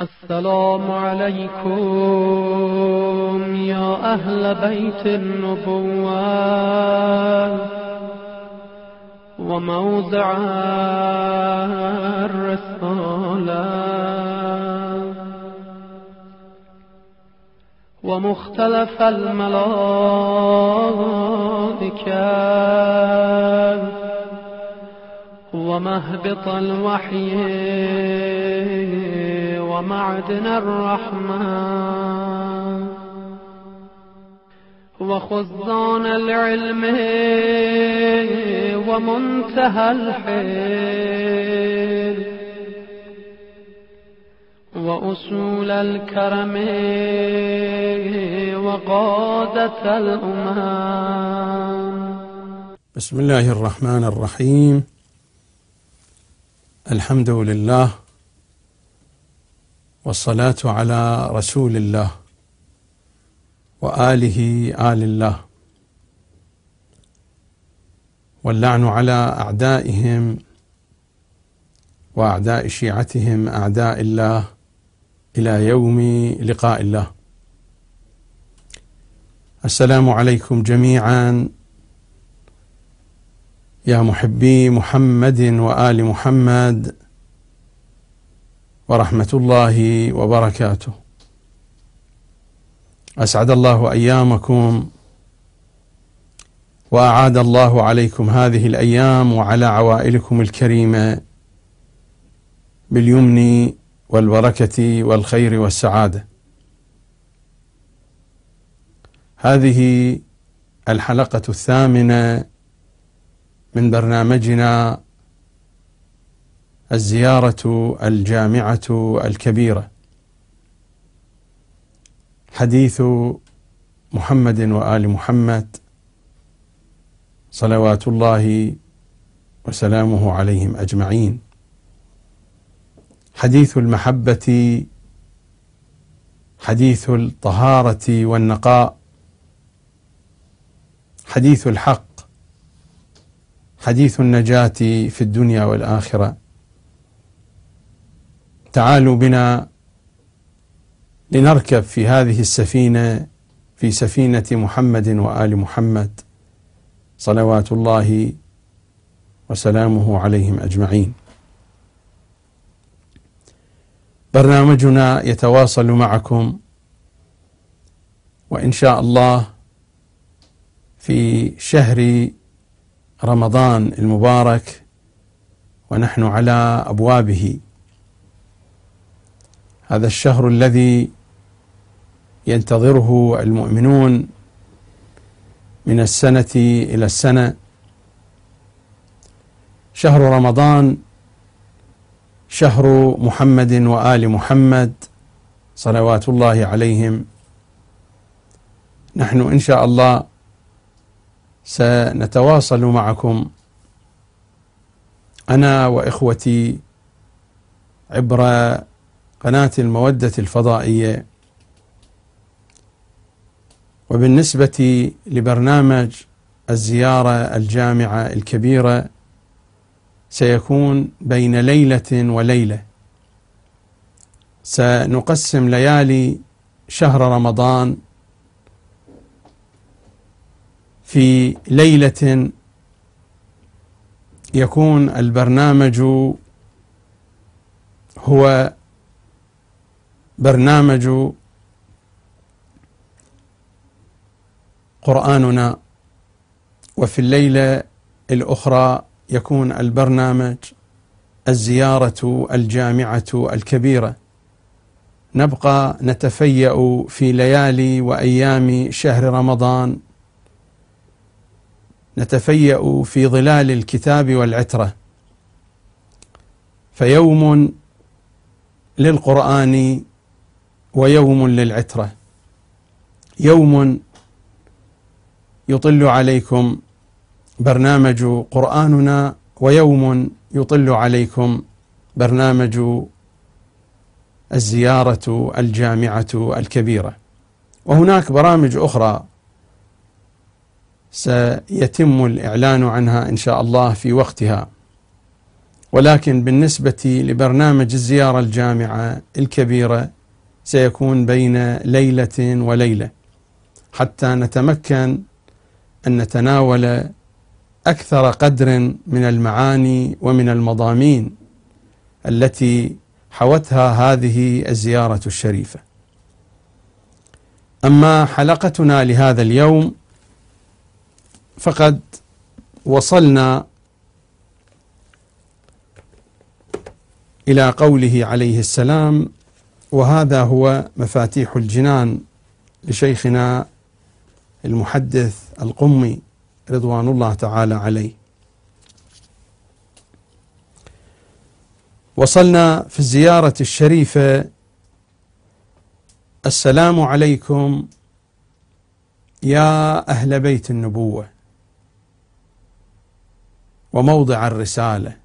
السلام عليكم يا أهل بيت النبوة وموضع الرسالة ومختلف الملائكة ومهبط الوحي ومعدن الرحمة وخزان العلم ومنتهى الحيل وأصول الكرم وقادة الأمم. بسم الله الرحمن الرحيم. الحمد لله والصلاة على رسول الله وآله آل الله، واللعن على أعدائهم وأعداء شيعتهم أعداء الله إلى يوم لقاء الله. السلام عليكم جميعا يا محبي محمد وآل محمد ورحمة الله وبركاته. أسعد الله أيامكم وأعاد الله عليكم هذه الأيام وعلى عوائلكم الكريمة باليمن والبركة والخير والسعادة. هذه الحلقة الثامنة من برنامجنا الزيارة الجامعة الكبيرة، حديث محمد وآل محمد صلوات الله وسلامه عليهم أجمعين. حديث المحبة، حديث الطهارة والنقاء، حديث الحق، حديث النجاة في الدنيا والآخرة. تعالوا بنا لنركب في هذه السفينة، في سفينة محمد وآل محمد صلوات الله وسلامه عليهم أجمعين. برنامجنا يتواصل معكم وإن شاء الله في شهر رمضان المبارك ونحن على أبوابه. هذا الشهر الذي ينتظره المؤمنون من السنة إلى السنة، شهر رمضان، شهر محمد وآل محمد صلوات الله عليهم. نحن إن شاء الله سنتواصل معكم أنا وإخوتي عبر قناة المودة الفضائية. وبالنسبة لبرنامج الزيارة الجامعة الكبيرة سيكون بين ليلة وليلة. سنقسم ليالي شهر رمضان في ليلة يكون البرنامج هو برنامج قرآننا، وفي الليلة الأخرى يكون البرنامج الزيارة الجامعة الكبيرة. نبقى نتفيأ في ليالي وأيام شهر رمضان، نتفيأ في ظلال الكتاب والعترة، فيوم للقرآن ويوم للعترة، يوم يطل عليكم برنامج قرآننا ويوم يطل عليكم برنامج الزيارة الجامعة الكبيرة. وهناك برامج أخرى سيتم الإعلان عنها إن شاء الله في وقتها. ولكن بالنسبة لبرنامج الزيارة الجامعة الكبيرة سيكون بين ليلة وليلة حتى نتمكن أن نتناول أكثر قدر من المعاني ومن المضامين التي حوتها هذه الزيارة الشريفة. أما حلقتنا لهذا اليوم فقد وصلنا إلى قوله عليه السلام: وهذا هو مفاتيح الجنان لشيخنا المحدث القمي رضوان الله تعالى عليه. وصلنا في الزيارة الشريفة: السلام عليكم يا أهل بيت النبوة وموضع الرسالة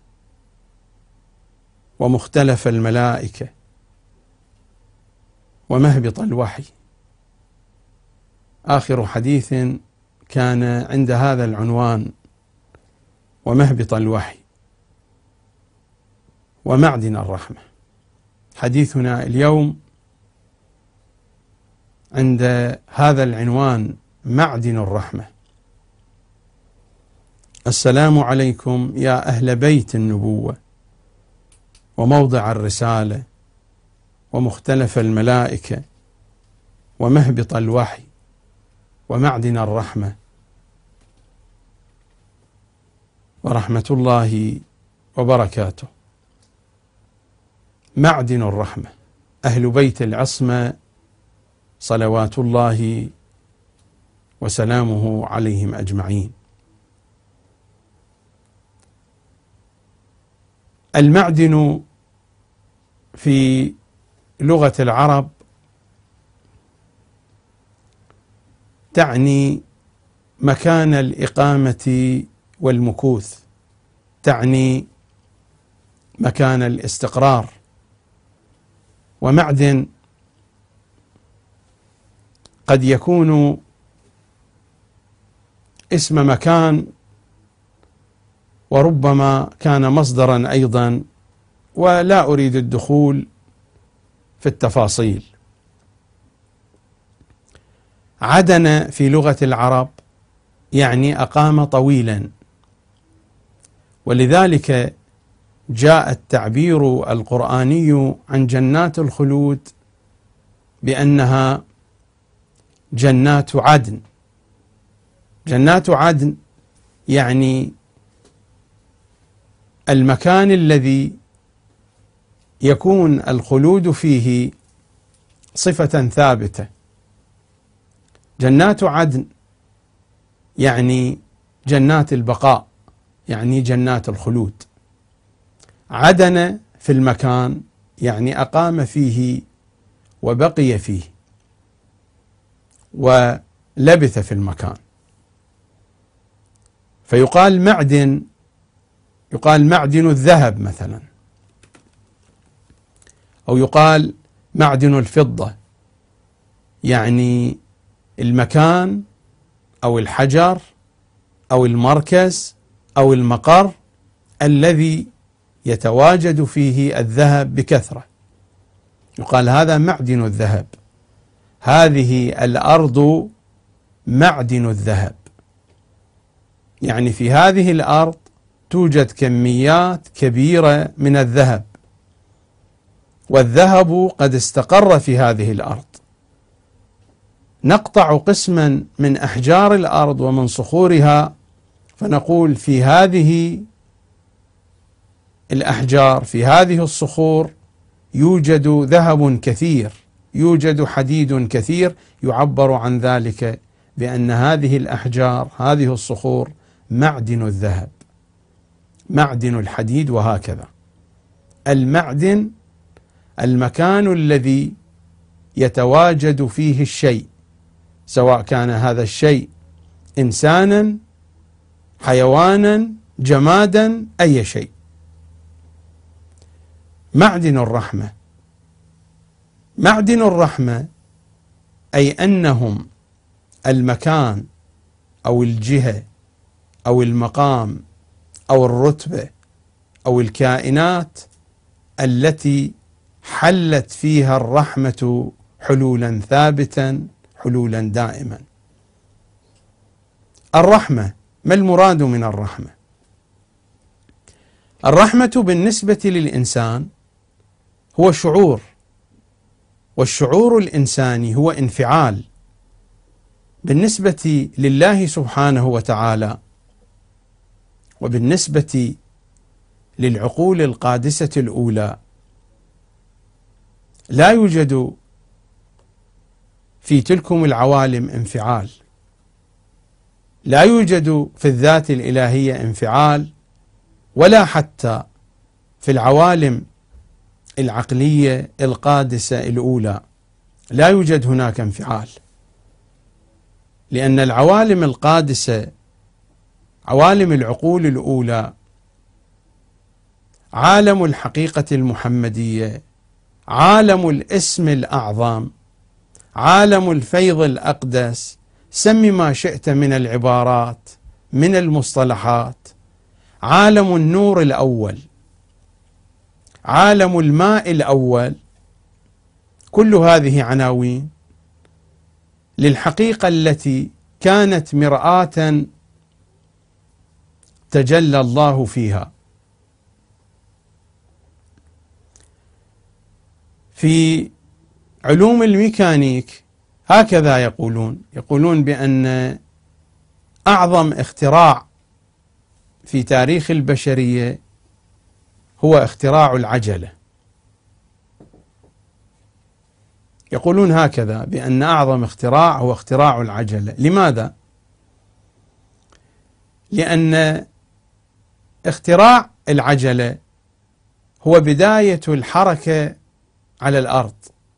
ومختلف الملائكة ومهبط الوحي. آخر حديث كان عند هذا العنوان: ومهبط الوحي ومعدن الرحمة. حديثنا اليوم عند هذا العنوان: معدن الرحمة. السلام عليكم يا أهل بيت النبوة وموضع الرسالة ومختلف الملائكة ومهبط الوحي ومعدن الرحمة، ورحمة الله وبركاته. معدن الرحمة، أهل بيت العصمة صلوات الله وسلامه عليهم أجمعين. المعدن في لغة العرب تعني مكان الإقامة والمكوث، تعني مكان الاستقرار. ومعدن قد يكون اسم مكان وربما كان مصدرا أيضا، ولا أريد الدخول في التفاصيل. عدن في لغة العرب يعني أقام طويلا، ولذلك جاء التعبير القرآني عن جنات الخلود بأنها جنات عدن. جنات عدن يعني المكان الذي يكون الخلود فيه صفة ثابتة. جنات عدن يعني جنات البقاء، يعني جنات الخلود. عدن في المكان يعني أقام فيه وبقي فيه ولبث في المكان. فيقال معدن، يقال معدن الذهب مثلا، أو يقال معدن الفضة، يعني المكان أو الحجر أو المركز أو المقر الذي يتواجد فيه الذهب بكثرة، يقال هذا معدن الذهب. هذه الأرض معدن الذهب، يعني في هذه الأرض توجد كميات كبيرة من الذهب، والذهب قد استقر في هذه الأرض. نقطع قسما من أحجار الأرض ومن صخورها فنقول في هذه الأحجار، في هذه الصخور يوجد ذهب كثير، يوجد حديد كثير، يعبر عن ذلك بأن هذه الأحجار، هذه الصخور معدن الذهب، معدن الحديد، وهكذا. المعدن المكان الذي يتواجد فيه الشيء، سواء كان هذا الشيء إنسانا، حيوانا، جمادا، أي شيء. معدن الرحمة، معدن الرحمة أي أنهم المكان أو الجهة أو المقام أو الرتبة أو الكائنات التي حلت فيها الرحمة حلولا ثابتا، حلولا دائما. الرحمة، ما المراد من الرحمة؟ الرحمة بالنسبة للإنسان هو شعور، والشعور الإنساني هو انفعال. بالنسبة لله سبحانه وتعالى وبالنسبة للعقول القادسة الأولى لا يوجد في تلكم العوالم انفعال، لا يوجد في الذات الإلهية انفعال، ولا حتى في العوالم العقلية القادسة الأولى لا يوجد هناك انفعال، لأن العوالم القادسة، عوالم العقول الأولى، عالم الحقيقة المحمدية، عالم الاسم الأعظم، عالم الفيض الأقدس، سم ما شئت من العبارات من المصطلحات، عالم النور الأول، عالم الماء الأول، كل هذه عناوين للحقيقة التي كانت مرآة تجلى الله فيها. في علوم الميكانيك هكذا يقولون بأن أعظم اختراع في تاريخ البشرية هو اختراع العجلة. يقولون هكذا بأن أعظم اختراع هو اختراع العجلة. لماذا؟ لأن اختراع العجلة هو بداية الحركة على الأرض،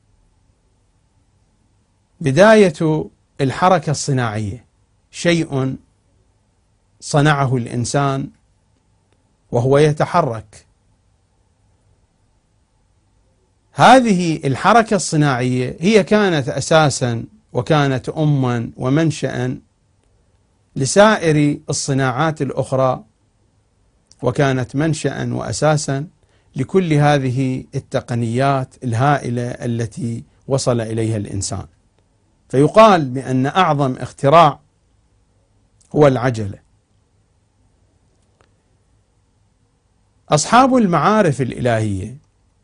بداية الحركة الصناعية، شيء صنعه الإنسان وهو يتحرك. هذه الحركة الصناعية هي كانت أساسا وكانت أما ومنشأ لسائر الصناعات الأخرى، وكانت منشأ وأساسا لكل هذه التقنيات الهائلة التي وصل إليها الإنسان. فيقال بأن أعظم اختراع هو العجلة. أصحاب المعارف الإلهية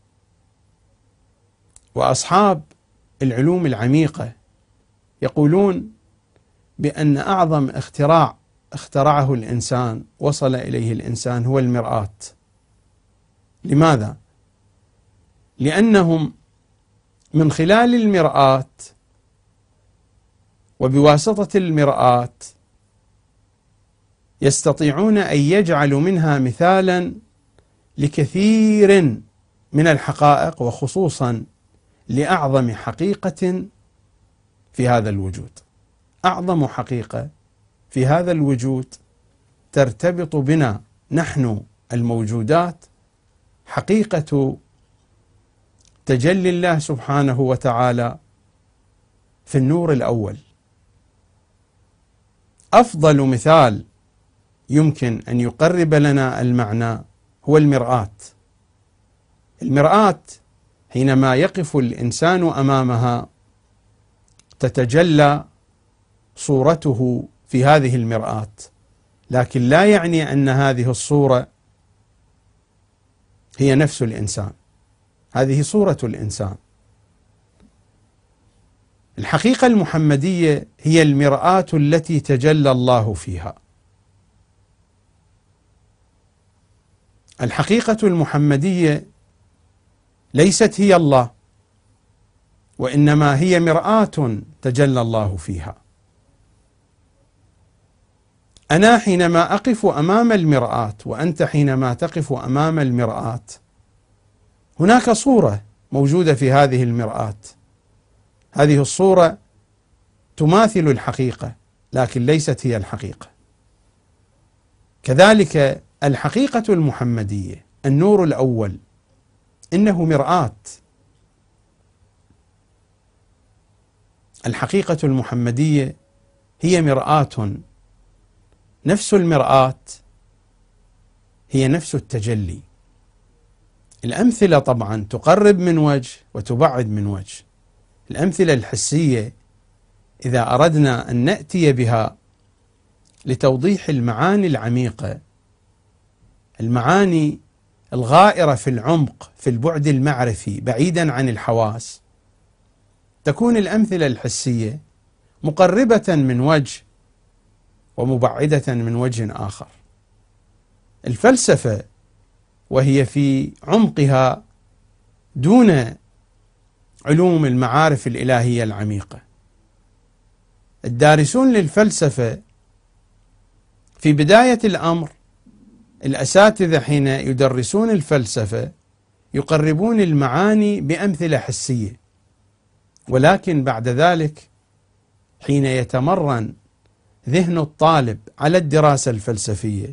وأصحاب العلوم العميقة يقولون بأن أعظم اختراع اخترعه الإنسان، وصل إليه الإنسان، هو المرآة. لماذا؟ لأنهم من خلال المرآة وبواسطة المرآة يستطيعون أن يجعلوا منها مثالا لكثير من الحقائق، وخصوصا لأعظم حقيقة في هذا الوجود. أعظم حقيقة في هذا الوجود ترتبط بنا نحن الموجودات، حقيقة تجلي الله سبحانه وتعالى في النور الأول. أفضل مثال يمكن أن يقرب لنا المعنى هو المرآة. المرآة حينما يقف الإنسان أمامها تتجلى صورته في هذه المرآة، لكن لا يعني أن هذه الصورة هي نفس الإنسان، هذه صورة الإنسان. الحقيقة المحمدية هي المرآة التي تجلى الله فيها. الحقيقة المحمدية ليست هي الله، وإنما هي مرآة تجلى الله فيها. أنا حينما أقف أمام المرآة وأنت حينما تقف أمام المرآة، هناك صورة موجودة في هذه المرآة، هذه الصورة تماثل الحقيقة لكن ليست هي الحقيقة. كذلك الحقيقة المحمدية، النور الأول، إنه مرآة. الحقيقة المحمدية هي مرآة، نفس المرآة هي نفس التجلي، الأمثلة طبعا تقرب من وجه وتبعد من وجه. الأمثلة الحسية إذا أردنا أن نأتي بها لتوضيح المعاني العميقة، المعاني الغائرة في العمق في البعد المعرفي بعيدا عن الحواس، تكون الأمثلة الحسية مقربة من وجه ومبعدة من وجه آخر. الفلسفة وهي في عمقها دون علوم المعارف الإلهية العميقة، الدارسون للفلسفة في بداية الأمر، الأساتذة حين يدرسون الفلسفة يقربون المعاني بأمثلة حسية، ولكن بعد ذلك حين يتمرن ذهن الطالب على الدراسة الفلسفية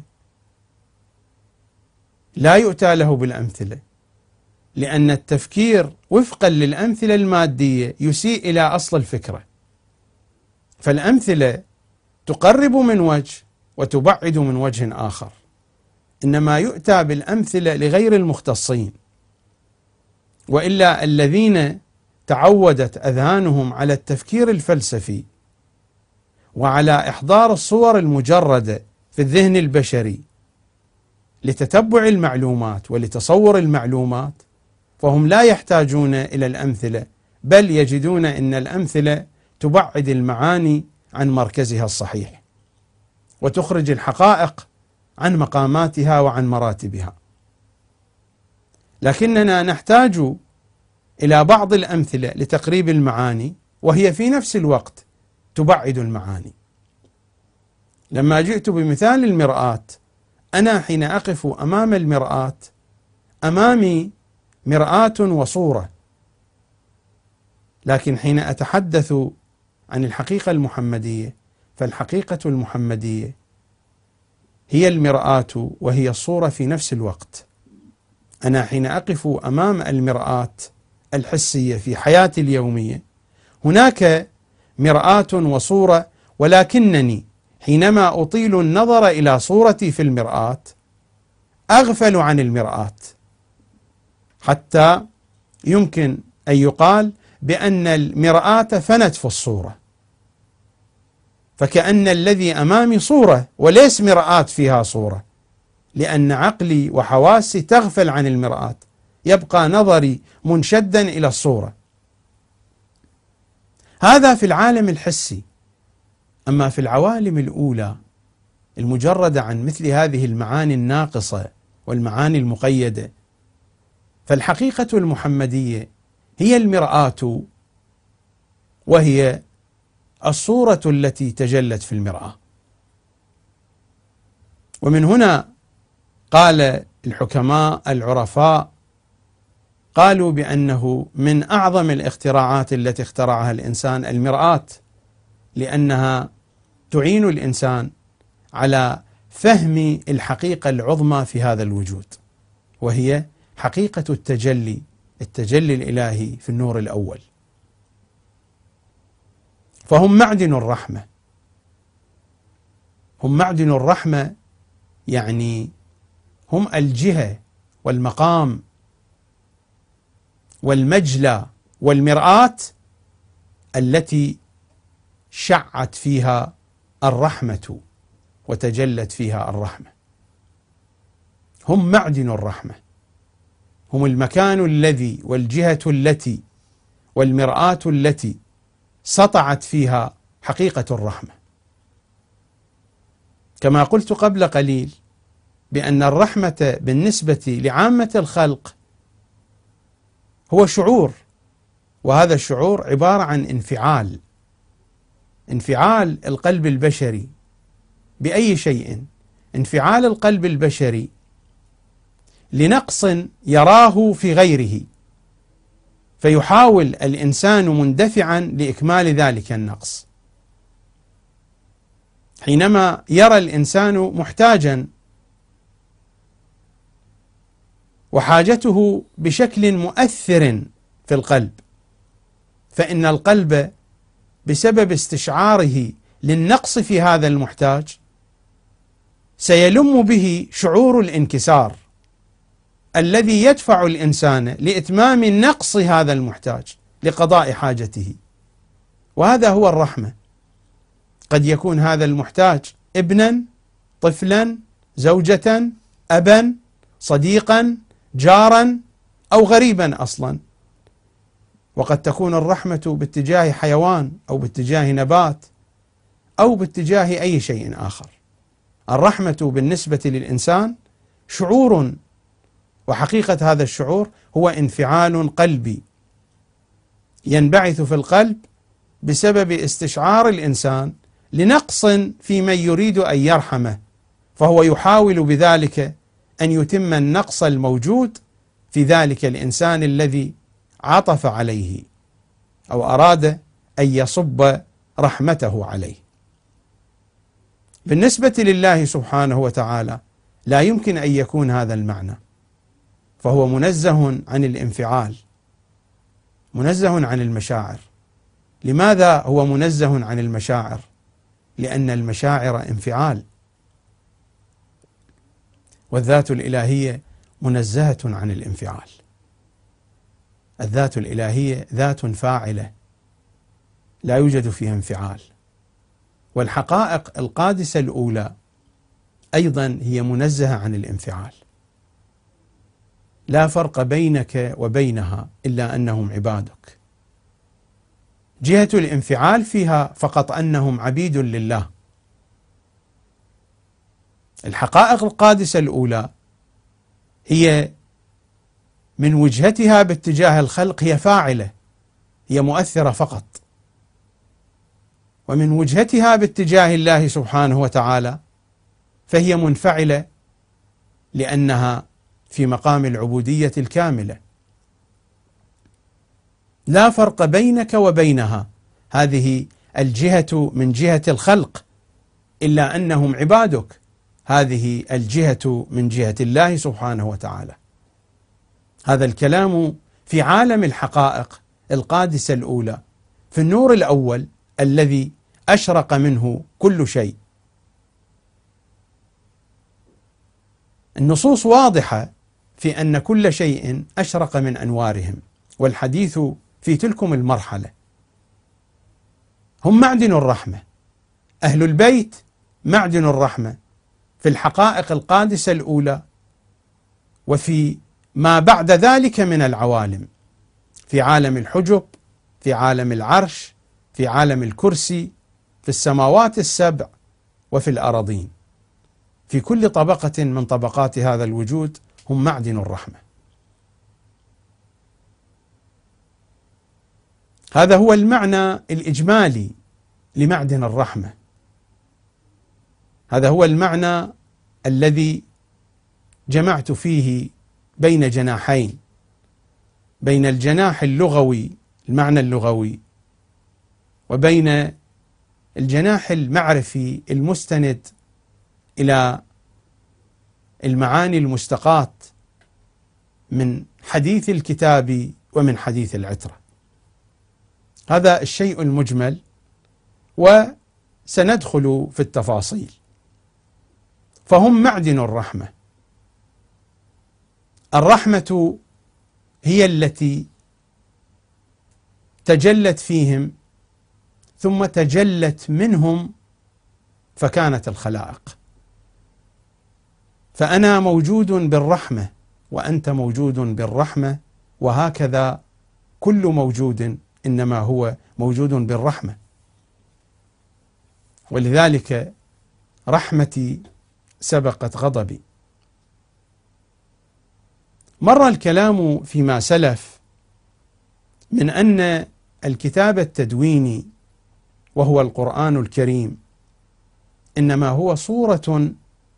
لا يؤتى له بالأمثلة، لأن التفكير وفقا للأمثلة المادية يسيء إلى أصل الفكرة. فالأمثلة تقرب من وجه وتبعد من وجه آخر، إنما يؤتى بالأمثلة لغير المختصين، وإلا الذين تعودت أذهانهم على التفكير الفلسفي وعلى إحضار الصور المجردة في الذهن البشري لتتبع المعلومات ولتصور المعلومات، فهم لا يحتاجون إلى الأمثلة، بل يجدون أن الأمثلة تبعد المعاني عن مركزها الصحيح وتخرج الحقائق عن مقاماتها وعن مراتبها. لكننا نحتاج إلى بعض الأمثلة لتقريب المعاني، وهي في نفس الوقت تبعد المعاني. لما جئت بمثال المرآة، أنا حين أقف أمام المرآة أمامي مرآة وصورة، لكن حين أتحدث عن الحقيقة المحمدية فالحقيقة المحمدية هي المرآة وهي الصورة في نفس الوقت. أنا حين أقف أمام المرآة الحسية في حياتي اليومية هناك مرآة وصورة، ولكنني حينما أطيل النظر إلى صورتي في المرآة أغفل عن المرآة، حتى يمكن أن يقال بأن المرآة فنت في الصورة، فكأن الذي أمامي صورة وليس مرآة فيها صورة، لأن عقلي وحواسي تغفل عن المرآة، يبقى نظري منشدا إلى الصورة. هذا في العالم الحسي. أما في العوالم الأولى المجردة عن مثل هذه المعاني الناقصة والمعاني المقيدة، فالحقيقة المحمدية هي المرآة، وهي الصورة التي تجلت في المرآة. ومن هنا قال الحكماء العرفاء، قالوا بأنه من أعظم الاختراعات التي اخترعها الإنسان المرآة، لأنها تعين الإنسان على فهم الحقيقة العظمى في هذا الوجود، وهي حقيقة التجلي الإلهي في النور الأول. فهم معدن الرحمة، هم معدن الرحمة، يعني هم الجهة والمقام والمجلى والمرآة التي شعت فيها الرحمة وتجلت فيها الرحمة. هم معدن الرحمة، هم المكان الذي والجهة التي والمرآة التي سطعت فيها حقيقة الرحمة. كما قلت قبل قليل بأن الرحمة بالنسبة لعامة الخلق هو شعور، وهذا الشعور عبارة عن انفعال القلب البشري بأي شيء، انفعال القلب البشري لنقص يراه في غيره، فيحاول الإنسان مندفعا لإكمال ذلك النقص. حينما يرى الإنسان محتاجا وحاجته بشكل مؤثر في القلب، فإن القلب بسبب استشعاره للنقص في هذا المحتاج سيلم به شعور الانكسار الذي يدفع الإنسان لإتمام نقص هذا المحتاج لقضاء حاجته، وهذا هو الرحمة. قد يكون هذا المحتاج ابنا، طفلا، زوجة، أبا، صديقا، جارا، أو غريبا أصلا. وقد تكون الرحمة باتجاه حيوان أو باتجاه نبات أو باتجاه أي شيء آخر. الرحمة بالنسبة للإنسان شعور، وحقيقة هذا الشعور هو انفعال قلبي ينبعث في القلب بسبب استشعار الإنسان لنقص في من يريد أن يرحمه، فهو يحاول بذلك أن يتم النقص الموجود في ذلك الإنسان الذي عطف عليه أو أراد أن يصب رحمته عليه. بالنسبة لله سبحانه وتعالى لا يمكن أن يكون هذا المعنى، فهو منزه عن الانفعال، منزه عن المشاعر. لماذا هو منزه عن المشاعر؟ لأن المشاعر انفعال، والذات الإلهية منزهة عن الانفعال. الذات الإلهية ذات فاعلة لا يوجد فيها انفعال. والحقائق القادسة الأولى أيضا هي منزهة عن الانفعال. لا فرق بينك وبينها إلا أنهم عبادك. جهة الانفعال فيها فقط أنهم عبيد لله. الحقائق القادسة الأولى هي من وجهتها باتجاه الخلق هي فاعلة، هي مؤثرة فقط، ومن وجهتها باتجاه الله سبحانه وتعالى فهي منفعلة لأنها في مقام العبودية الكاملة. لا فرق بينك وبينها، هذه الجهة من جهة الخلق، إلا أنهم عبادك، هذه الجهة من جهة الله سبحانه وتعالى. هذا الكلام في عالم الحقائق القادسة الأولى، في النور الأول الذي أشرق منه كل شيء. النصوص واضحة في أن كل شيء أشرق من أنوارهم، والحديث في تلكم المرحلة. هم معدن الرحمة، أهل البيت معدن الرحمة في الحقائق القادسة الأولى، وفي ما بعد ذلك من العوالم، في عالم الحجب، في عالم العرش، في عالم الكرسي، في السماوات السبع، وفي الأراضين. في كل طبقة من طبقات هذا الوجود هم معدن الرحمة. هذا هو المعنى الإجمالي لمعدن الرحمة. هذا هو المعنى الذي جمعت فيه بين جناحين، بين الجناح اللغوي، المعنى اللغوي، وبين الجناح المعرفي المستند إلى المعاني المستقاة من حديث الكتاب ومن حديث العترة. هذا الشيء المجمل، وسندخل في التفاصيل. فهم معدن الرحمة. الرحمة هي التي تجلت فيهم ثم تجلت منهم فكانت الخلائق. فأنا موجود بالرحمة وأنت موجود بالرحمة، وهكذا كل موجود إنما هو موجود بالرحمة. ولذلك رحمتي سبقت غضبي. مر الكلام فيما سلف من أن الكتاب التدويني وهو القرآن الكريم إنما هو صورة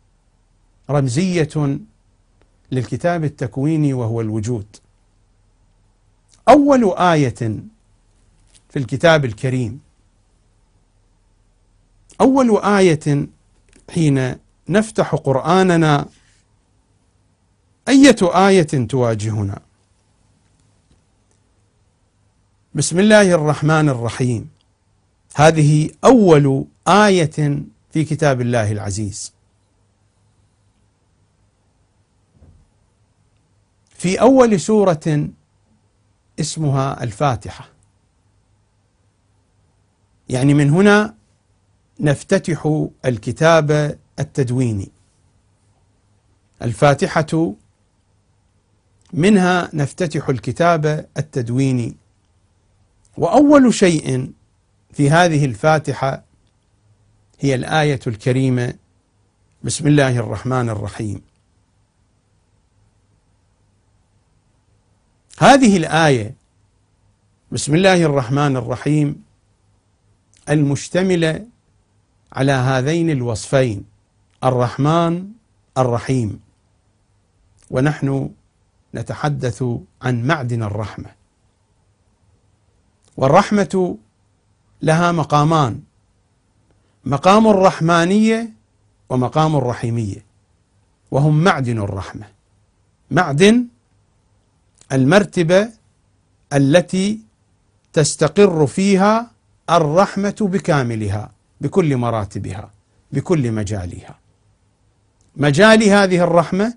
رمزية للكتاب التكويني وهو الوجود. أول آية في الكتاب الكريم، أول آية حين نفتح قرآننا، أية آية تواجهنا؟ بسم الله الرحمن الرحيم. هذه أول آية في كتاب الله العزيز. في أول سورة اسمها الفاتحة. يعني من هنا نفتتح الكتاب التدويني. الفاتحة منها نفتتح الكتاب التدويني، وأول شيء في هذه الفاتحة هي الآية الكريمة: بسم الله الرحمن الرحيم. هذه الآية بسم الله الرحمن الرحيم المشتملة على هذين الوصفين الرحمن الرحيم، ونحن نتحدث عن معدن الرحمة. والرحمة لها مقامان: مقام الرحمانية ومقام الرحيمية، وهم معدن الرحمة. معدن المرتبة التي تستقر فيها الرحمة بكاملها، بكل مراتبها، بكل مجالها. مجال هذه الرحمة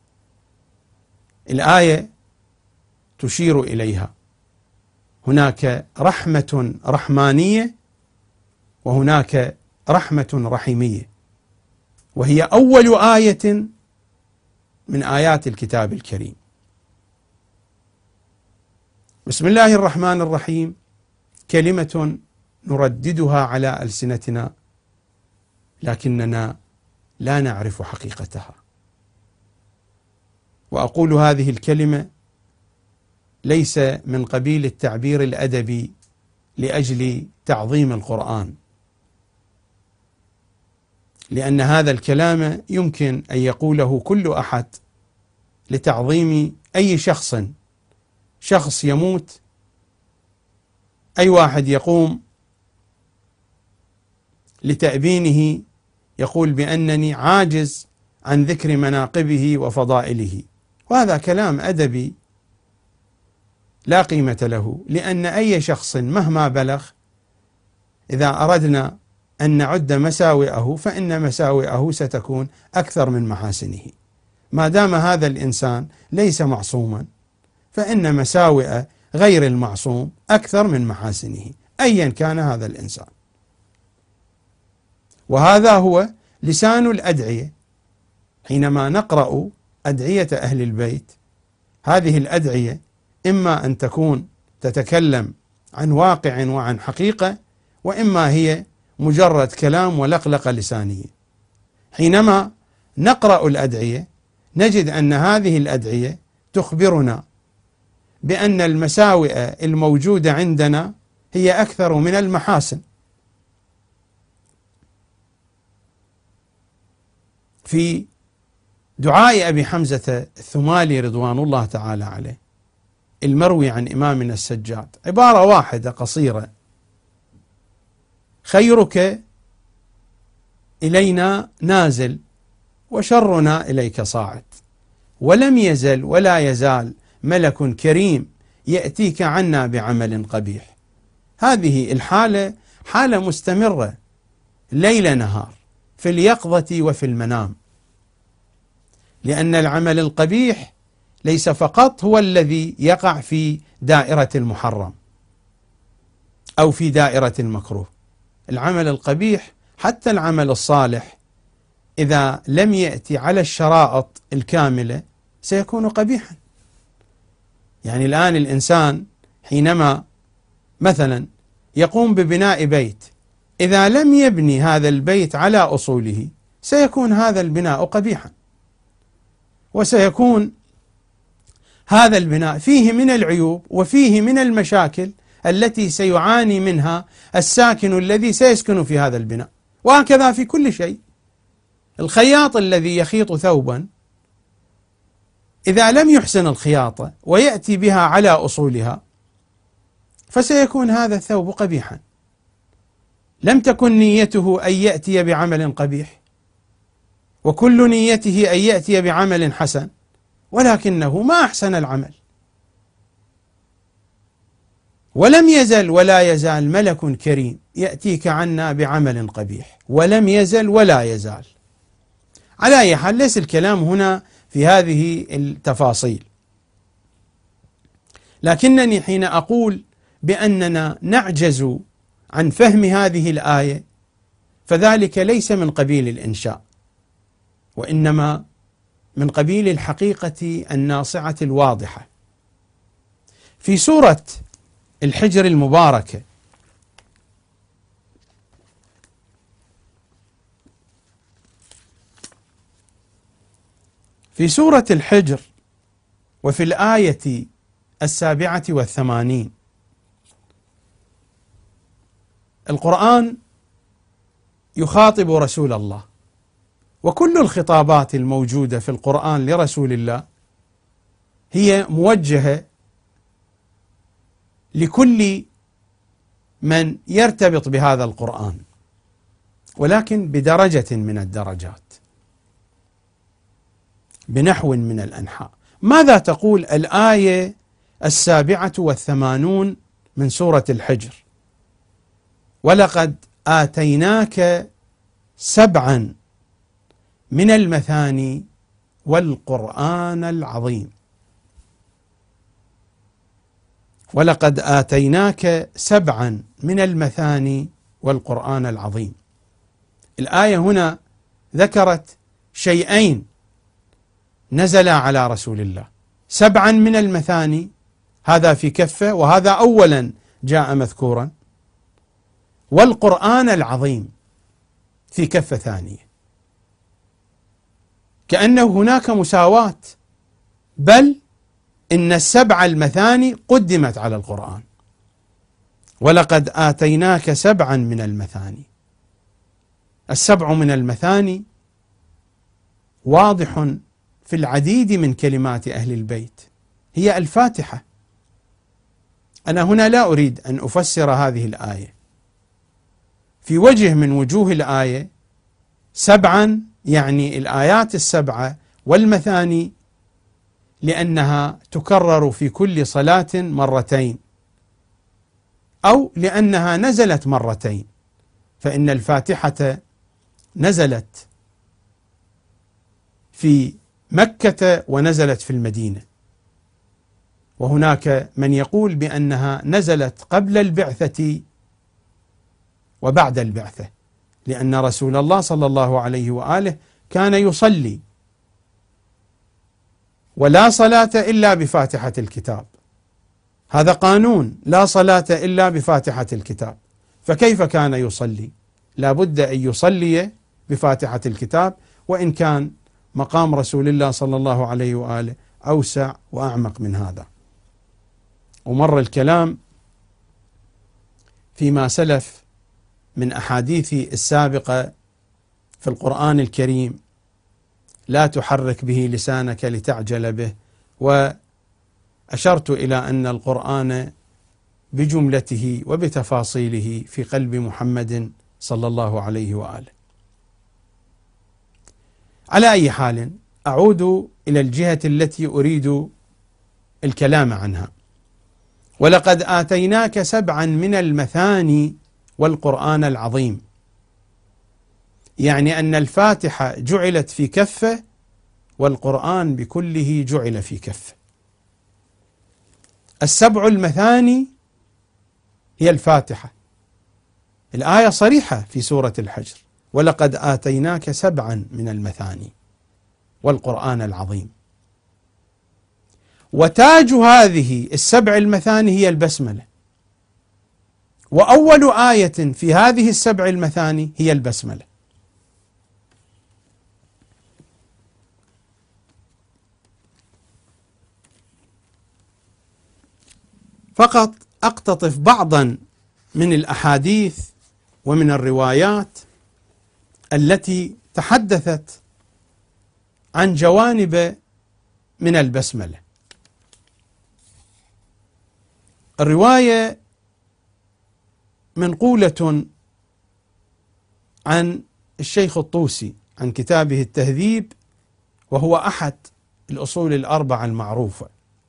الآية تشير إليها: هناك رحمة رحمانية وهناك رحمة رحيمية، وهي أول آية من آيات الكتاب الكريم. بسم الله الرحمن الرحيم كلمة نرددها على ألسنتنا لكننا لا نعرف حقيقتها. وأقول هذه الكلمة ليس من قبيل التعبير الأدبي لأجل تعظيم القرآن، لأن هذا الكلام يمكن أن يقوله كل أحد لتعظيم أي شخص يموت، أي واحد يقوم لتأبينه يقول بأنني عاجز عن ذكر مناقبه وفضائله، وهذا كلام أدبي لا قيمة له، لأن أي شخص مهما بلغ إذا أردنا أن نعد مساوئه فإن مساوئه ستكون أكثر من محاسنه. ما دام هذا الإنسان ليس معصوما فإن مساوئ غير المعصوم أكثر من محاسنه أيا كان هذا الإنسان. وهذا هو لسان الأدعية. حينما نقرأ أدعية أهل البيت، هذه الأدعية إما أن تكون تتكلم عن واقع وعن حقيقة، وإما هي مجرد كلام ولقلقة لسانية. حينما نقرأ الأدعية نجد أن هذه الأدعية تخبرنا بأن المساوئ الموجودة عندنا هي أكثر من المحاسن. في دعاء أبي حمزة الثمالي رضوان الله تعالى عليه المروي عن إمامنا السجاد عبارة واحدة قصيرة: خيرك إلينا نازل وشرنا إليك صاعد، ولم يزل ولا يزال ملك كريم يأتيك عنا بعمل قبيح. هذه الحالة حالة مستمرة ليل نهار في اليقظة وفي المنام، لأن العمل القبيح ليس فقط هو الذي يقع في دائرة المحرم أو في دائرة المكروه. العمل القبيح حتى العمل الصالح إذا لم يأتي على الشرائط الكاملة سيكون قبيحا. يعني الآن الإنسان حينما مثلا يقوم ببناء بيت، إذا لم يبني هذا البيت على أصوله سيكون هذا البناء قبيحا، وسيكون هذا البناء فيه من العيوب وفيه من المشاكل التي سيعاني منها الساكن الذي سيسكن في هذا البناء. وهكذا في كل شيء. الخياط الذي يخيط ثوبا إذا لم يحسن الخياطة ويأتي بها على أصولها فسيكون هذا الثوب قبيحا. لم تكن نيته أن يأتي بعمل قبيح، وكل نيته أن يأتي بعمل حسن، ولكنه ما أحسن العمل. ولم يزل ولا يزال ملك كريم يأتيك عنا بعمل قبيح، ولم يزل ولا يزال. على أي حال ليس الكلام هنا في هذه التفاصيل، لكنني حين أقول بأننا نعجز عن فهم هذه الآية فذلك ليس من قبيل الإنشاء، وإنما من قبيل الحقيقة الناصعة الواضحة. في سورة الحجر المباركة في سورة الحجر وفي الآية 87 القرآن يخاطب رسول الله، وكل الخطابات الموجودة في القرآن لرسول الله هي موجهة لكل من يرتبط بهذا القرآن، ولكن بدرجة من الدرجات، بنحو من الأنحاء. ماذا تقول الآية 87 من سورة الحجر؟ ولقد آتيناك 7 من المثاني والقرآن العظيم. ولقد آتيناك 7 من المثاني والقرآن العظيم. الآية هنا ذكرت شيئين نزلا على رسول الله: 7 من المثاني، هذا في كفة وهذا أولا جاء مذكورا، والقرآن العظيم في كفة ثانية، كأنه هناك مساواة، بل إن 7 المثاني قدمت على القرآن. ولقد آتيناك 7 من المثاني. 7 من المثاني واضح في العديد من كلمات أهل البيت، هي الفاتحة. أنا هنا لا أريد أن أفسر هذه الآية في وجه من وجوه الآية. 7 يعني الآيات 7 والمثاني، لأنها تكرر في كل صلاة مرتين، أو لأنها نزلت مرتين، فإن الفاتحة نزلت في مكة ونزلت في المدينة، وهناك من يقول بأنها نزلت قبل البعثة وبعد البعثة، لأن رسول الله صلى الله عليه وآله كان يصلي ولا صلاة إلا بفاتحة الكتاب، هذا قانون، لا صلاة إلا بفاتحة الكتاب، فكيف كان يصلي؟ لا بد أن يصلي بفاتحة الكتاب، وإن كان مقام رسول الله صلى الله عليه وآله أوسع وأعمق من هذا. ومر الكلام فيما سلف من أحاديث السابقة في القرآن الكريم: لا تحرك به لسانك لتعجل به، وأشرت إلى أن القرآن بجملته وبتفاصيله في قلب محمد صلى الله عليه وآله. على أي حال، أعود إلى الجهة التي أريد الكلام عنها. ولقد آتيناك 7 من المثاني والقرآن العظيم، يعني أن الفاتحة جعلت في كفة والقرآن بكله جعل في كفة. 7 المثاني هي الفاتحة، الآية صريحة في سورة الحجر: ولقد آتيناك 7 من المثاني والقرآن العظيم. وتاج هذه 7 المثاني هي البسملة، وأول آية في هذه 7 المثاني هي البسملة. فقط أقتطف بعضا من الأحاديث ومن الروايات التي تحدثت عن جوانب من البسملة. الرواية منقولة عن الشيخ الطوسي عن كتابه التهذيب، وهو أحد الأصول ال4 المعروفة،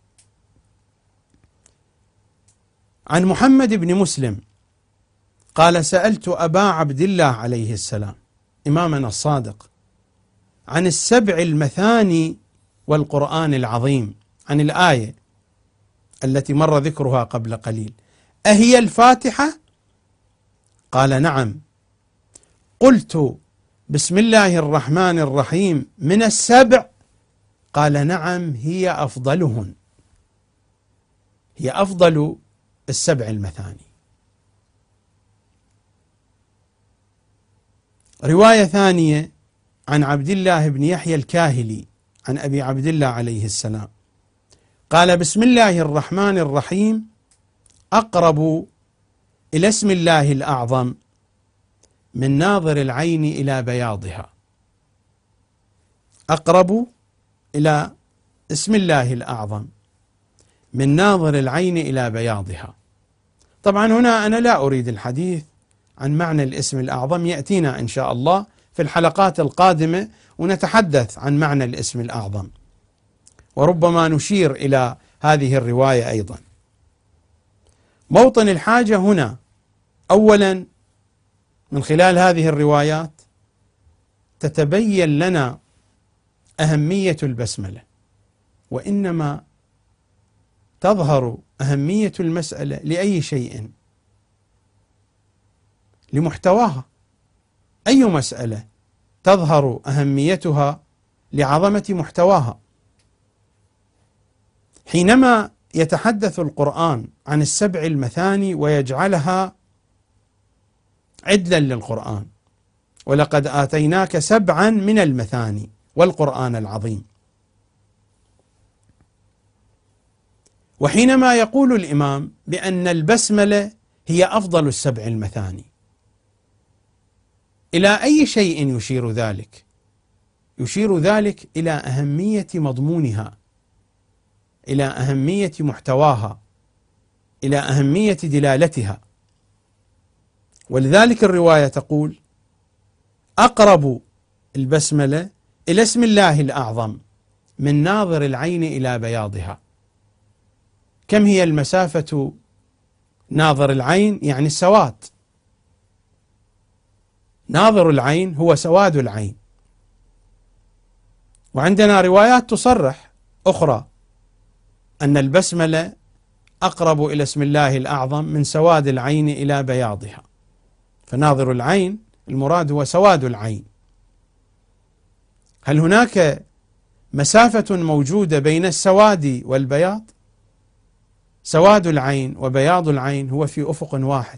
عن محمد بن مسلم قال: سألت أبا عبد الله عليه السلام إمامنا الصادق عن 7 المثاني والقرآن العظيم، عن الآية التي مر ذكرها قبل قليل، أهي الفاتحة؟ قال نعم. قلت بسم الله الرحمن الرحيم من السبع؟ قال نعم، هي أفضلهن، هي أفضل السبع المثاني. رواية ثانية عن عبد الله بن يحيى الكاهلي عن أبي عبد الله عليه السلام قال بسم الله الرحمن الرحيم أقرب إلى اسم الله الأعظم من ناظر العين إلى بياضها. أقرب إلى اسم الله الأعظم من ناظر العين إلى بياضها. طبعا هنا أنا لا أريد الحديث عن معنى الاسم الأعظم، يأتينا إن شاء الله في الحلقات القادمة ونتحدث عن معنى الاسم الأعظم، وربما نشير إلى هذه الرواية أيضا. موطن الحاجة هنا أولا من خلال هذه الروايات تتبين لنا أهمية البسملة، وإنما تظهر أهمية المسألة لأي شيء لمحتواها. أي مسألة تظهر أهميتها لعظمة محتواها. حينما يتحدث القرآن عن السبع المثاني ويجعلها عدلا للقرآن، ولقد آتيناك سبعا من المثاني والقرآن العظيم، وحينما يقول الإمام بأن البسملة هي أفضل السبع المثاني، إلى أي شيء يشير ذلك؟ يشير ذلك إلى أهمية مضمونها، إلى أهمية محتواها، إلى أهمية دلالتها. ولذلك الرواية تقول أقرب البسملة إلى اسم الله الأعظم من ناظر العين إلى بياضها. كم هي المسافة؟ ناظر العين يعني السواد، ناظر العين هو سواد العين. وعندنا روايات تصرح أخرى أن البسملة أقرب إلى اسم الله الأعظم من سواد العين إلى بياضها، فناظر العين المراد هو سواد العين. هل هناك مسافة موجودة بين السواد والبياض؟ سواد العين وبياض العين هو في أفق واحد،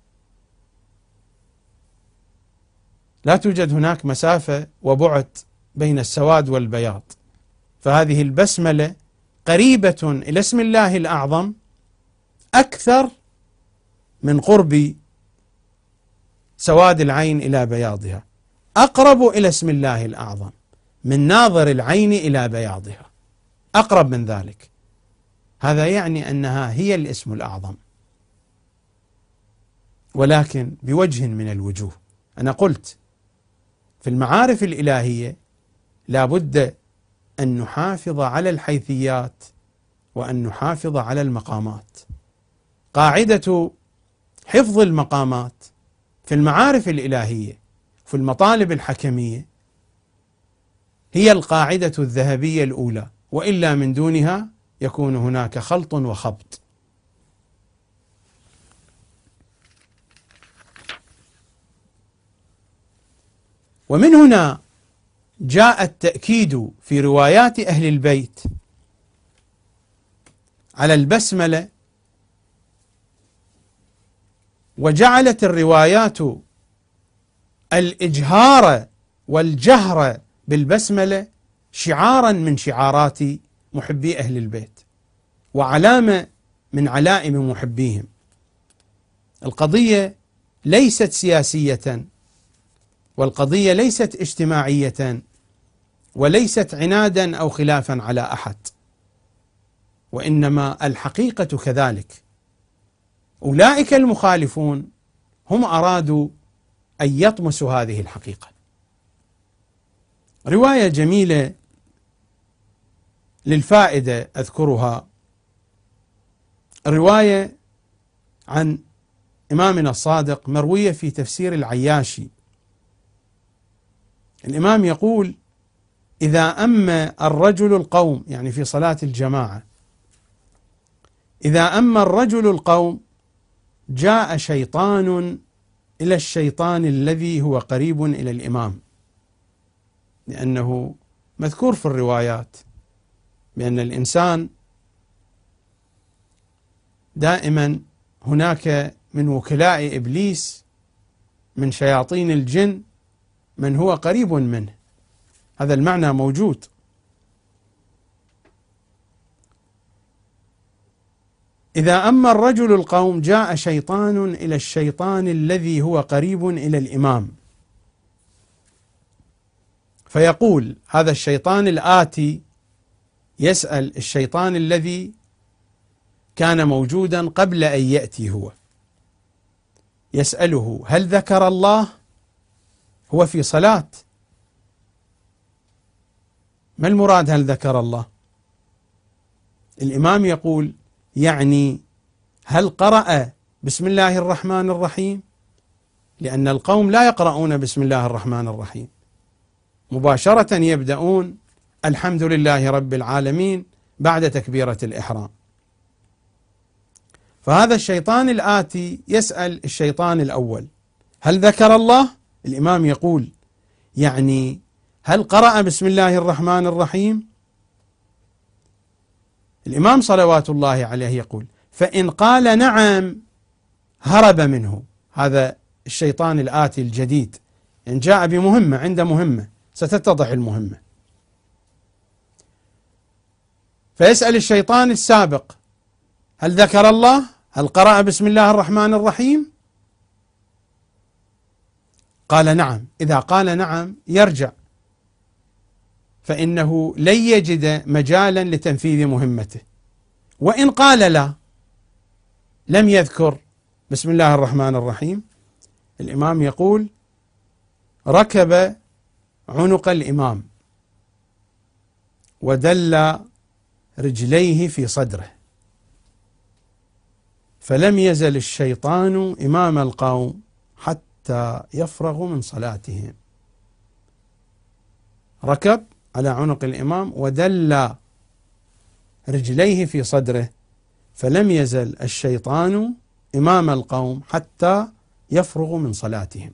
لا توجد هناك مسافة وبعد بين السواد والبياض. فهذه البسملة قريبة إلى اسم الله الأعظم أكثر من قرب سواد العين إلى بياضها، أقرب إلى اسم الله الأعظم من ناظر العين إلى بياضها، أقرب من ذلك. هذا يعني أنها هي الاسم الأعظم، ولكن بوجه من الوجوه. أنا قلت في المعارف الإلهية لا بد أن نحافظ على الحيثيات وأن نحافظ على المقامات. قاعدة حفظ المقامات في المعارف الإلهية في المطالب الحكمية هي القاعدة الذهبية الأولى، وإلا من دونها يكون هناك خلط وخبط. ومن هنا جاء التأكيد في روايات أهل البيت على البسملة، وجعلت الروايات الإجهار والجهر بالبسملة شعارا من شعارات محبي أهل البيت وعلامة من علائم محبيهم. القضية ليست سياسية، والقضية ليست اجتماعية، وليست عنادا أو خلافا على أحد، وإنما الحقيقة كذلك. أولئك المخالفون هم أرادوا أن يطمسوا هذه الحقيقة. رواية جميلة للفائدة أذكرها، رواية عن إمامنا الصادق مروية في تفسير العياشي. الإمام يقول: إذا أما الرجل القوم، يعني في صلاة الجماعة، إذا أما الرجل القوم جاء شيطان إلى الشيطان الذي هو قريب إلى الإمام، لأنه مذكور في الروايات بأن الإنسان دائما هناك من وكلاء إبليس من شياطين الجن من هو قريب منه، هذا المعنى موجود. إذا أما الرجل القوم جاء شيطان إلى الشيطان الذي هو قريب إلى الإمام فيقول، هذا الشيطان الآتي يسأل الشيطان الذي كان موجودا قبل أن يأتي هو، يسأله هل ذكر الله؟ هو في صلاة، ما المراد هل ذكر الله؟ الإمام يقول يعني هل قرأ بسم الله الرحمن الرحيم؟ لأن القوم لا يقرؤون بسم الله الرحمن الرحيم، مباشرة يبدأون الحمد لله رب العالمين بعد تكبيرة الإحرام. فهذا الشيطان الآتي يسأل الشيطان الأول هل ذكر الله؟ الإمام يقول يعني هل قرأ بسم الله الرحمن الرحيم؟ الإمام صلوات الله عليه يقول فإن قال نعم هرب منه هذا الشيطان الآتي الجديد، إن جاء بمهمة، عنده مهمة ستتضح المهمة. فيسأل الشيطان السابق هل ذكر الله؟ هل قرأ بسم الله الرحمن الرحيم؟ قال نعم. إذا قال نعم يرجع، فإنه لن يجد مجالا لتنفيذ مهمته. وإن قال لا، لم يذكر بسم الله الرحمن الرحيم، الإمام يقول ركب عنق الإمام ودل رجليه في صدره، فلم يزل الشيطان إمام القوم حتى يفرغوا من صلاتهم. ركب على عنق الإمام ودل رجليه في صدره، فلم يزل الشيطان إمام القوم حتى يفرغوا من صلاتهم.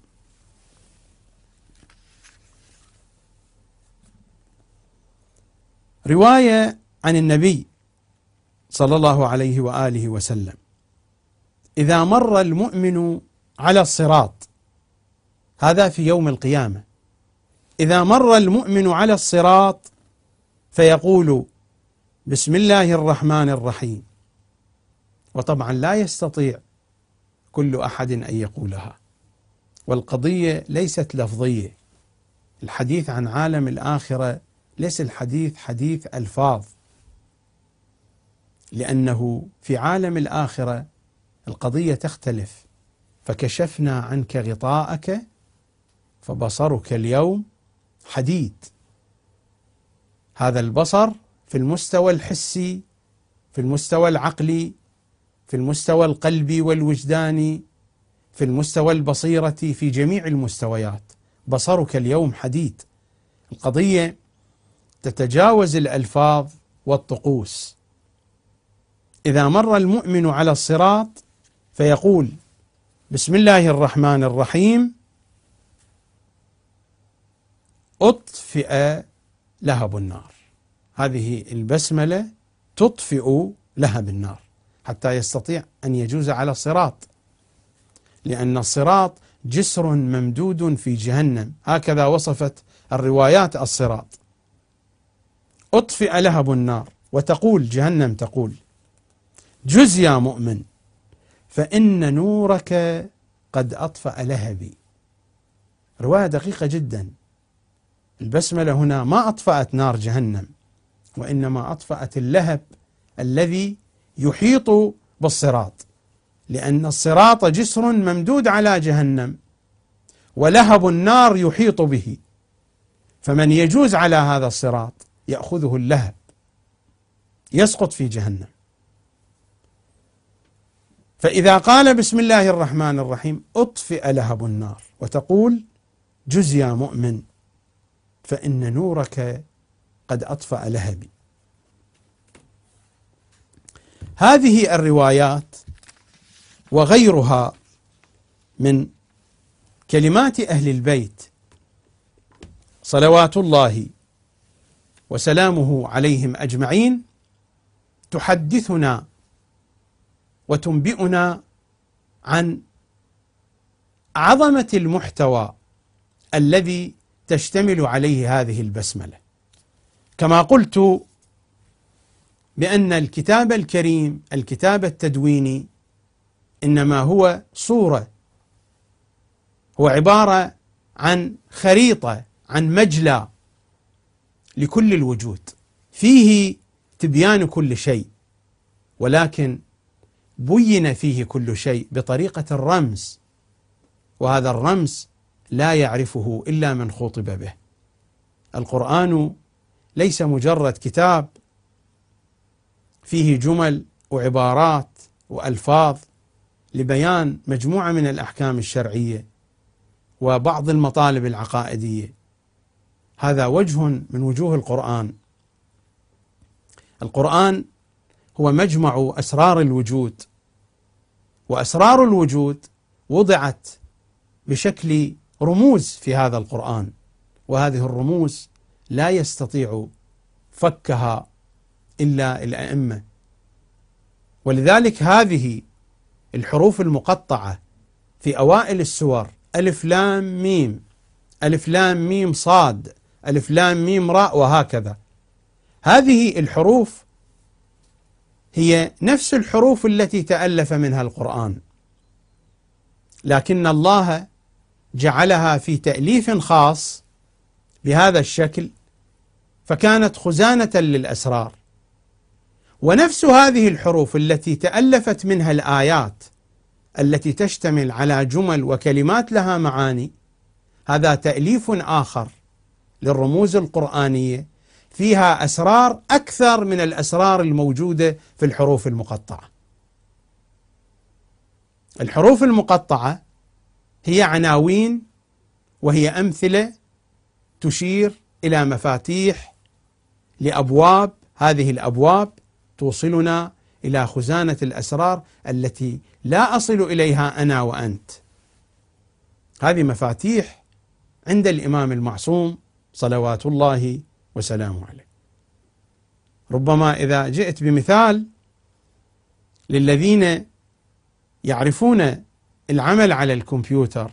رواية عن النبي صلى الله عليه وآله وسلم: إذا مر المؤمن على الصراط، هذا في يوم القيامة، إذا مر المؤمن على الصراط فيقول بسم الله الرحمن الرحيم، وطبعا لا يستطيع كل أحد أن يقولها، والقضية ليست لفظية، الحديث عن عالم الآخرة ليس الحديث حديث ألفاظ، لأنه في عالم الآخرة القضية تختلف. فكشفنا عنك غطاءك فبصرك اليوم حديد. هذا البصر في المستوى الحسي، في المستوى العقلي، في المستوى القلبي والوجداني، في المستوى البصيرة، في جميع المستويات بصرك اليوم حديد. القضية تتجاوز الألفاظ والطقوس. إذا مر المؤمن على الصراط فيقول بسم الله الرحمن الرحيم، أطفئ لهب النار. هذه البسملة تطفئ لهب النار حتى يستطيع أن يجوز على الصراط، لأن الصراط جسر ممدود في جهنم، هكذا وصفت الروايات الصراط. أطفئ لهب النار، وتقول جهنم تقول جز يا مؤمن فإن نورك قد أطفأ لهبي. رواية دقيقة جدا. البسملة هنا ما أطفأت نار جهنم، وإنما أطفأت اللهب الذي يحيط بالصراط، لأن الصراط جسر ممدود على جهنم، ولهب النار يحيط به، فمن يجوز على هذا الصراط يأخذه اللهب يسقط في جهنم. فإذا قال بسم الله الرحمن الرحيم أطفئ لهب النار، وتقول جز يا مؤمن فإن نورك قد أطفأ لهبي. هذه الروايات وغيرها من كلمات أهل البيت صلوات الله وسلامه عليهم أجمعين تحدثنا وتنبئنا عن عظمة المحتوى الذي تشتمل عليه هذه البسملة. كما قلت بأن الكتاب الكريم، الكتاب التدويني، إنما هو صورة، هو عبارة عن خريطة، عن مجلى لكل الوجود، فيه تبيان كل شيء، ولكن بين فيه كل شيء بطريقة الرمز، وهذا الرمز لا يعرفه إلا من خُطب به. القرآن ليس مجرد كتاب فيه جمل وعبارات وألفاظ لبيان مجموعة من الأحكام الشرعية وبعض المطالب العقائدية. هذا وجه من وجوه القرآن. القرآن هو مجمع أسرار الوجود، وأسرار الوجود وضعت بشكل رموز في هذا القرآن، وهذه الرموز لا يستطيع فكها إلا الأئمة. ولذلك هذه الحروف المقطعة في أوائل السور، ألف لام ميم، ألف لام ميم صاد، ألف لام ميم راء، وهكذا، هذه الحروف هي نفس الحروف التي تألف منها القرآن، لكن الله جعلها في تأليف خاص بهذا الشكل، فكانت خزانة للأسرار. ونفس هذه الحروف التي تألفت منها الآيات التي تشتمل على جمل وكلمات لها معاني، هذا تأليف آخر للرموز القرآنية فيها أسرار أكثر من الأسرار الموجودة في الحروف المقطعة. الحروف المقطعة هي عناوين وهي أمثلة تشير إلى مفاتيح لأبواب، هذه الأبواب توصلنا إلى خزانة الأسرار التي لا أصل إليها أنا وأنت. هذه مفاتيح عند الإمام المعصوم صلوات الله وسلامه عليه. ربما إذا جئت بمثال للذين يعرفون العمل على الكمبيوتر،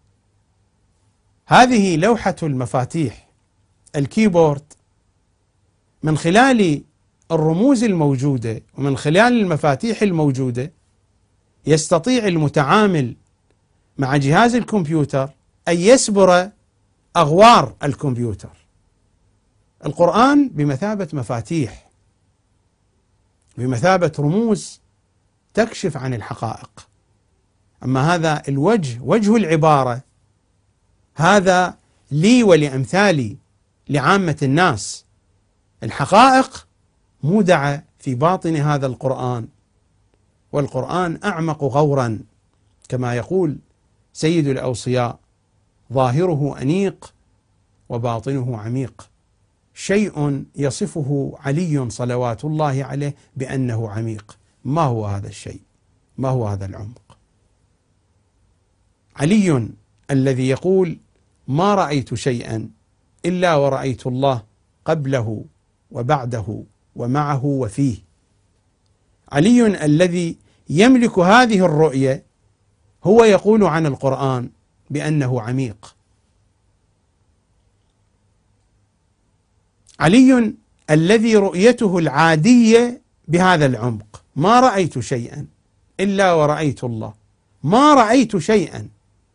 هذه لوحة المفاتيح، الكيبورد، من خلال الرموز الموجودة ومن خلال المفاتيح الموجودة يستطيع المتعامل مع جهاز الكمبيوتر أن يسبر أغوار الكمبيوتر. القرآن بمثابة مفاتيح، بمثابة رموز تكشف عن الحقائق. أما هذا الوجه، وجه العبارة، هذا لي ولأمثالي، لعامة الناس. الحقائق مودعة في باطن هذا القرآن، والقرآن أعمق غورا، كما يقول سيد الأوصياء: ظاهره أنيق وباطنه عميق. شيء يصفه علي صلوات الله عليه بأنه عميق. ما هو هذا الشيء؟ ما هو هذا العمق؟ علي الذي يقول: ما رأيت شيئا إلا ورأيت الله قبله وبعده ومعه وفيه. علي الذي يملك هذه الرؤية هو يقول عن القرآن بأنه عميق. علي الذي رؤيته العادية بهذا العمق: ما رأيت شيئا إلا ورأيت الله. ما رأيت شيئا،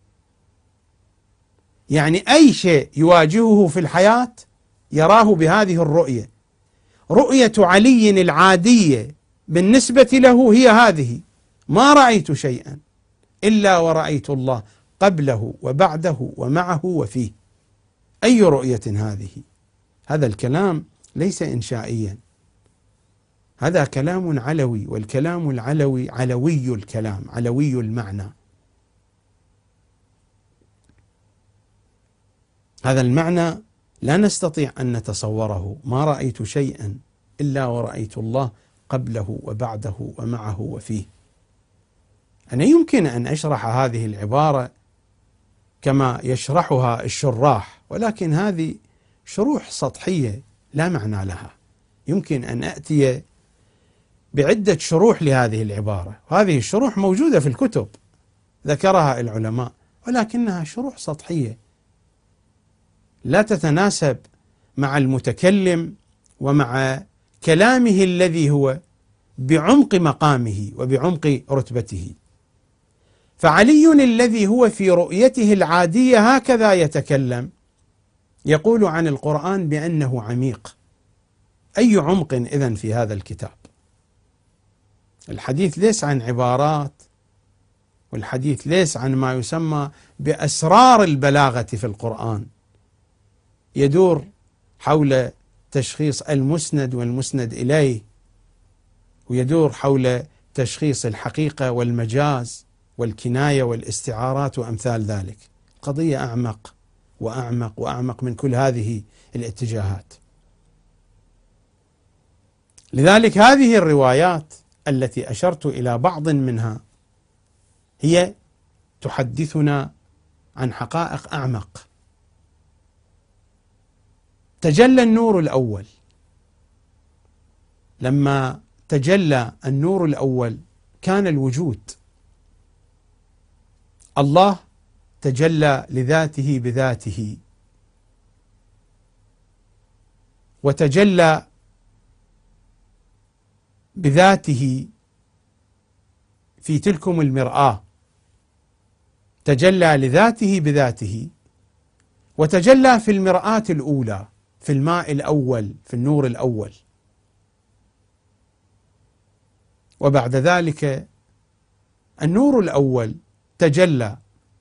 يعني أي شيء يواجهه في الحياة يراه بهذه الرؤية. رؤية علي العادية بالنسبة له هي هذه: ما رأيت شيئا إلا ورأيت الله قبله وبعده ومعه وفيه. أي رؤية هذه؟ هذا الكلام ليس إنشائيا، هذا كلام علوي، والكلام العلوي علوي الكلام، علوي المعنى. هذا المعنى لا نستطيع أن نتصوره. ما رأيت شيئا إلا ورأيت الله قبله وبعده ومعه وفيه. أنا يمكن أن أشرح هذه العبارة كما يشرحها الشراح، ولكن هذه شروح سطحية لا معنى لها. يمكن أن أتي بعدة شروح لهذه العبارة، وهذه الشروح موجودة في الكتب ذكرها العلماء، ولكنها شروح سطحية لا تتناسب مع المتكلم ومع كلامه الذي هو بعمق مقامه وبعمق رتبته. فعلي الذي هو في رؤيته العادية هكذا يتكلم، يقول عن القرآن بأنه عميق. أي عمق إذن في هذا الكتاب؟ الحديث ليس عن عبارات، والحديث ليس عن ما يسمى بأسرار البلاغة في القرآن، يدور حول تشخيص المسند والمسند إليه، ويدور حول تشخيص الحقيقة والمجاز والكناية والاستعارات وأمثال ذلك. قضية أعمق وأعمق وأعمق من كل هذه الاتجاهات. لذلك هذه الروايات التي أشرت إلى بعض منها هي تحدثنا عن حقائق أعمق. تجلى النور الأول. لما تجلى النور الأول كان الوجود. الله تجلى لذاته بذاته، وتجلى بذاته في تلكم المرآة، تجلى لذاته بذاته، وتجلى في المرآة الأولى، في الماء الأول، في النور الأول. وبعد ذلك النور الأول تجلى،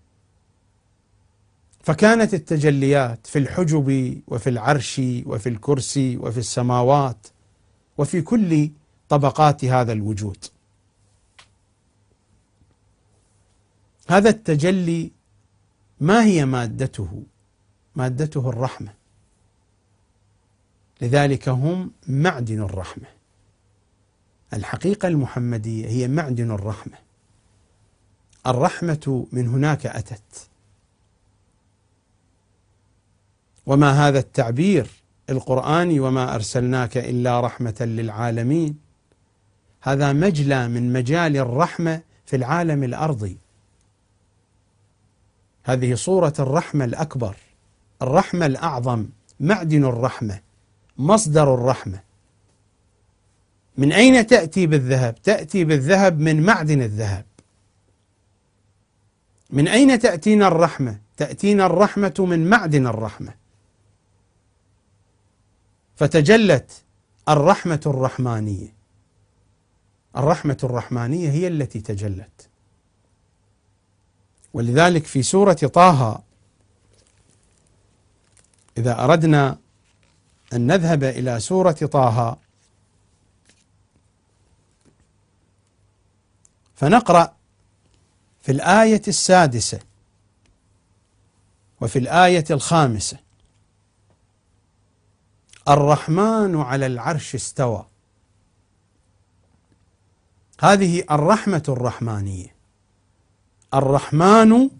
فكانت التجليات في الحجب وفي العرش وفي الكرسي وفي السماوات وفي كل طبقات هذا الوجود. هذا التجلي ما هي مادته؟ مادته الرحمة. لذلك هم معدن الرحمة. الحقيقة المحمدية هي معدن الرحمة. الرحمة من هناك أتت. وما هذا التعبير القرآني وما أرسلناك إلا رحمة للعالمين، هذا مجلى من مجال الرحمة في العالم الأرضي. هذه صورة الرحمة الأكبر، الرحمة الأعظم، معدن الرحمة، مصدر الرحمة. من أين تأتي بالذهب؟ تأتي بالذهب من معدن الذهب. من أين تأتينا الرحمة؟ تأتينا الرحمة من معدن الرحمة. فتجلت الرحمة الرحمانية. الرحمة الرحمانية هي التي تجلت. ولذلك في سورة طه، إذا أردنا أن نذهب إلى سورة طه فنقرأ في الآية 6 وفي الآية 5: الرحمن على العرش استوى. هذه الرحمة الرحمانية. الرحمن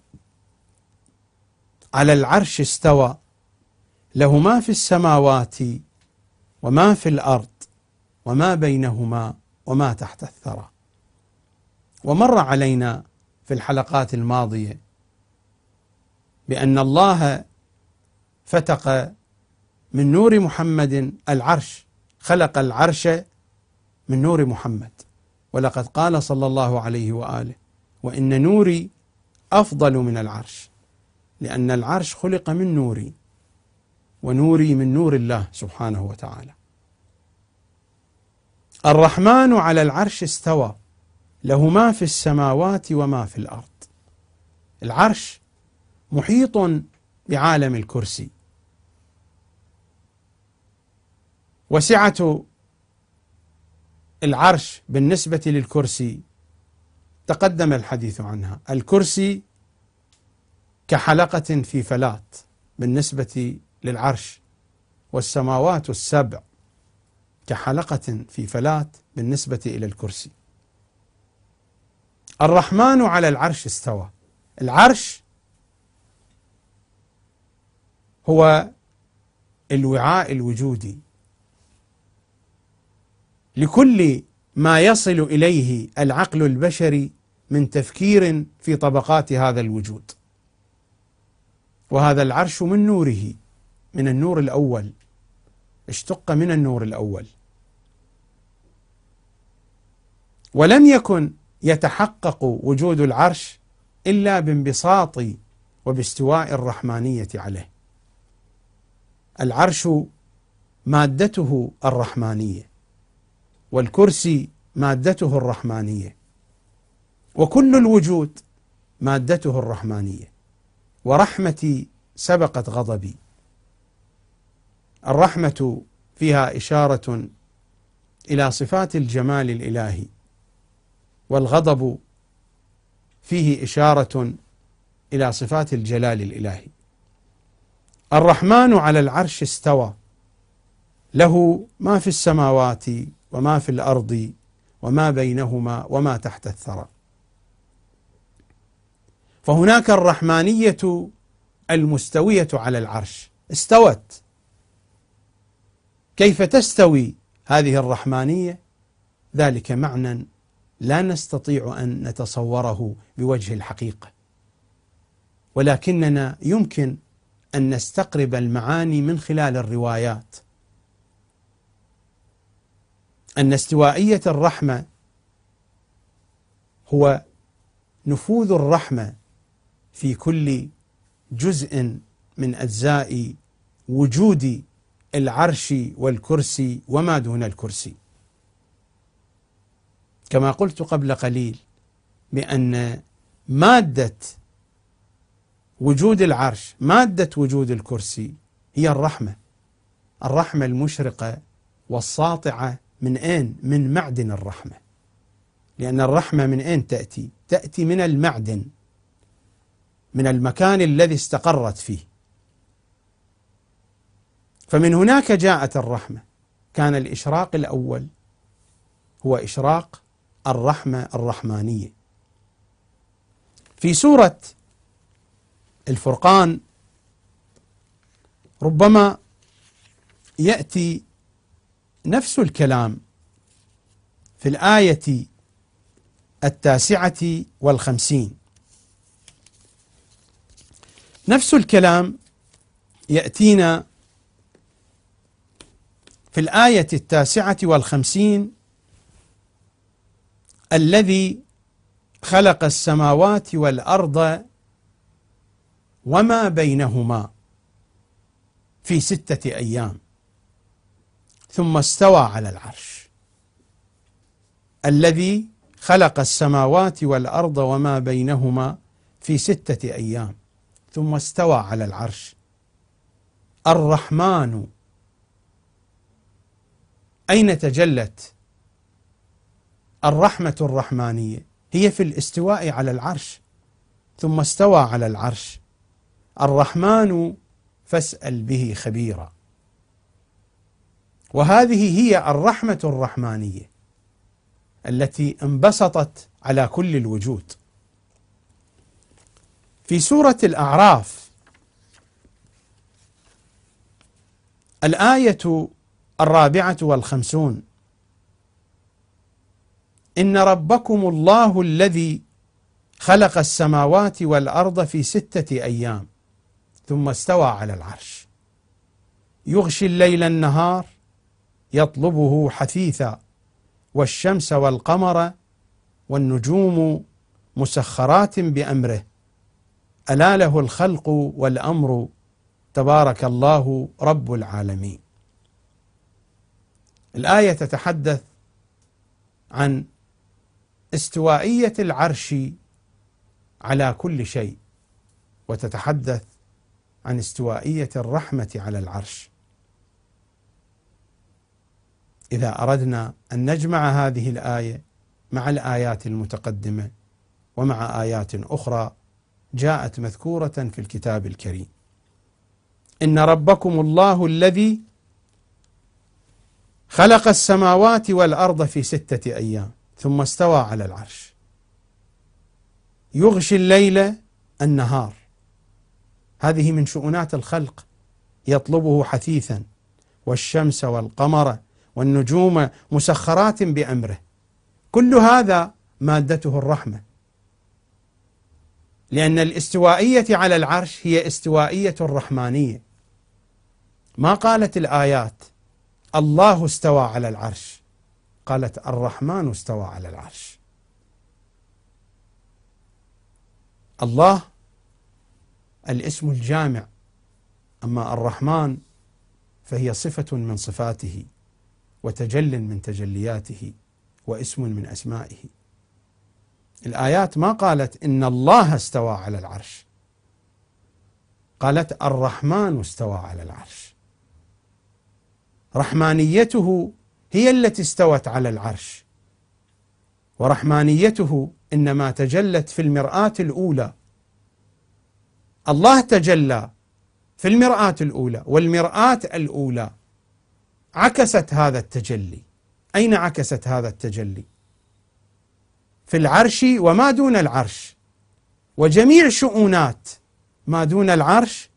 على العرش استوى، له ما في السماوات وما في الأرض وما بينهما وما تحت الثرى. ومر علينا في الحلقات الماضية بأن الله فتق من نور محمد العرش، خلق العرش من نور محمد. ولقد قال صلى الله عليه وآله: وإن نوري أفضل من العرش، لأن العرش خلق من نوري، ونوري من نور الله سبحانه وتعالى. الرحمن على العرش استوى، له ما في السماوات وما في الأرض. العرش محيط بعالم الكرسي. وسعة العرش بالنسبة للكرسي تقدم الحديث عنها. الكرسي كحلقة في فلاة بالنسبة للعرش، والسماوات السبع كحلقة في فلاة بالنسبة إلى الكرسي. الرحمن على العرش استوى. العرش هو الوعاء الوجودي لكل ما يصل إليه العقل البشري من تفكير في طبقات هذا الوجود. وهذا العرش من نوره، من النور الأول، اشتق من النور الأول، ولم يكن يتحقق وجود العرش إلا بانبساط وباستواء الرحمانية عليه. العرش مادته الرحمانية، والكرسي مادته الرحمانية، وكل الوجود مادته الرحمانية. ورحمتي سبقت غضبي. الرحمة فيها إشارة إلى صفات الجمال الإلهي، والغضب فيه إشارة إلى صفات الجلال الإلهي. الرحمن على العرش استوى، له ما في السماوات وما في الأرض وما بينهما وما تحت الثرى. فهناك الرحمانية المستوية على العرش، استوت. كيف تستوي هذه الرحمانية؟ ذلك معنى لا نستطيع أن نتصوره بوجه الحقيقة، ولكننا يمكن أن نستقرب المعاني من خلال الروايات. أن استوائية الرحمة هو نفوذ الرحمة في كل جزء من أجزاء وجود العرش والكرسي وما دون الكرسي. كما قلت قبل قليل بأن مادة وجود العرش، مادة وجود الكرسي، هي الرحمة. الرحمة المشرقة والساطعة من أين؟ من معدن الرحمة. لأن الرحمة من أين تأتي؟ تأتي من المعدن، من المكان الذي استقرت فيه. فمن هناك جاءت الرحمة. كان الإشراق الأول هو إشراق الرحمة الرحمانية. في سورة الفرقان ربما يأتي نفس الكلام في الآية 59. نفس الكلام يأتينا في الآية 59: الذي خلق السماوات والأرض وما بينهما في 6 أيام ثم استوى على العرش. الذي خلق السماوات والأرض وما بينهما في 6 أيام ثم استوى على العرش. الرحمن أين تجلت الرحمة الرحمانية؟ هي في الاستواء على العرش. ثم استوى على العرش. الرحمن فاسأل به خبيرا. وهذه هي الرحمة الرحمانية التي انبسطت على كل الوجود. في سورة الأعراف الآية 54: إن ربكم الله الذي خلق السماوات والأرض في 6 أيام ثم استوى على العرش يغشي الليل النهار يطلبه حثيثا والشمس والقمر والنجوم مسخرات بأمره ألا له الخلق والأمر تبارك الله رب العالمين. الآية تتحدث عن استوائية العرش على كل شيء، وتتحدث عن استوائية الرحمة على العرش. إذا أردنا أن نجمع هذه الآية مع الآيات المتقدمة ومع آيات أخرى جاءت مذكورة في الكتاب الكريم:، إن ربكم الله الذي خلق السماوات والأرض وما بينهما في 6 أيام ثم استوى على العرش يغشي الليل النهار يطلبه حثيثا والشمس والقمر والنجوم مسخرات بأمره ألا له الخلق والأمر تبارك الله رب العالمين. الآية تتحدث عن استوائية العرش على كل شيء، وتتحدث عن استوائية الرحمة على العرش. إذا أردنا أن نجمع هذه الآية مع الآيات المتقدمة ومع آيات أخرى جاءت مذكورة في الكتاب الكريم: إن ربكم الله الذي خلق السماوات والأرض في 6 أيام ثم استوى على العرش يغشي الليل النهار. هذه من شؤونات الخلق، يطلبه حثيثا، والشمس والقمر والنجوم مسخرات بأمره. كل هذا مادته الرحمة، لأن الاستوائية على العرش هي استوائية رحمانية. ما قالت الآيات الله استوى على العرش، قالت الرحمن استوى على العرش. الله الاسم الجامع، أما الرحمن فهي صفة من صفاته وتجل من تجلياته واسم من أسمائه. الآيات ما قالت إن الله استوى على العرش، قالت الرحمن استوى على العرش. رحمانيته هي التي استوت على العرش، ورحمانيته إنما تجلت في المرآة الأولى. الله تجلى في المرآة الأولى، والمرآة الأولى عكست هذا التجلي. أين عكست هذا التجلي؟ في العرش وما دون العرش، وجميع شؤونات ما دون العرش.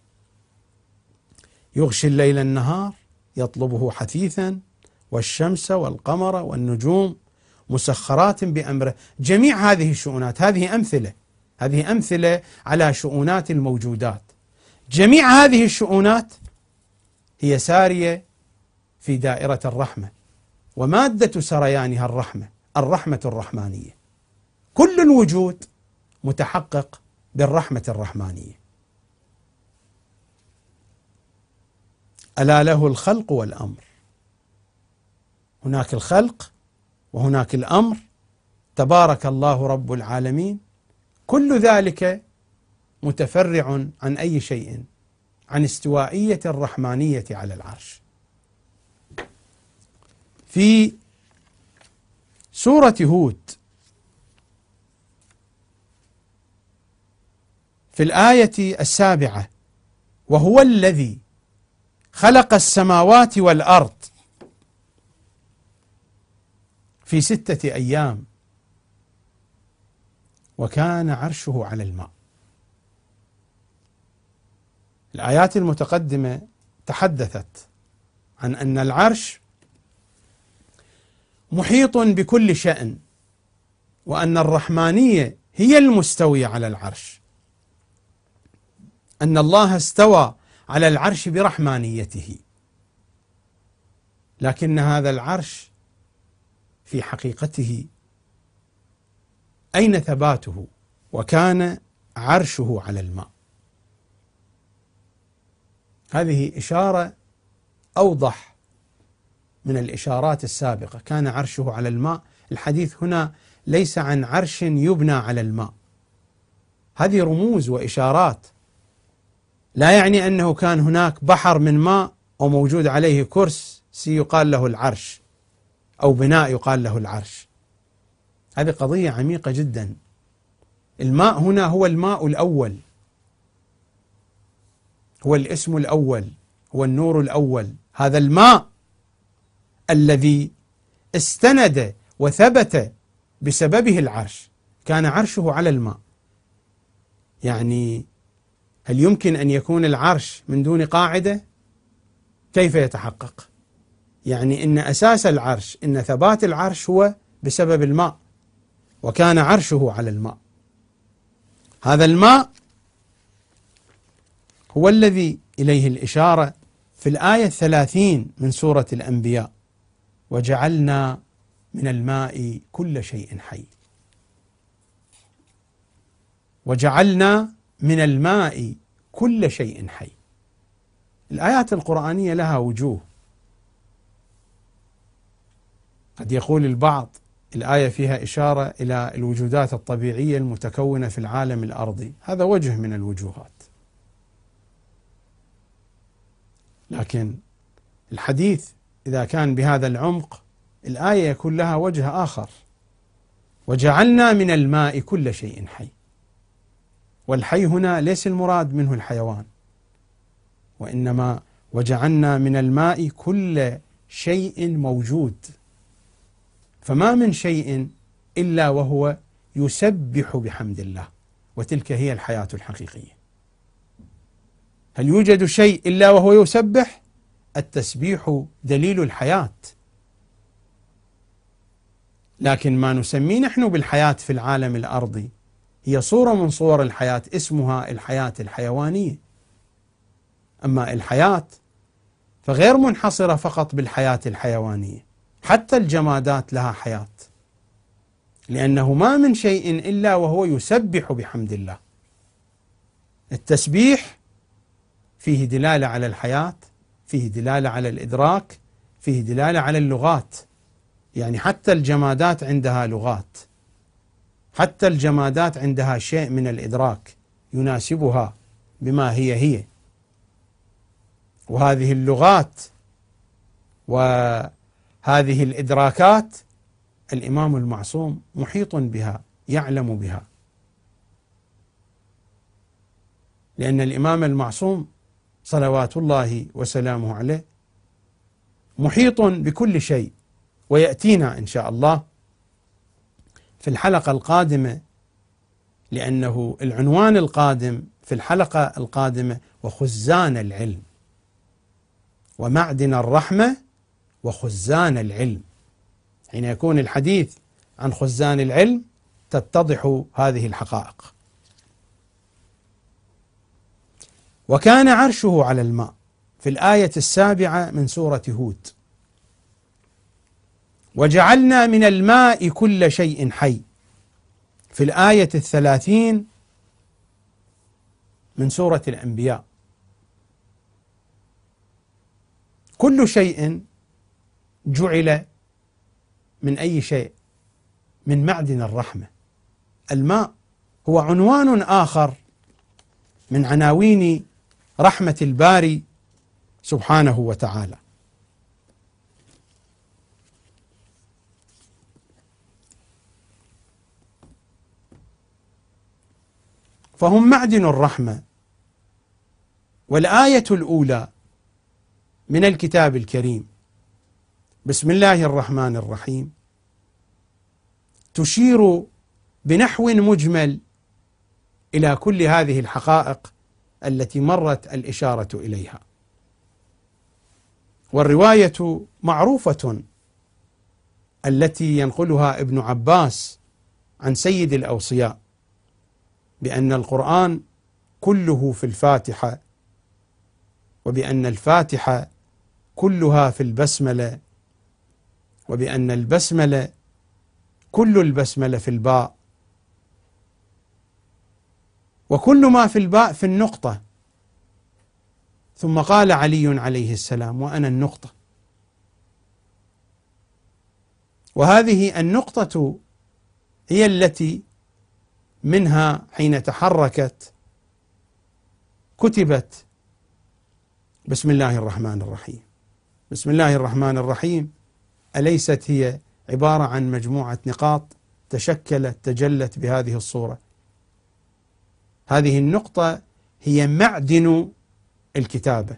يغشي الليل النهار يطلبه حثيثا، والشمس والقمر والنجوم مسخرات بأمره. جميع هذه الشؤونات، هذه أمثلة على شؤونات الموجودات. جميع هذه الشؤونات هي سارية في دائرة الرحمة، ومادة سريانها الرحمة الرحمانية. كل الوجود متحقق بالرحمة الرحمانية. ألا له الخلق والأمر. هناك الخلق وهناك الأمر، تبارك الله رب العالمين. كل ذلك متفرع عن أي شيء؟ عن استوائية الرحمانية على العرش. في سورة هود في الآية 7: وهو الذي خلق السماوات والأرض في 6 أيام وكان عرشه على الماء. الآيات المتقدمة تحدثت عن أن العرش محيط بكل شأن، وأن الرحمانية هي المستوية على العرش، أن الله استوى على العرش برحمانيته. لكن هذا العرش في حقيقته أين ثباته؟ وكان عرشه على الماء. هذه إشارة أوضح من الإشارات السابقة. كان عرشه على الماء. الحديث هنا ليس عن عرش يبنى على الماء، هذه رموز وإشارات، لا يعني أنه كان هناك بحر من ماء وموجود عليه كرسي يقال له العرش، أو بناء يقال له العرش. هذه قضية عميقة جدا. الماء هنا هو الماء الأول، هو الاسم الأول، هو النور الأول. هذا الماء الذي استند وثبت بسببه العرش، كان عرشه على الماء. يعني هل يمكن أن يكون العرش من دون قاعدة؟ كيف يتحقق؟ يعني إن أساس العرش، إن ثبات العرش هو بسبب الماء، وكان عرشه على الماء. هذا الماء هو الذي إليه الإشارة في الآية 30 من سورة الأنبياء: وجعلنا من الماء كل شيء حي. وجعلنا من الماء كل شيء حي. الآيات القرآنية لها وجوه. قد يقول البعض الآية فيها إشارة إلى الوجودات الطبيعية المتكونة في العالم الأرضي، هذا وجه من الوجوهات. لكن الحديث إذا كان بهذا العمق، الآية يكون لها وجه آخر: وجعلنا من الماء كل شيء حي. والحي هنا ليس المراد منه الحيوان، وإنما وجعلنا من الماء كل شيء موجود، فما من شيء إلا وهو يسبح بحمد الله، وتلك هي الحياة الحقيقية. هل يوجد شيء إلا وهو يسبح؟ التسبيح دليل الحياة، لكن ما نسميه نحن بالحياة في العالم الأرضي هي صورة من صور الحياة، اسمها الحياة الحيوانية. أما الحياة فغير منحصرة فقط بالحياة الحيوانية، حتى الجمادات لها حياة، لأنه ما من شيء إلا وهو يسبح بحمد الله. التسبيح فيه دلالة على الحياة، فيه دلالة على الإدراك، فيه دلالة على اللغات، يعني حتى الجمادات عندها لغات، حتى الجمادات عندها شيء من الإدراك يناسبها بما هي، وهذه اللغات وهذه الإدراكات الإمام المعصوم محيط بها، يعلم بها، لأن الإمام المعصوم صلوات الله وسلامه عليه محيط بكل شيء. ويأتينا إن شاء الله في الحلقة القادمة، لأنه العنوان القادم في الحلقة القادمة وخزان العلم، ومعدن الرحمة وخزان العلم. حين يكون الحديث عن خزان العلم تتضح هذه الحقائق. وكان عرشه على الماء في الآية 7 من سورة هود. وجعلنا من الماء كل شيء حي في الآية 30 من سورة الأنبياء. كل شيء جعل من أي شيء؟ من معدن الرحمة. الماء هو عنوان آخر من عناوين رحمة الباري سبحانه وتعالى. فهم معدن الرحمة. والآية الأولى من الكتاب الكريم بسم الله الرحمن الرحيم تشير بنحو مجمل إلى كل هذه الحقائق التي مرت الإشارة إليها. والرواية معروفة التي ينقلها ابن عباس عن سيد الأوصياء بأن القرآن كله في الفاتحة، وبأن الفاتحة كلها في البسملة، وبأن البسملة كل البسملة في الباء، وكل ما في الباء في النقطة. ثم قال علي عليه السلام: وأنا النقطة. وهذه النقطة هي التي منها حين تحركت كتبت بسم الله الرحمن الرحيم. بسم الله الرحمن الرحيم أليست هي عبارة عن مجموعة نقاط تشكلت تجلت بهذه الصورة؟ هذه النقطة هي معدن الكتابة.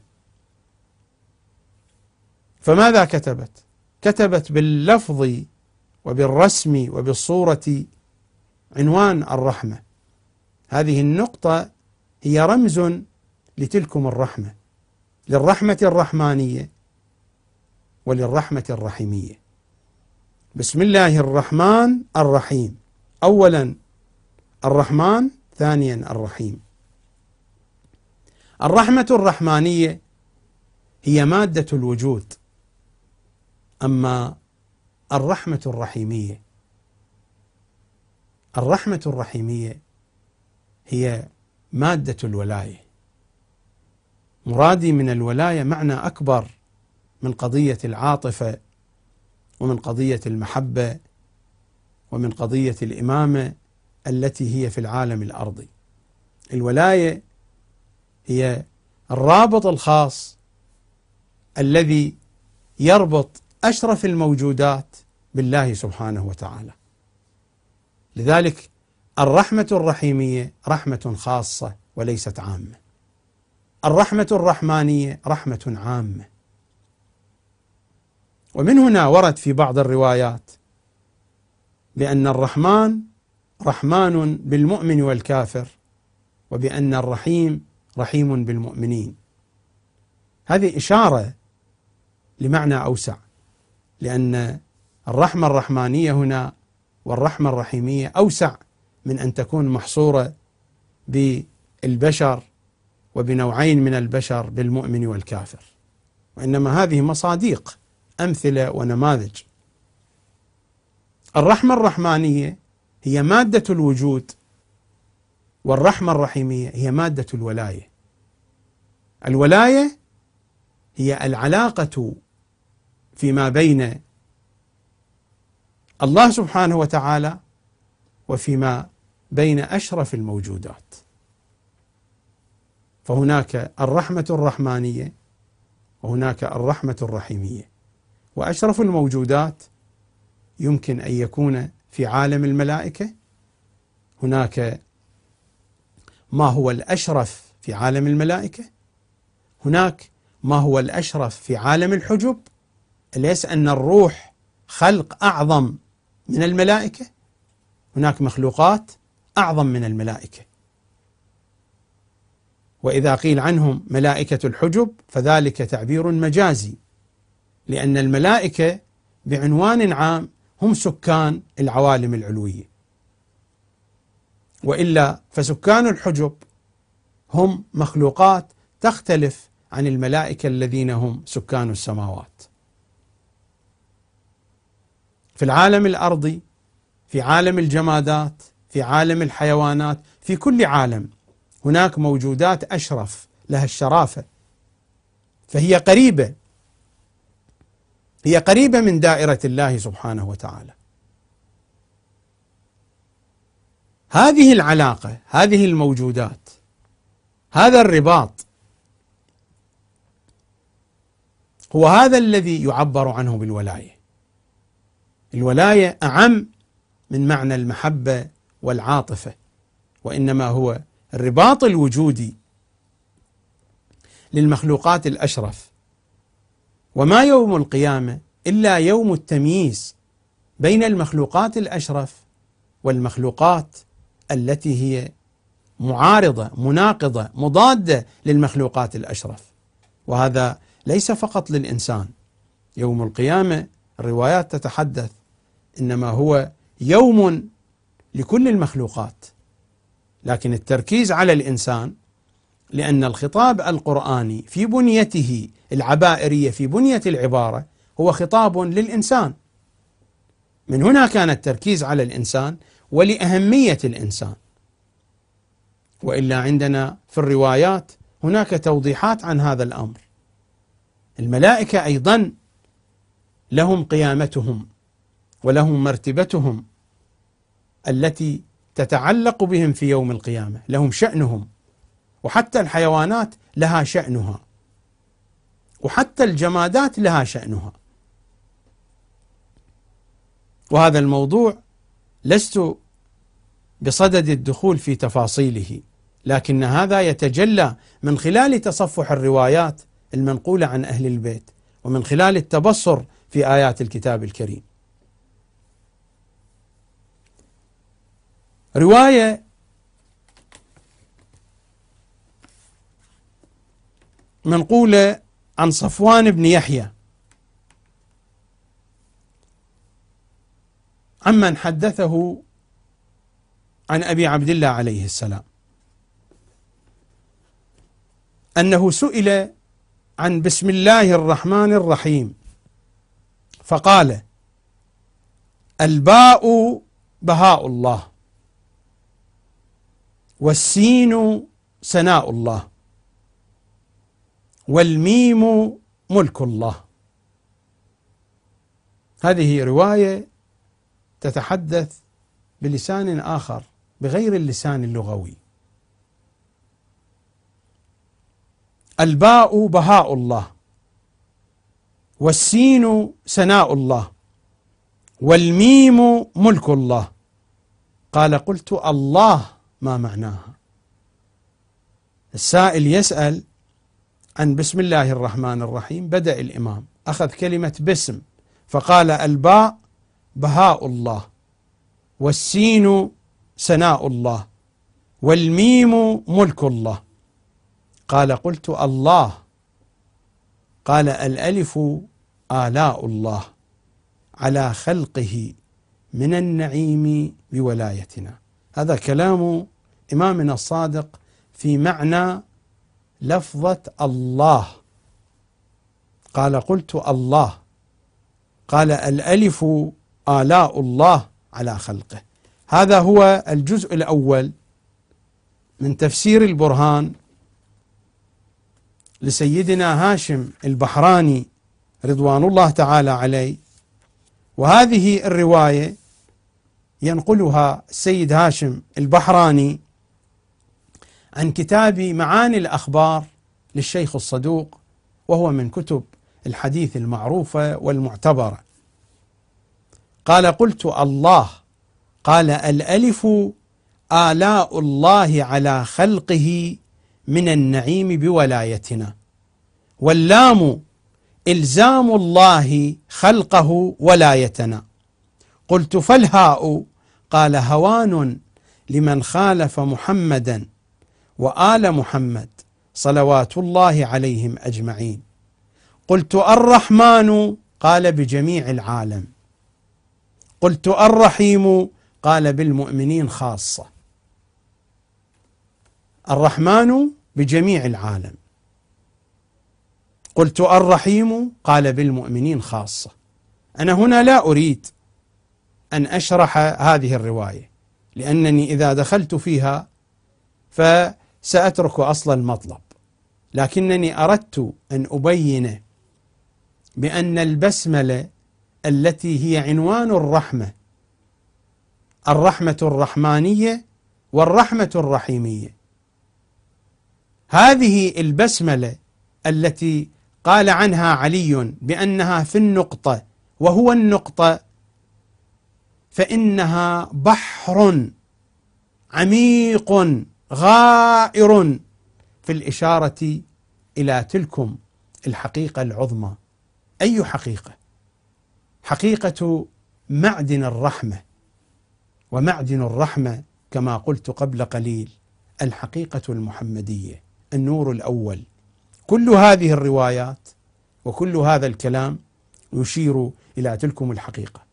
فماذا كتبت؟ كتبت باللفظ وبالرسم وبالصورة عنوان الرحمة. هذه النقطة هي رمز لتلكم الرحمة، للرحمة الرحمانية وللرحمة الرحيمية. بسم الله الرحمن الرحيم، أولا الرحمن، ثانيا الرحيم. الرحمة الرحمانية هي مادة الوجود، أما الرحمة الرحيمية، الرحمة الرحيمية هي مادة الولاية. مرادي من الولاية معنى أكبر من قضية العاطفة ومن قضية المحبة ومن قضية الإمامة التي هي في العالم الأرضي. الولاية هي الرابط الخاص الذي يربط أشرف الموجودات بالله سبحانه وتعالى. لذلك الرحمة الرحيمية رحمة خاصة وليست عامة. الرحمة الرحمانية رحمة عامة. ومن هنا ورد في بعض الروايات بأن الرحمن رحمن بالمؤمن والكافر، وبأن الرحيم رحيم بالمؤمنين. هذه إشارة لمعنى أوسع، لأن الرحمة الرحمانية هنا والرحمة الرحيمية أوسع من أن تكون محصورة بالبشر وبنوعين من البشر بالمؤمن والكافر، وإنما هذه مصاديق، أمثلة ونماذج. الرحمة الرحمانية هي مادة الوجود، والرحمة الرحيمية هي مادة الولاية. الولاية هي العلاقة فيما بين الله سبحانه وتعالى وفيما بين أشرف الموجودات. فهناك الرحمة الرحمانية وهناك الرحمة الرحيمية، وأشرف الموجودات يمكن أن يكون في عالم الملائكة. هناك ما هو الأشرف في عالم الملائكة، هناك ما هو الأشرف في عالم الحجب، أليس أن الروح خلق أعظم من الملائكة؟ هناك مخلوقات أعظم من الملائكة، وإذا قيل عنهم ملائكة الحجب فذلك تعبير مجازي، لأن الملائكة بعنوان عام هم سكان العوالم العلوية، وإلا فسكان الحجب هم مخلوقات تختلف عن الملائكة الذين هم سكان السماوات. في العالم الأرضي، في عالم الجمادات، في عالم الحيوانات، في كل عالم هناك موجودات أشرف لها الشرافة، فهي قريبة، هي قريبة من دائرة الله سبحانه وتعالى. هذه العلاقة، هذه الموجودات، هذا الرباط هو هذا الذي يعبر عنه بالولاية. الولاية أعم من معنى المحبة والعاطفة، وإنما هو الرباط الوجودي للمخلوقات الأشرف. وما يوم القيامة إلا يوم التمييز بين المخلوقات الأشرف والمخلوقات التي هي معارضة، مناقضة، مضادة للمخلوقات الأشرف. وهذا ليس فقط للإنسان. يوم القيامة الروايات تتحدث إنما هو يوم لكل المخلوقات، لكن التركيز على الإنسان لأن الخطاب القرآني في بنيته العبائرية، في بنية العبارة، هو خطاب للإنسان. من هنا كان التركيز على الإنسان ولأهمية الإنسان. وإلا عندنا في الروايات هناك توضيحات عن هذا الأمر. الملائكة أيضا لهم قيامتهم ولهم مرتبتهم التي تتعلق بهم في يوم القيامة، لهم شأنهم، وحتى الحيوانات لها شأنها، وحتى الجمادات لها شأنها. وهذا الموضوع لست بصدد الدخول في تفاصيله، لكن هذا يتجلى من خلال تصفح الروايات المنقولة عن أهل البيت، ومن خلال التبصر في آيات الكتاب الكريم. رواية منقولة عن صفوان بن يحيى عمن حدثه عن أبي عبد الله عليه السلام أنه سئل عن بسم الله الرحمن الرحيم فقال: الباء بهاء الله، والسين سناء الله، والميم ملك الله. هذه رواية تتحدث بلسان آخر بغير اللسان اللغوي. الباء بهاء الله، والسين سناء الله، والميم ملك الله. قال: قلت: الله ما معناها؟ السائل يسأل عن بسم الله الرحمن الرحيم، بدأ الإمام أخذ كلمة باسم فقال: الباء بهاء الله، والسين سناء الله، والميم ملك الله. قال: قلت: الله. قال: الألف آلاء الله على خلقه من النعيم بولايتنا. هذا كلام إمامنا الصادق في معنى لفظة الله. قال: قلت: الله. قال: الألف آلاء الله على خلقه. هذا هو الجزء الأول من تفسير البرهان لسيدنا هاشم البحراني رضوان الله تعالى عليه. وهذه الرواية ينقلها السيد هاشم البحراني عن كتاب معاني الأخبار للشيخ الصدوق، وهو من كتب الحديث المعروفة والمعتبرة. قال: قلت: الله. قال: الألف آلاء الله على خلقه من النعيم بولايتنا، واللام إلزام الله خلقه ولايتنا. قلت: فالهاء؟ قال: هوان لمن خالف محمدا وآل محمد صلوات الله عليهم أجمعين. قلت: الرحمن؟ قال: بجميع العالم. قلت: الرحيم؟ قال: بالمؤمنين خاصة. الرحمن بجميع العالم. قلت: الرحيم؟ قال: بالمؤمنين خاصة. أنا هنا لا أريد أن أشرح هذه الرواية، لأنني إذا دخلت فيها فسأترك أصل المطلب، لكنني أردت أن أبين بأن البسملة التي هي عنوان الرحمة، الرحمة الرحمانية والرحمة الرحيمية، هذه البسملة التي قال عنها علي بأنها في النقطة وهو النقطة، فإنها بحر عميق غائر في الإشارة إلى تلكم الحقيقة العظمى. أي حقيقة؟ حقيقة معدن الرحمة. ومعدن الرحمة كما قلت قبل قليل الحقيقة المحمدية، النور الأول. كل هذه الروايات وكل هذا الكلام يشير إلى تلكم الحقيقة.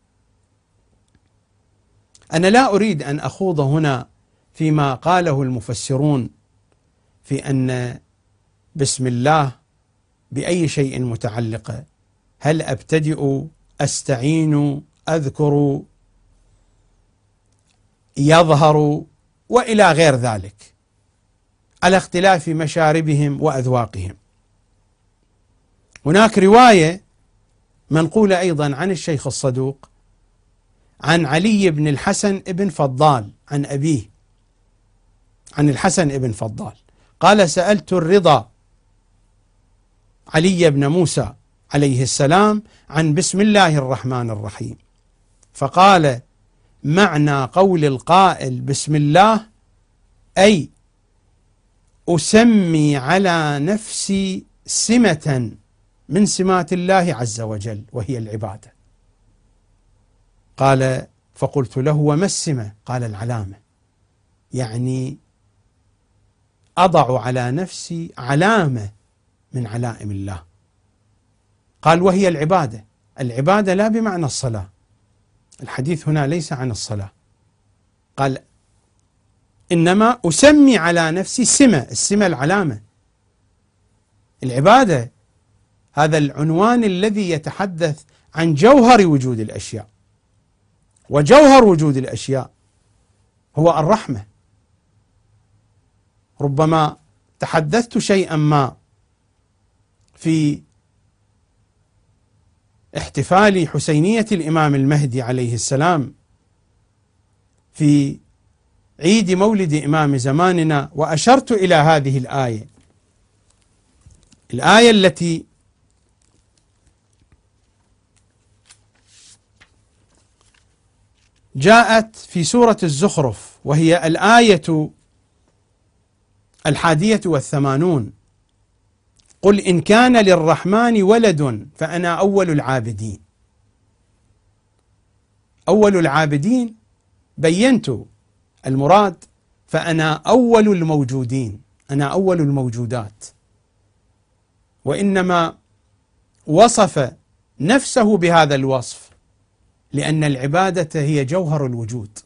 أنا لا أريد أن أخوض هنا فيما قاله المفسرون في أن بسم الله بأي شيء متعلقة، هل أبتدئ، أستعين، أذكر، يظهر، وإلى غير ذلك، على اختلاف مشاربهم وأذواقهم. هناك رواية منقولة أيضا عن الشيخ الصدوق عن علي بن الحسن بن فضال عن أبيه عن الحسن بن فضال قال: سألت الرضا علي بن موسى عليه السلام عن بسم الله الرحمن الرحيم، فقال: معنى قول القائل بسم الله أي أسمي على نفسي سمة من سمات الله عز وجل وهي العبادة. قال: فقلت له: وما السمة؟ قال: العلامة، يعني أضع على نفسي علامة من علائم الله. قال: وهي العبادة. العبادة لا بمعنى الصلاة، الحديث هنا ليس عن الصلاة. قال: إنما أسمي على نفسي سمة، السمة العلامة. العبادة هذا العنوان الذي يتحدث عن جوهر وجود الأشياء، وجوهر وجود الأشياء هو الرحمة. ربما تحدثت شيئا ما في احتفال حسينية الإمام المهدي عليه السلام في عيد مولد إمام زماننا، وأشرت إلى هذه الآية التي جاءت في سورة الزخرف، وهي الآية 81: قل إن كان للرحمن ولد فأنا أول العابدين. أول العابدين بينت المراد، فأنا أول الموجودين، أنا أول الموجودات، وإنما وصف نفسه بهذا الوصف لأن العبادة هي جوهر الوجود.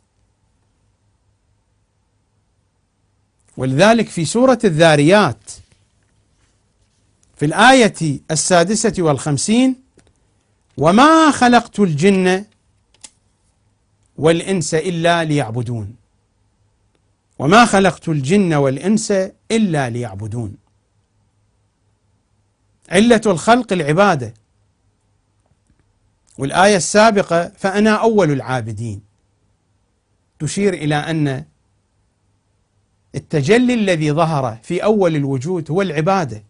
ولذلك في سورة الذاريات في الآية 56: وما خلقت الجن والإنس إلا ليعبدون، وما خلقت الجن والإنس إلا ليعبدون. علة الخلق العبادة. والآية السابقة: فأنا أول العابدين، تشير إلى أن التجلي الذي ظهر في أول الوجود هو العبادة،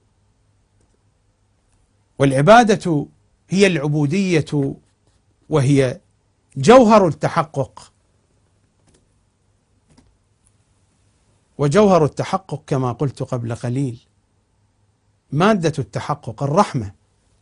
والعبادة هي العبودية، وهي جوهر التحقق. وجوهر التحقق كما قلت قبل قليل مادة التحقق الرحمة،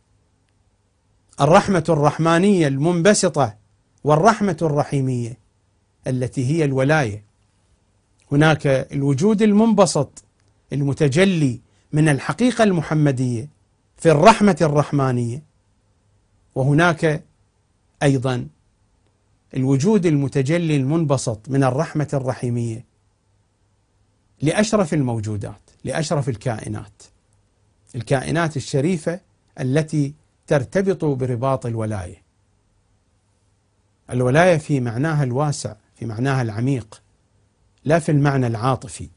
الرحمة الرحمانية المنبسطة، والرحمة الرحيمية التي هي الولاية. هناك الوجود المنبسط المتجلي من الحقيقة المحمدية في الرحمة الرحمانية، وهناك أيضا الوجود المتجلي المنبسط من الرحمة الرحيمية لأشرف الموجودات، لأشرف الكائنات الشريفة التي ترتبط برباط الولاية. الولاية في معناها الواسع، في معناها العميق، لا في المعنى العاطفي.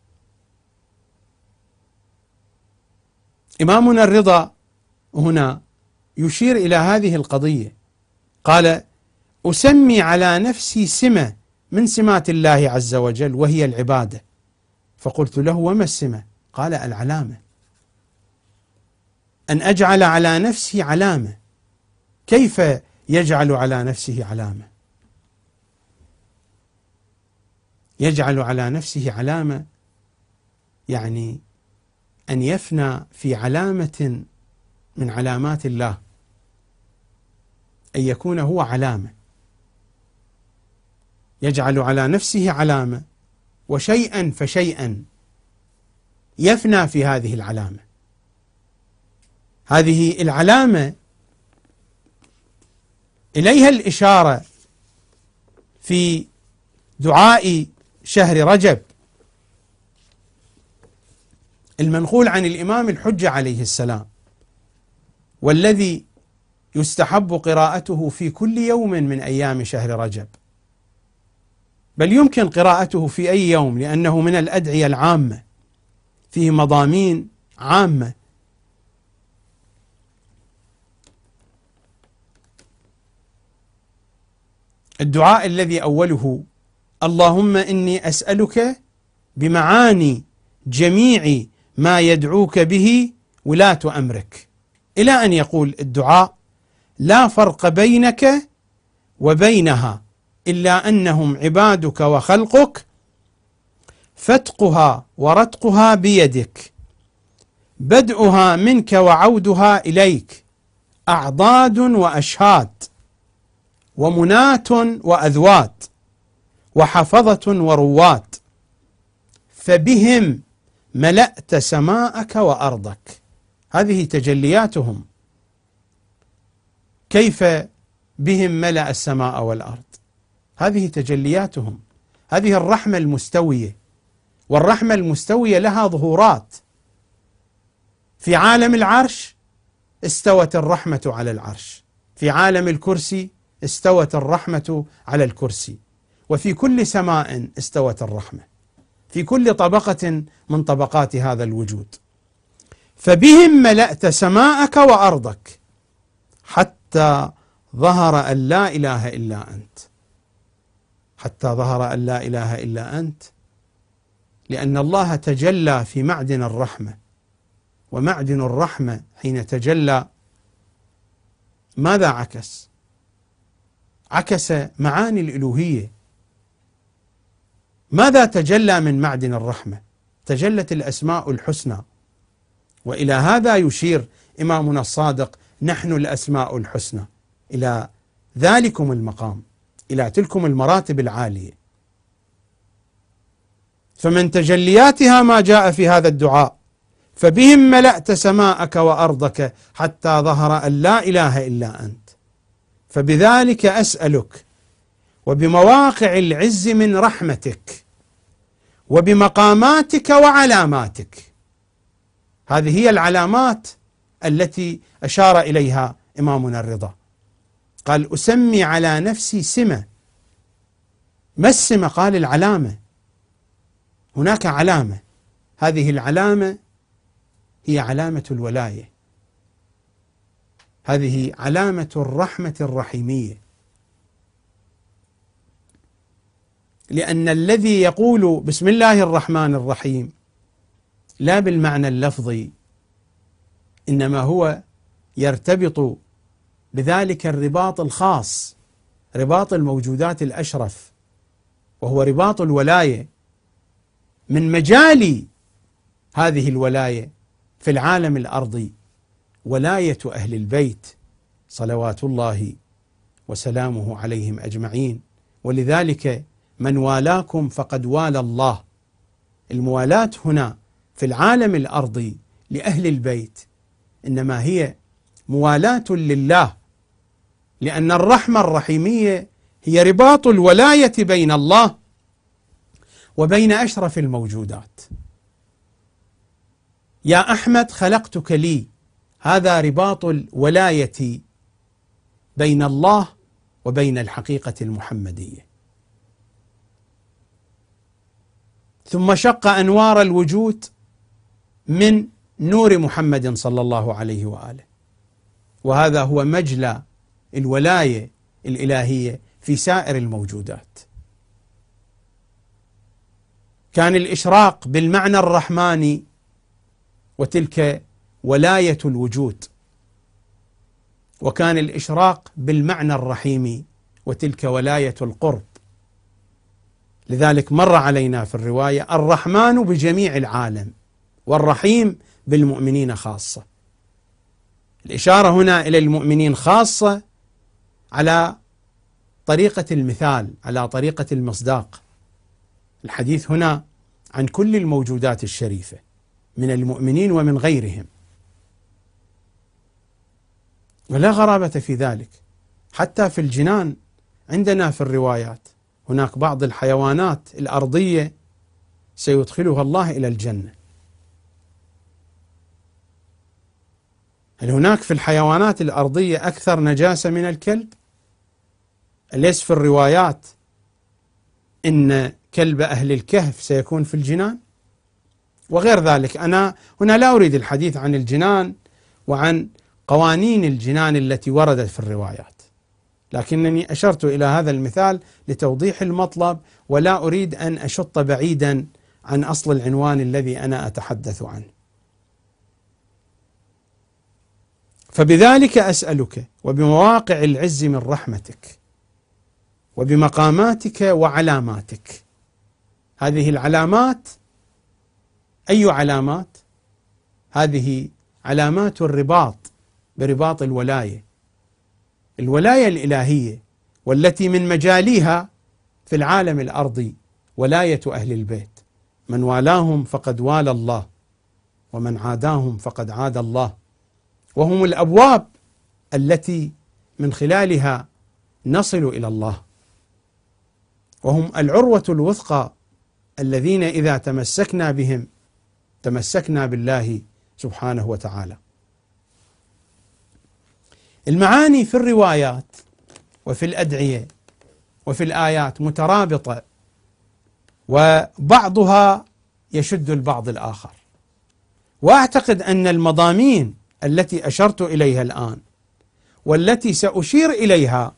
إمامنا الرضا هنا يشير إلى هذه القضية، قال: أسمي على نفسي سمة من سمات الله عز وجل وهي العبادة. فقلت له: وما السمة؟ قال: العلامة، أن أجعل على نفسي علامة. كيف يجعل على نفسه علامة؟ يجعل على نفسه علامة يعني أن يفنى في علامة من علامات الله، أن يكون هو علامة، يجعل على نفسه علامة، وشيئا فشيئا يفنى في هذه العلامة. هذه العلامة إليها الإشارة في دعاء شهر رجب المنقول عن الإمام الحجة عليه السلام، والذي يستحب قراءته في كل يوم من أيام شهر رجب، بل يمكن قراءته في أي يوم، لأنه من الأدعية العامة، فيه مضامين عامة. الدعاء الذي أوله: اللهم إني أسألك بمعاني جميع ما يدعوك به ولاة أمرك، إلى أن يقول الدعاء: لا فرق بينك وبينها إلا أنهم عبادك وخلقك، فتقها ورتقها بيدك، بدءها منك وعودها إليك، أعضاد وأشهاد، ومنات وأذوات، وحفظة وروات، فبهم ملأت سماءك وأرضك. هذه تجلياتهم. كيف بهم ملأ السماء والأرض؟ هذه تجلياتهم، هذه الرحمة المستوية. والرحمة المستوية لها ظهورات. في عالم العرش استوت الرحمة على العرش، في عالم الكرسي استوت الرحمة على الكرسي، وفي كل سماء استوت الرحمة، في كل طبقة من طبقات هذا الوجود. فبهم ملأت سماءك وأرضك حتى ظهر أن لا إله إلا أنت، حتى ظهر أن لا إله إلا أنت، لأن الله تجلى في معدن الرحمة، ومعدن الرحمة حين تجلى ماذا عكس؟ عكس معاني الإلوهية. ماذا تجلى من معدن الرحمة؟ تجلت الأسماء الحسنى، وإلى هذا يشير إمامنا الصادق: نحن الأسماء الحسنى، إلى ذلكم المقام، إلى تلكم المراتب العالية. فمن تجلياتها ما جاء في هذا الدعاء: فبهم ملأت سماءك وأرضك حتى ظهر أن لا إله إلا أنت، فبذلك أسألك، وبمواقع العز من رحمتك، وبمقاماتك وعلاماتك. هذه هي العلامات التي أشار إليها إمامنا الرضا. قال: أسمي على نفسي سمة. ما السمة؟ قال: العلامة. هناك علامة، هذه العلامة هي علامة الولاية، هذه علامة الرحمة الرحيمية. لأن الذي يقول بسم الله الرحمن الرحيم لا بالمعنى اللفظي، إنما هو يرتبط بذلك الرباط الخاص، رباط الموجودات الأشرف، وهو رباط الولاية. من مجال هذه الولاية في العالم الأرضي ولاية أهل البيت صلوات الله وسلامه عليهم أجمعين. ولذلك من والاكم فقد والى الله. الموالاة هنا في العالم الأرضي لأهل البيت إنما هي موالاة لله، لأن الرحمة الرحيمية هي رباط الولاية بين الله وبين أشرف الموجودات. يا أحمد خلقتك لي، هذا رباط الولاية بين الله وبين الحقيقة المحمدية. ثم شق أنوار الوجود من نور محمد صلى الله عليه وآله، وهذا هو مجلى الولاية الإلهية في سائر الموجودات. كان الإشراق بالمعنى الرحماني، وتلك ولاية الوجود، وكان الإشراق بالمعنى الرحيمي، وتلك ولاية القرب. لذلك مر علينا في الرواية: الرحمن بجميع العالم، والرحيم بالمؤمنين خاصة. الإشارة هنا إلى المؤمنين خاصة على طريقة المثال، على طريقة المصداق. الحديث هنا عن كل الموجودات الشريفة من المؤمنين ومن غيرهم، ولا غرابة في ذلك. حتى في الجنان عندنا في الروايات هناك بعض الحيوانات الأرضية سيدخلها الله إلى الجنة. هل هناك في الحيوانات الأرضية أكثر نجاسة من الكلب؟ أليس في الروايات إن كلب أهل الكهف سيكون في الجنان؟ وغير ذلك. أنا هنا لا أريد الحديث عن الجنان وعن قوانين الجنان التي وردت في الروايات، لكنني أشرت إلى هذا المثال لتوضيح المطلب، ولا أريد أن أشط بعيدا عن أصل العنوان الذي أنا أتحدث عنه. فبذلك أسألك، وبمواقع العز من رحمتك، وبمقاماتك وعلاماتك. هذه العلامات أي علامات؟ هذه علامات الرباط برباط الولاية، الولاية الإلهية، والتي من مجاليها في العالم الأرضي ولاية أهل البيت. من والاهم فقد والى الله، ومن عاداهم فقد عاد الله. وهم الأبواب التي من خلالها نصل إلى الله، وهم العروة الوثقى الذين إذا تمسكنا بهم تمسكنا بالله سبحانه وتعالى. المعاني في الروايات وفي الأدعية وفي الآيات مترابطة، وبعضها يشد البعض الآخر. وأعتقد أن المضامين التي أشرت إليها الآن والتي سأشير إليها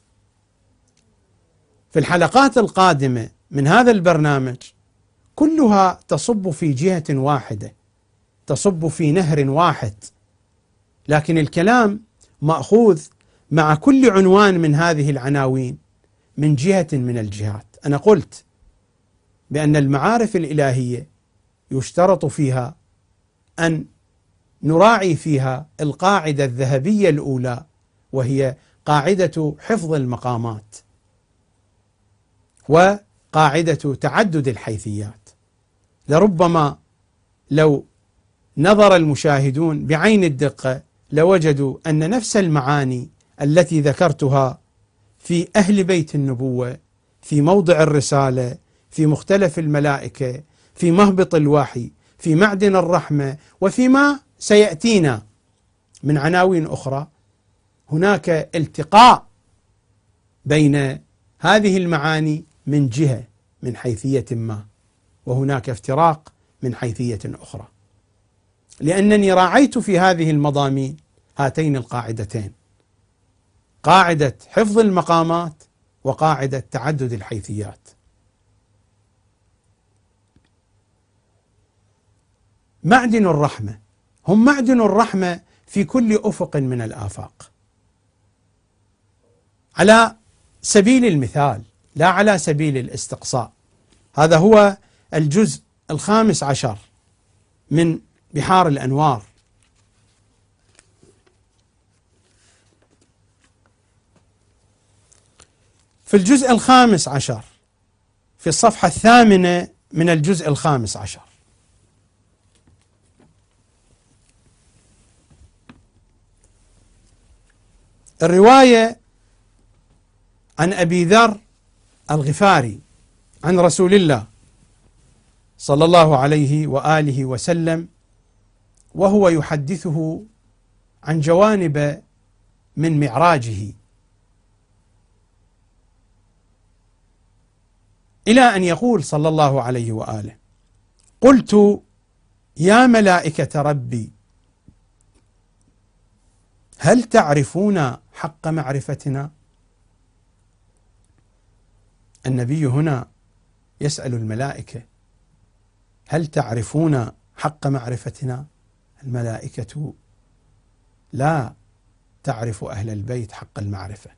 في الحلقات القادمة من هذا البرنامج كلها تصب في جهة واحدة، تصب في نهر واحد، لكن الكلام مأخوذ مع كل عنوان من هذه العناوين من جهة من الجهات. أنا قلت بأن المعارف الإلهية يشترط فيها أن نراعي فيها القاعدة الذهبية الأولى، وهي قاعدة حفظ المقامات وقاعدة تعدد الحيثيات. لربما لو نظر المشاهدون بعين الدقة لوجدوا أن نفس المعاني التي ذكرتها في أهل بيت النبوة، في موضع الرسالة، في مختلف الملائكة، في مهبط الوحي، في معدن الرحمة، وفيما سيأتينا من عناوين أخرى، هناك التقاء بين هذه المعاني من جهة من حيثية ما، وهناك افتراق من حيثية أخرى، لأنني راعيت في هذه المضامين هاتين القاعدتين: قاعدة حفظ المقامات وقاعدة تعدد الحيثيات. معدن الرحمة هم معدن الرحمة في كل أفق من الآفاق، على سبيل المثال لا على سبيل الاستقصاء. هذا هو الجزء 15 من بحار الأنوار. في الجزء 15 في الصفحة 8 من الجزء 15: الرواية عن أبي ذر الغفاري عن رسول الله صلى الله عليه وآله وسلم، وهو يحدثه عن جوانب من معراجه، إلى أن يقول صلى الله عليه وآله: قلت يا ملائكة ربي هل تعرفون حق معرفتنا؟ النبي هنا يسأل الملائكة: هل تعرفون حق معرفتنا؟ الملائكة لا تعرف أهل البيت حق المعرفة.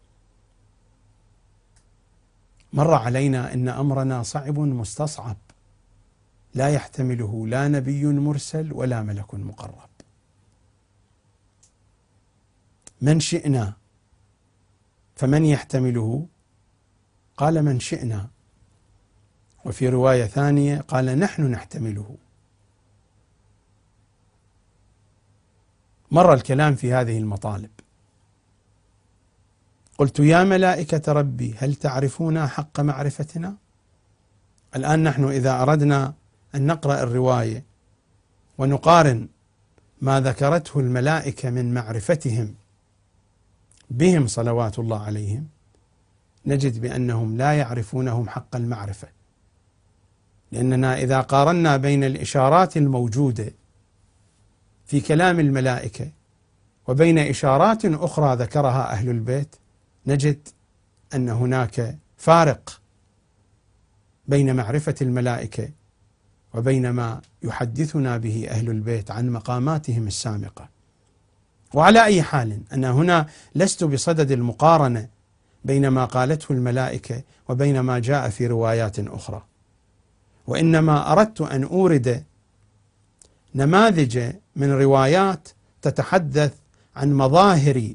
مر علينا أن أمرنا صعب مستصعب لا يحتمله لا نبي مرسل ولا ملك مقرب. من شئنا، فمن يحتمله؟ قال من شئنا، وفي رواية ثانية قال نحن نحتمله. مر الكلام في هذه المطالب. قلت يا ملائكة ربي هل تعرفون حق معرفتنا؟ الآن نحن إذا أردنا أن نقرأ الرواية ونقارن ما ذكرته الملائكة من معرفتهم بهم صلوات الله عليهم، نجد بأنهم لا يعرفونهم حق المعرفة، لأننا إذا قارنا بين الإشارات الموجودة في كلام الملائكة وبين إشارات أخرى ذكرها أهل البيت، نجد أن هناك فارق بين معرفة الملائكة وبين ما يحدثنا به أهل البيت عن مقاماتهم السامقة. وعلى أي حال أنا هنا لست بصدد المقارنة بين ما قالته الملائكة وبين ما جاء في روايات أخرى، وإنما أردت أن أورد نماذج من روايات تتحدث عن مظاهر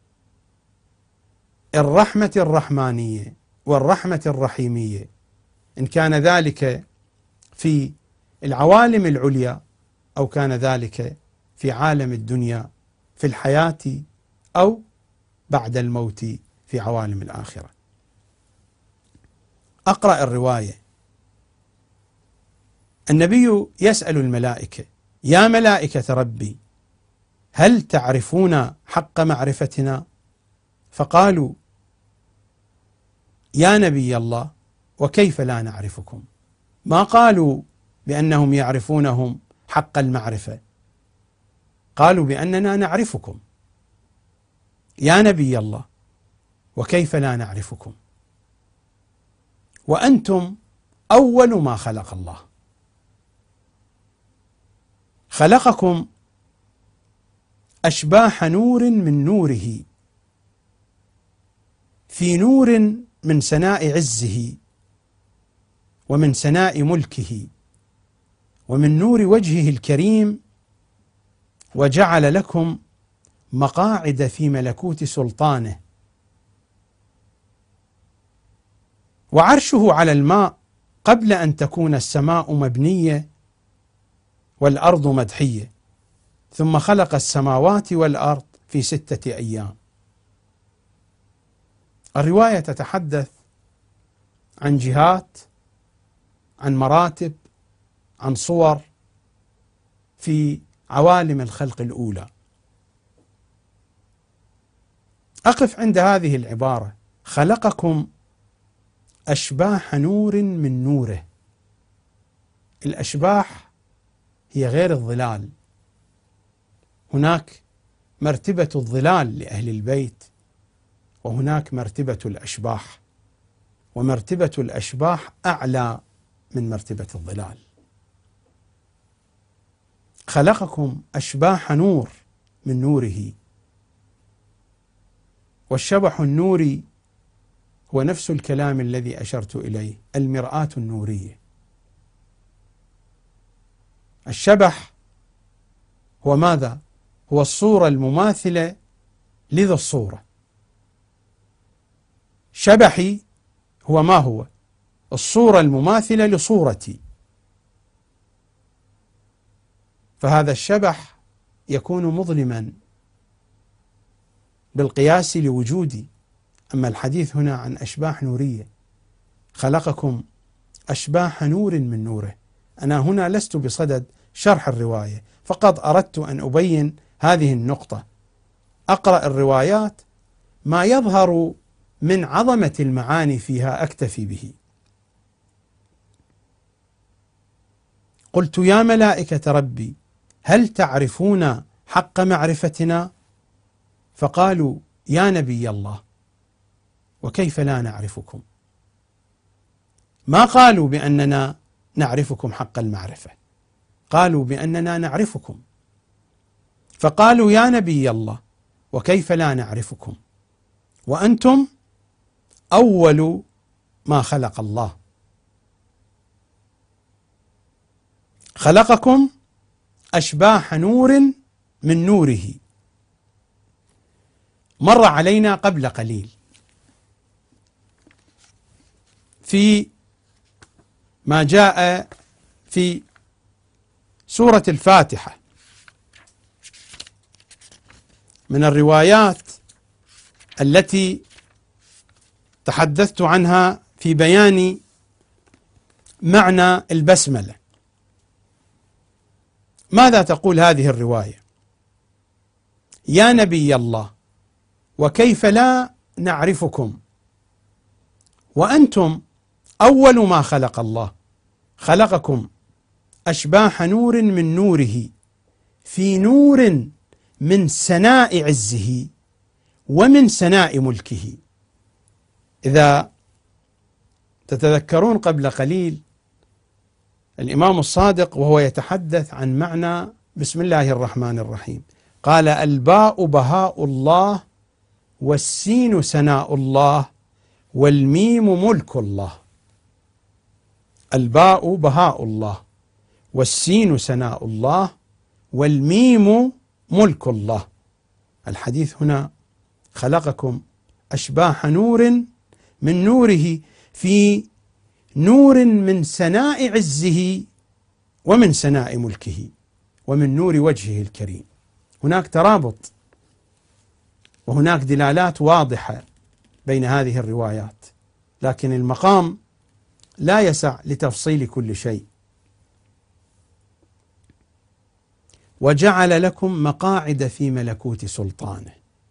الرحمة الرحمانية والرحمة الرحيمية، إن كان ذلك في العوالم العليا أو كان ذلك في عالم الدنيا في الحياة أو بعد الموت في عوالم الآخرة. أقرأ الرواية. النبي يسأل الملائكة: يا ملائكة ربي هل تعرفون حق معرفتنا؟ فقالوا: يا نبي الله وكيف لا نعرفكم؟ ما قالوا بأنهم يعرفونهم حق المعرفة، قالوا بأننا نعرفكم. يا نبي الله وكيف لا نعرفكم وأنتم أول ما خلق الله، خلقكم أشباح نور من نوره، في نور من سناء عزه ومن سناء ملكه ومن نور وجهه الكريم، وجعل لكم مقاعد في ملكوت سلطانه وعرشه على الماء قبل أن تكون السماء مبنية والأرض مدحية، ثم خلق السماوات والأرض في 6 أيام. الرواية تتحدث عن جهات، عن مراتب، عن صور في عوالم الخلق الأولى. أقف عند هذه العبارة: خلقكم أشباح نور من نوره. الأشباح هي غير الظلال. هناك مرتبة الظلال لأهل البيت، وهناك مرتبة الأشباح، ومرتبة الأشباح أعلى من مرتبة الظلال. خلقكم أشباح نور من نوره، والشبح النوري هو نفس الكلام الذي أشرت إليه، المرآة النورية. الشبح هو ماذا؟ هو الصورة المماثلة لذا الصورة. شبحي هو ما هو؟ الصورة المماثلة لصورتي. فهذا الشبح يكون مظلما بالقياس لوجودي، أما الحديث هنا عن أشباح نورية. خلقكم أشباح نور من نوره. أنا هنا لست بصدد شرح الرواية، فقط أردت أن أبين هذه النقطة. أقرأ الروايات، ما يظهر من عظمة المعاني فيها أكتفي به. قلت: يا ملائكة ربي، هل تعرفون حق معرفتنا؟ فقالوا: يا نبي الله، وكيف لا نعرفكم؟ ما قالوا بأننا نعرفكم حق المعرفة، قالوا بأننا نعرفكم. فقالوا: يا نبي الله، وكيف لا نعرفكم وأنتم أول ما خلق الله؟ خلقكم أشباح نور من نوره. مر علينا قبل قليل في ما جاء في سورة الفاتحة من الروايات التي تحدثت عنها في بيان معنى البسملة. ماذا تقول هذه الرواية؟ يا نبي الله، وكيف لا نعرفكم وأنتم أول ما خلق الله. خلقكم أشباح نور من نوره، في نور من سناء عزه ومن سناء ملكه. إذا تتذكرون قبل قليل الإمام الصادق وهو يتحدث عن معنى بسم الله الرحمن الرحيم قال: الباء بهاء الله، والسين سناء الله، والميم ملك الله. الباء بهاء الله، والسين سناء الله، والميم ملك الله. الحديث هنا: خلقكم أشباح نور من نوره، في نور من سناء عزه ومن سناء ملكه ومن نور وجهه الكريم. هناك ترابط وهناك دلالات واضحة بين هذه الروايات، لكن المقام لا يسع لتفصيل كل شيء. وجعل لكم مقاعد في ملكوت سلطانه،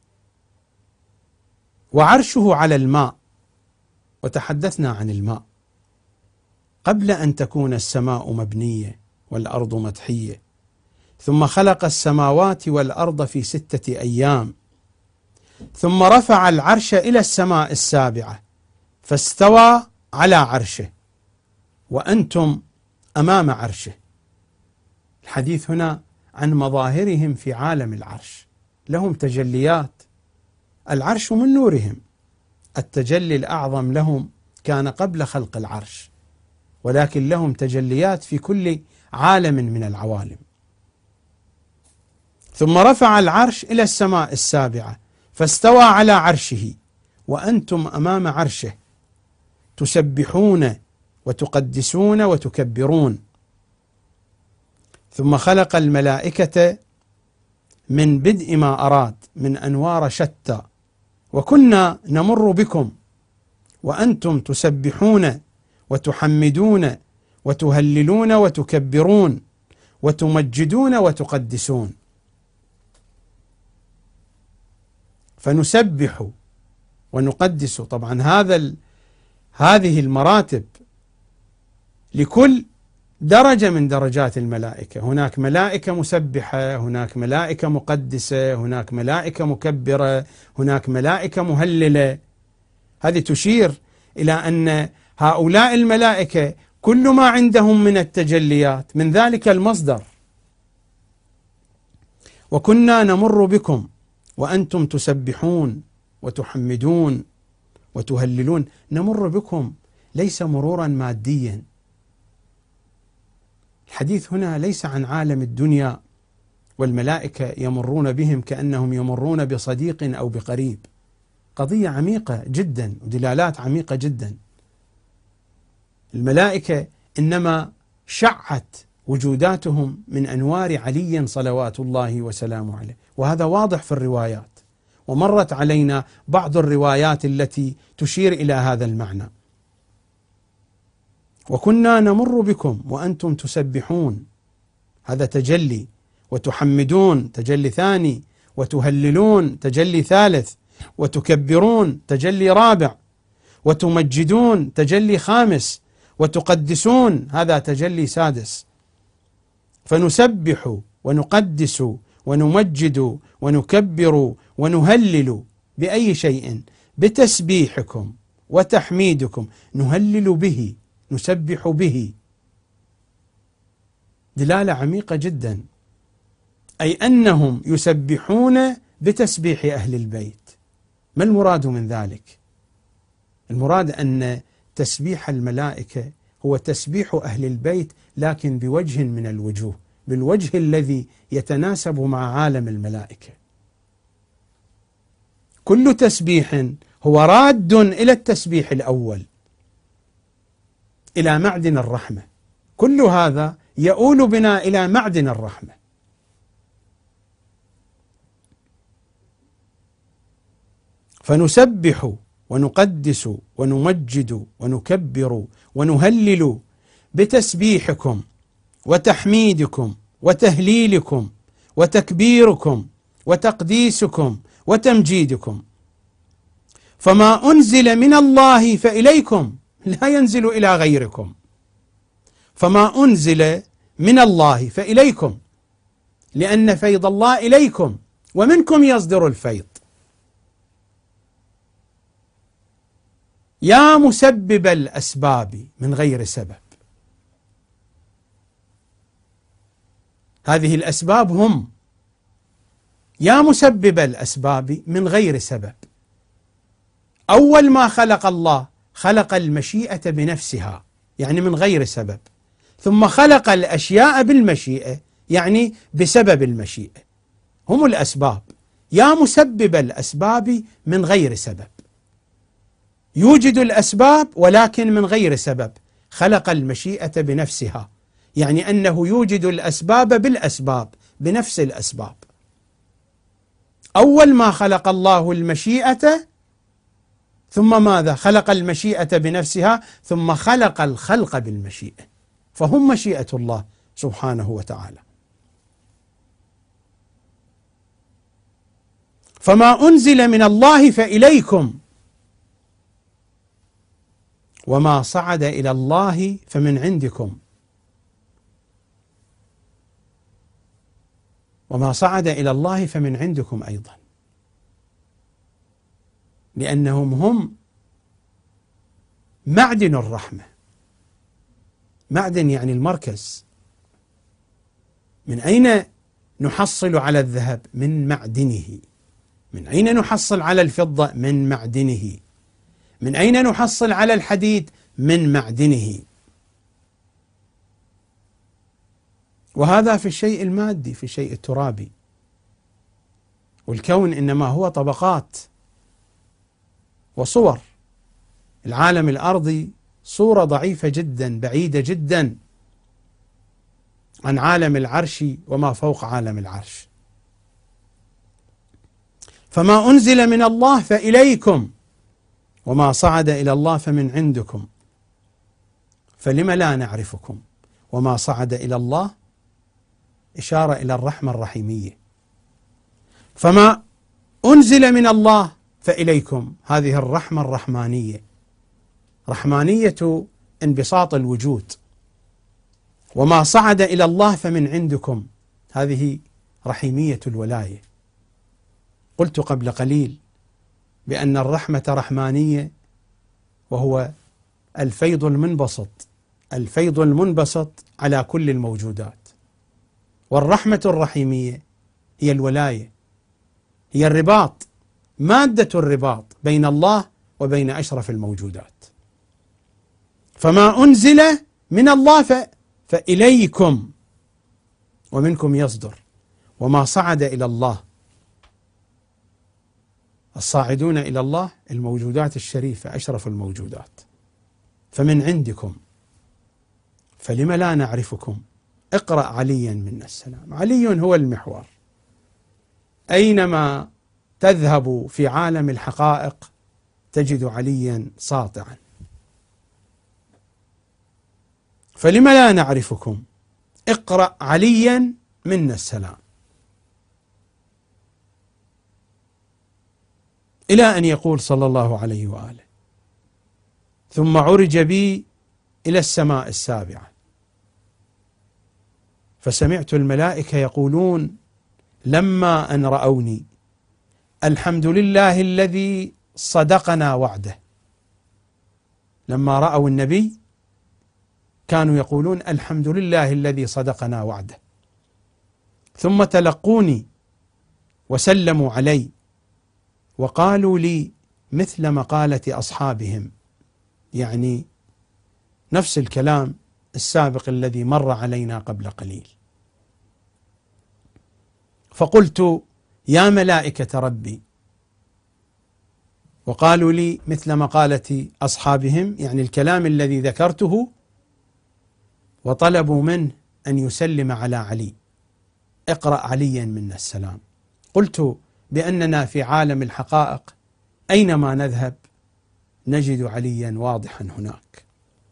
وعرشه على الماء. وتحدثنا عن الماء قبل أن تكون السماء مبنية والأرض مدحية، ثم خلق السماوات والأرض في 6 أيام، ثم رفع العرش إلى السماء السابعة فاستوى على عرشه وأنتم أمام عرشه. الحديث هنا عن مظاهرهم في عالم العرش، لهم تجليات. العرش من نورهم، التجلي الأعظم لهم كان قبل خلق العرش، ولكن لهم تجليات في كل عالم من العوالم. ثم رفع العرش إلى السماء السابعة فاستوى على عرشه وأنتم أمام عرشه. تسبحون وتقدسون وتكبرون. ثم خلق الملائكة من بدء ما أراد من أنوار شتى، وكنا نمر بكم وأنتم تسبحون وتحمدون وتهللون وتكبرون وتمجدون وتقدسون. فنسبح ونقدس. طبعا هذه المراتب لكل درجة من درجات الملائكة. هناك ملائكة مسبحة، هناك ملائكة مقدسة، هناك ملائكة مكبرة، هناك ملائكة مهللة. هذه تشير إلى أن هؤلاء الملائكة كل ما عندهم من التجليات من ذلك المصدر. وكنا نمر بكم وأنتم تسبحون وتحمدون وتهللون. نمر بكم ليس مرورا ماديا. الحديث هنا ليس عن عالم الدنيا والملائكة يمرون بهم كأنهم يمرون بصديق أو بقريب. قضية عميقة جدا ودلالات عميقة جدا. الملائكة إنما شعت وجوداتهم من أنوار علي صلوات الله وسلامه عليه، وهذا واضح في الروايات، ومرت علينا بعض الروايات التي تشير إلى هذا المعنى. وكنا نمر بكم وأنتم تسبحون، هذا تجلي، وتحمدون تجلي ثاني، وتهللون تجلي ثالث، وتكبرون تجلي رابع، وتمجدون تجلي خامس، وتقدسون هذا تجلي سادس. فنسبح ونقدس ونمجد ونكبر ونهلل بأي شيء؟ بتسبيحكم وتحميدكم، نهلل به، نسبح به. دلالة عميقة جدا، أي أنهم يسبحون بتسبيح أهل البيت. ما المراد من ذلك؟ المراد أن تسبيح الملائكة هو تسبيح أهل البيت، لكن بوجه من الوجوه، بالوجه الذي يتناسب مع عالم الملائكة. كل تسبيح هو راد إلى التسبيح الأول، إلى معدن الرحمة. كل هذا يؤول بنا إلى معدن الرحمة. فنسبح ونقدس ونمجد ونكبر ونهلل بتسبيحكم وتحميدكم وتهليلكم وتكبيركم وتقديسكم وتمجيدكم. فما أنزل من الله فإليكم لا ينزل إلى غيركم. فما أنزل من الله فإليكم، لأن فيض الله إليكم ومنكم يصدر الفيض. يا مسبب الأسباب من غير سبب. هذه الأسباب هم يا مسبب الأسباب من غير سبب. أول ما خلق الله خلق المشيئة بنفسها، يعني من غير سبب، ثم خلق الأشياء بالمشيئة، يعني بسبب المشيئة. هم الأسباب، يا مسبب الأسباب من غير سبب. يوجد الأسباب ولكن من غير سبب. خلق المشيئة بنفسها، يعني أنه يوجد الأسباب بالأسباب، بنفس الأسباب. أول ما خلق الله المشيئة، ثم ماذا؟ خلق المشيئة بنفسها، ثم خلق الخلق بالمشيئة. فهم مشيئة الله سبحانه وتعالى. فما أنزل من الله فإليكم، وما صعد إلى الله فمن عندكم. وما صعد إلى الله فمن عندكم أيضا، لأنهم هم معدن الرحمة. معدن يعني المركز. من أين نحصل على الذهب؟ من معدنه. من أين نحصل على الفضة؟ من معدنه. من أين نحصل على الحديد؟ من معدنه. وهذا في الشيء المادي، في الشيء الترابي. والكون إنما هو طبقات وصور. العالم الأرضي صورة ضعيفة جدا، بعيدة جدا عن عالم العرش وما فوق عالم العرش. فما أنزل من الله فإليكم، وما صعد إلى الله فمن عندكم، فلم لا نعرفكم. وما صعد إلى الله إشارة إلى الرحمة الرحيمية. فما أنزل من الله فإليكم، هذه الرحمة الرحمانية، رحمانية انبساط الوجود. وما صعد إلى الله فمن عندكم، هذه رحيمية الولاية. قلت قبل قليل بأن الرحمة رحمانية، وهو الفيض المنبسط، الفيض المنبسط على كل الموجودات. والرحمة الرحيمية هي الولاية، هي الرباط، مادة الرباط بين الله وبين أشرف الموجودات. فما أنزل من الله فإليكم، ومنكم يصدر. وما صعد إلى الله، الصاعدون إلى الله الموجودات الشريفة، أشرف الموجودات. فمن عندكم، فلم لا نعرفكم. اقرأ عليا منا السلام. علي هو المحور. أينما تذهب في عالم الحقائق تجد عليا ساطعا. فلم لا نعرفكم، اقرأ عليا منا السلام. إلى أن يقول صلى الله عليه وآله: ثم عرج بي إلى السماء السابعة فسمعت الملائكة يقولون لما أن رأوني: الحمد لله الذي صدقنا وعده. لما رأوا النبي كانوا يقولون: الحمد لله الذي صدقنا وعده. ثم تلقوني وسلموا علي وقالوا لي مثل مقالة أصحابهم، يعني نفس الكلام السابق الذي مر علينا قبل قليل. فقلت: يا ملائكة ربي. وقالوا لي مثل مقالة أصحابهم، يعني الكلام الذي ذكرته، وطلبوا منه أن يسلم على علي. اقرأ عليا منا السلام. قلت بأننا في عالم الحقائق أينما نذهب نجد عليا واضحا هناك.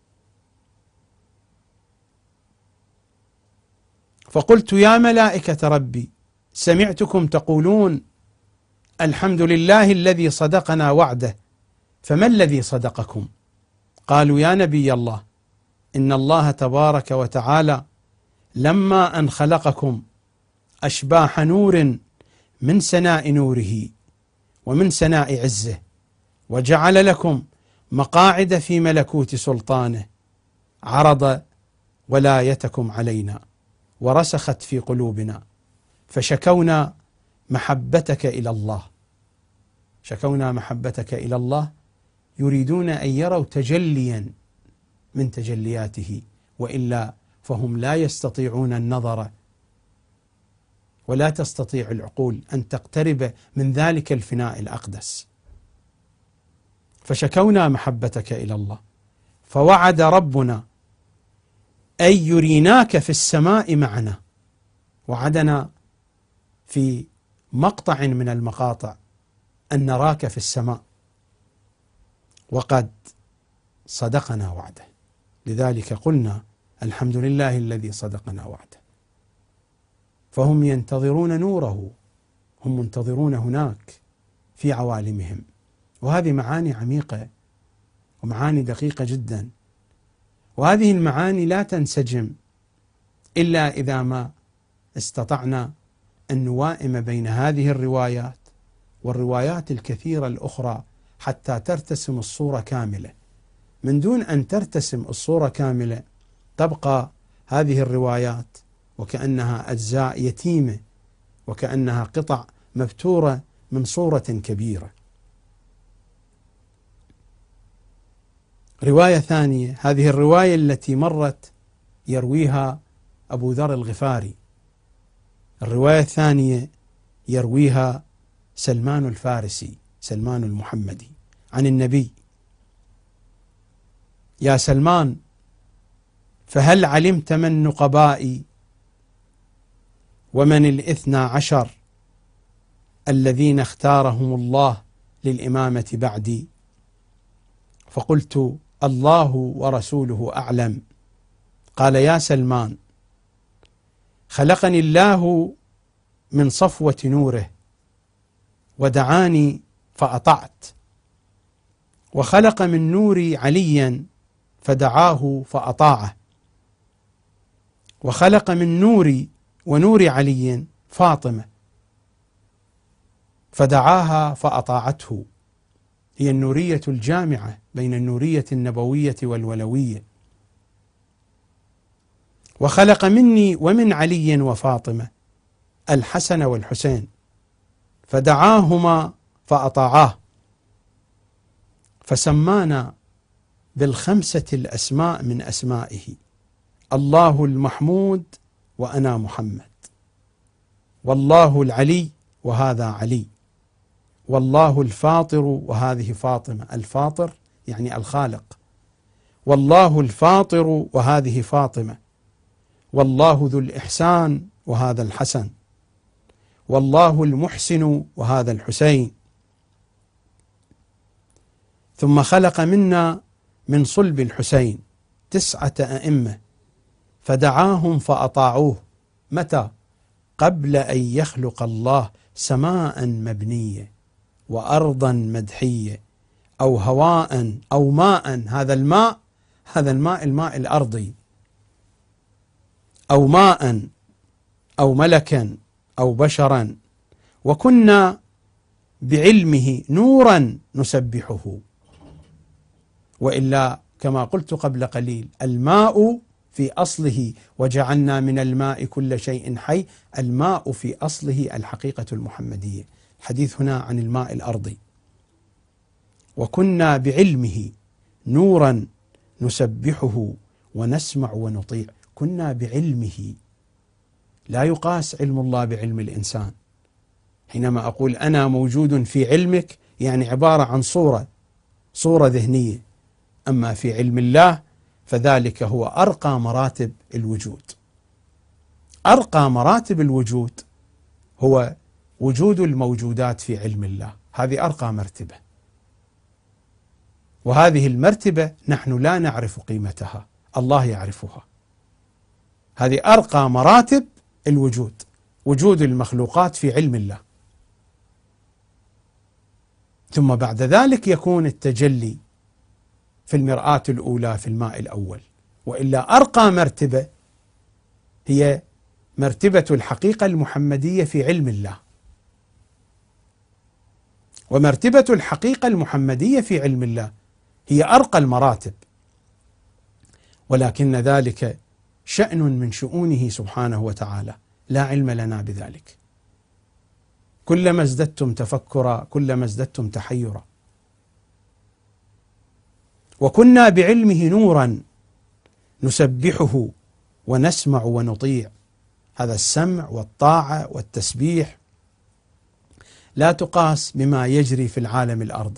فقلت: يا ملائكة ربي، سمعتكم تقولون الحمد لله الذي صدقنا وعده، فما الذي صدقكم؟ قالوا: يا نبي الله، إن الله تبارك وتعالى لما أن خلقكم أشباح نور من سناء نوره ومن سناء عزه، وجعل لكم مقاعد في ملكوت سلطانه، عرض ولايتكم علينا ورسخت في قلوبنا، فشكونا محبتك إلى الله. شكونا محبتك إلى الله، يريدون أن يروا تجليا من تجلياته، وإلا فهم لا يستطيعون النظر، ولا تستطيع العقول أن تقترب من ذلك الفناء الأقدس. فشكونا محبتك إلى الله، فوعد ربنا أن يريناك في السماء معنا. وعدنا في مقطع من المقاطع أن نراك في السماء، وقد صدقنا وعده. لذلك قلنا الحمد لله الذي صدقنا وعده. فهم ينتظرون نوره، هم منتظرون هناك في عوالمهم. وهذه معاني عميقة ومعاني دقيقة جدا، وهذه المعاني لا تنسجم إلا إذا ما استطعنا أن نوائم بين هذه الروايات والروايات الكثيرة الأخرى حتى ترتسم الصورة كاملة. من دون أن ترتسم الصورة كاملة تبقى هذه الروايات وكأنها أجزاء يتيمة، وكأنها قطع مبتورة من صورة كبيرة. رواية ثانية، هذه الرواية التي مرت يرويها أبو ذر الغفاري. الرواية الثانية يرويها سلمان الفارسي، سلمان المحمدي، عن النبي. يا سلمان فهل علمت من نقبائي ومن الاثنى عشر الذين اختارهم الله للإمامة بعدي؟ فقلت الله ورسوله أعلم. قال يا سلمان خلقني الله من صفوة نوره ودعاني فأطعت، وخلق من نوري عليا فدعاه فأطاعه، وخلق من نوري ونور علي فاطمة فدعاها فأطاعته. هي النورية الجامعة بين النورية النبوية والولوية. وخلق مني ومن علي وفاطمة الحسن والحسين فدعاهما فأطاعاه، فسمانا بالخمسة الأسماء من أسمائه: الله المحمود وأنا محمد، والله العلي وهذا علي، والله الفاطر وهذه فاطمة. الفاطر يعني الخالق. والله الفاطر وهذه فاطمة، والله ذو الإحسان وهذا الحسن، والله المحسن وهذا الحسين. ثم خلق منا من صلب الحسين 9 أئمة فدعاهم فأطاعوه. متى؟ قبل أن يخلق الله سماء مبنية وأرضا مدحية أو هواء أو ماء. هذا الماء الأرضي، أو ماء أو ملكا أو بشرا، وكنا بعلمه نورا نسبحه. وإلا كما قلت قبل قليل الماء في أصله وجعلنا من الماء كل شيء حي. الماء في أصله الحقيقة المحمدية. الحديث هنا عن الماء الأرضي. وكنا بعلمه نورا نسبحه ونسمع ونطيع. كنا بعلمه، لا يقاس علم الله بعلم الإنسان. حينما أقول أنا موجود في علمك يعني عبارة عن صورة ذهنية. أما في علم الله فذلك هو أرقى مراتب الوجود. أرقى مراتب الوجود هو وجود الموجودات في علم الله. هذه أرقى مرتبة، وهذه المرتبة نحن لا نعرف قيمتها، الله يعرفها. هذه أرقى مراتب الوجود، وجود المخلوقات في علم الله. ثم بعد ذلك يكون التجلي في المرآة الأولى في الماء الأول. وإلا أرقى مرتبة هي مرتبة الحقيقة المحمدية في علم الله. ومرتبة الحقيقة المحمدية في علم الله هي أرقى المراتب، ولكن ذلك شأن من شؤونه سبحانه وتعالى، لا علم لنا بذلك. كلما ازددتم تفكرا كلما ازددتم تحيرا. وكنا بعلمه نورا نسبحه ونسمع ونطيع. هذا السمع والطاعة والتسبيح لا تقاس بما يجري في العالم الأرضي.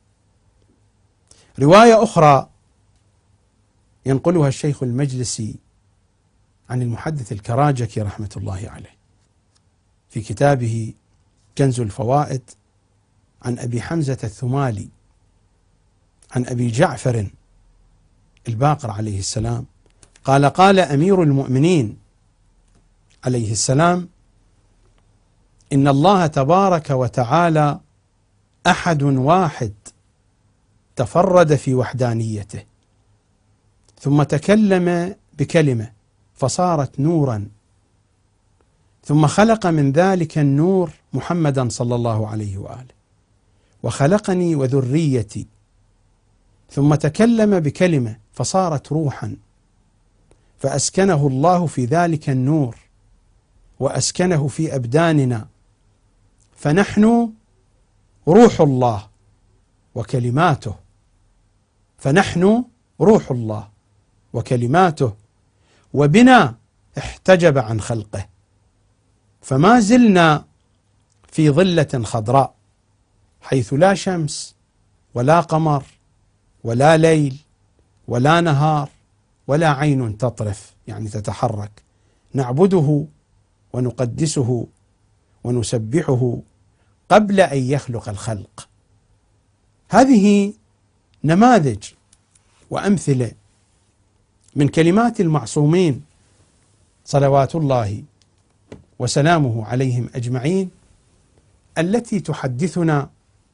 رواية أخرى ينقلها الشيخ المجلسي عن المحدث الكراجكي رحمة الله عليه في كتابه كنز الفوائد عن أبي حمزة الثمالي عن أبي جعفر الباقر عليه السلام قال: قال أمير المؤمنين عليه السلام: إن الله تبارك وتعالى أحد واحد تفرد في وحدانيته، ثم تكلم بكلمة فصارت نورا، ثم خلق من ذلك النور محمدا صلى الله عليه وآله، وخلقني وذريتي، ثم تكلم بكلمة فصارت روحا، فأسكنه الله في ذلك النور وأسكنه في أبداننا، فنحن روح الله وكلماته، فنحن روح الله وكلماته، وبنا احتجب عن خلقه، فما زلنا في ظلة خضراء حيث لا شمس ولا قمر ولا ليل ولا نهار ولا عين تطرف يعني تتحرك، نعبده ونقدسه ونسبحه قبل أن يخلق الخلق. هذه نماذج وأمثلة من كلمات المعصومين صلوات الله وسلامه عليهم أجمعين، التي تحدثنا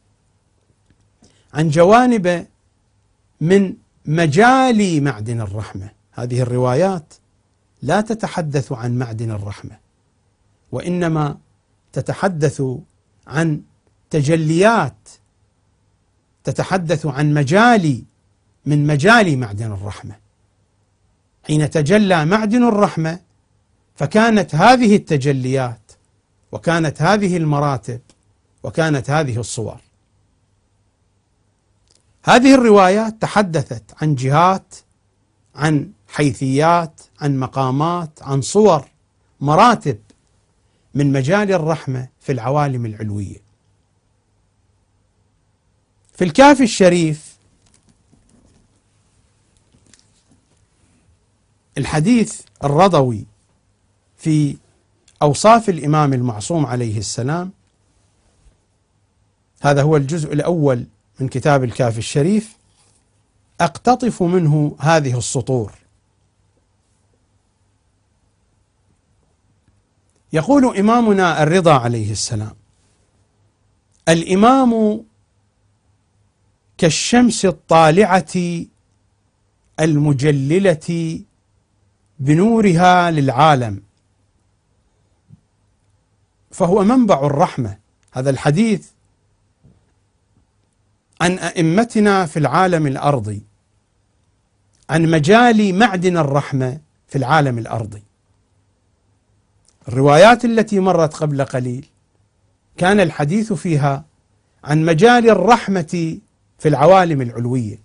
عن جوانب من مجال معدن الرحمة. هذه الروايات لا تتحدث عن معدن الرحمة، وإنما تتحدث عن تجليات، تتحدث عن مجال من مجال معدن الرحمة. حين تجلى معدن الرحمة فكانت هذه التجليات وكانت هذه المراتب وكانت هذه الصور. هذه الروايات تحدثت عن جهات، عن حيثيات، عن مقامات، عن صور، مراتب من مجال الرحمة في العوالم العلوية. في الكافي الشريف الحديث الرضوي في أوصاف الإمام المعصوم عليه السلام، هذا هو الجزء الأول من كتاب الكافي الشريف، أقتطف منه هذه السطور. يقول إمامنا الرضا عليه السلام: الإمام كالشمس الطالعة المجللة بنورها للعالم، فهو منبع الرحمة. هذا الحديث عن أئمتنا في العالم الأرضي، عن مجال معدن الرحمة في العالم الأرضي. الروايات التي مرت قبل قليل كان الحديث فيها عن مجال الرحمة في العوالم العلوية.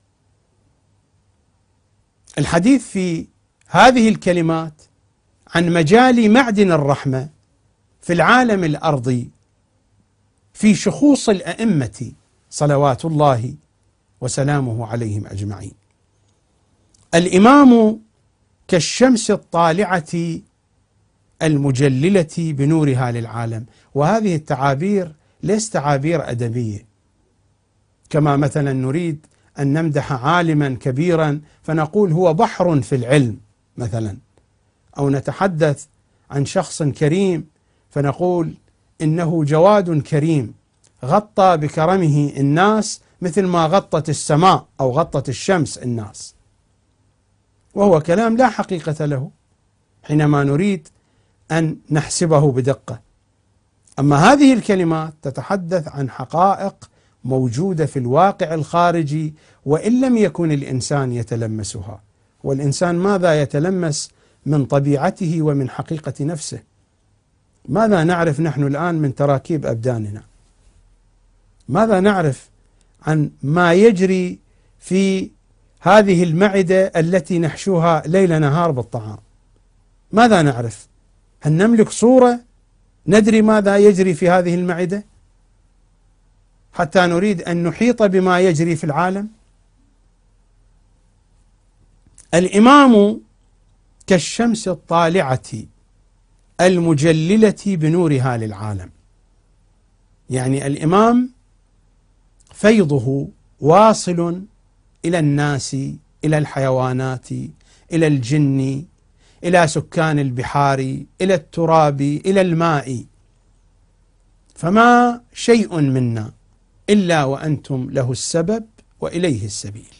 الحديث في هذه الكلمات عن مجال معدن الرحمة في العالم الأرضي في شخوص الأئمة صلوات الله وسلامه عليهم أجمعين. الإمام كالشمس الطالعة المجللة بنورها للعالم. وهذه التعابير ليست تعابير أدبية، كما مثلا نريد أن نمدح عالما كبيرا فنقول هو بحر في العلم مثلا، أو نتحدث عن شخص كريم فنقول إنه جواد كريم غطى بكرمه الناس مثل ما غطت السماء أو غطت الشمس الناس، وهو كلام لا حقيقة له حينما نريد أن نحسبه بدقة. أما هذه الكلمات تتحدث عن حقائق موجودة في الواقع الخارجي، وإن لم يكن الإنسان يتلمسها. والإنسان ماذا يتلمس من طبيعته ومن حقيقة نفسه؟ ماذا نعرف نحن الآن من تراكيب أبداننا؟ ماذا نعرف عن ما يجري في هذه المعدة التي نحشوها ليل نهار بالطعام؟ ماذا نعرف؟ هل نملك صورة ندري ماذا يجري في هذه المعدة حتى نريد أن نحيط بما يجري في العالم؟ الإمام كالشمس الطالعة المجللة بنورها للعالم، يعني الإمام فيضه واصل إلى الناس، إلى الحيوانات، إلى الجن، إلى سكان البحار، إلى التراب، إلى الماء، فما شيء منا إلا وأنتم له السبب وإليه السبيل.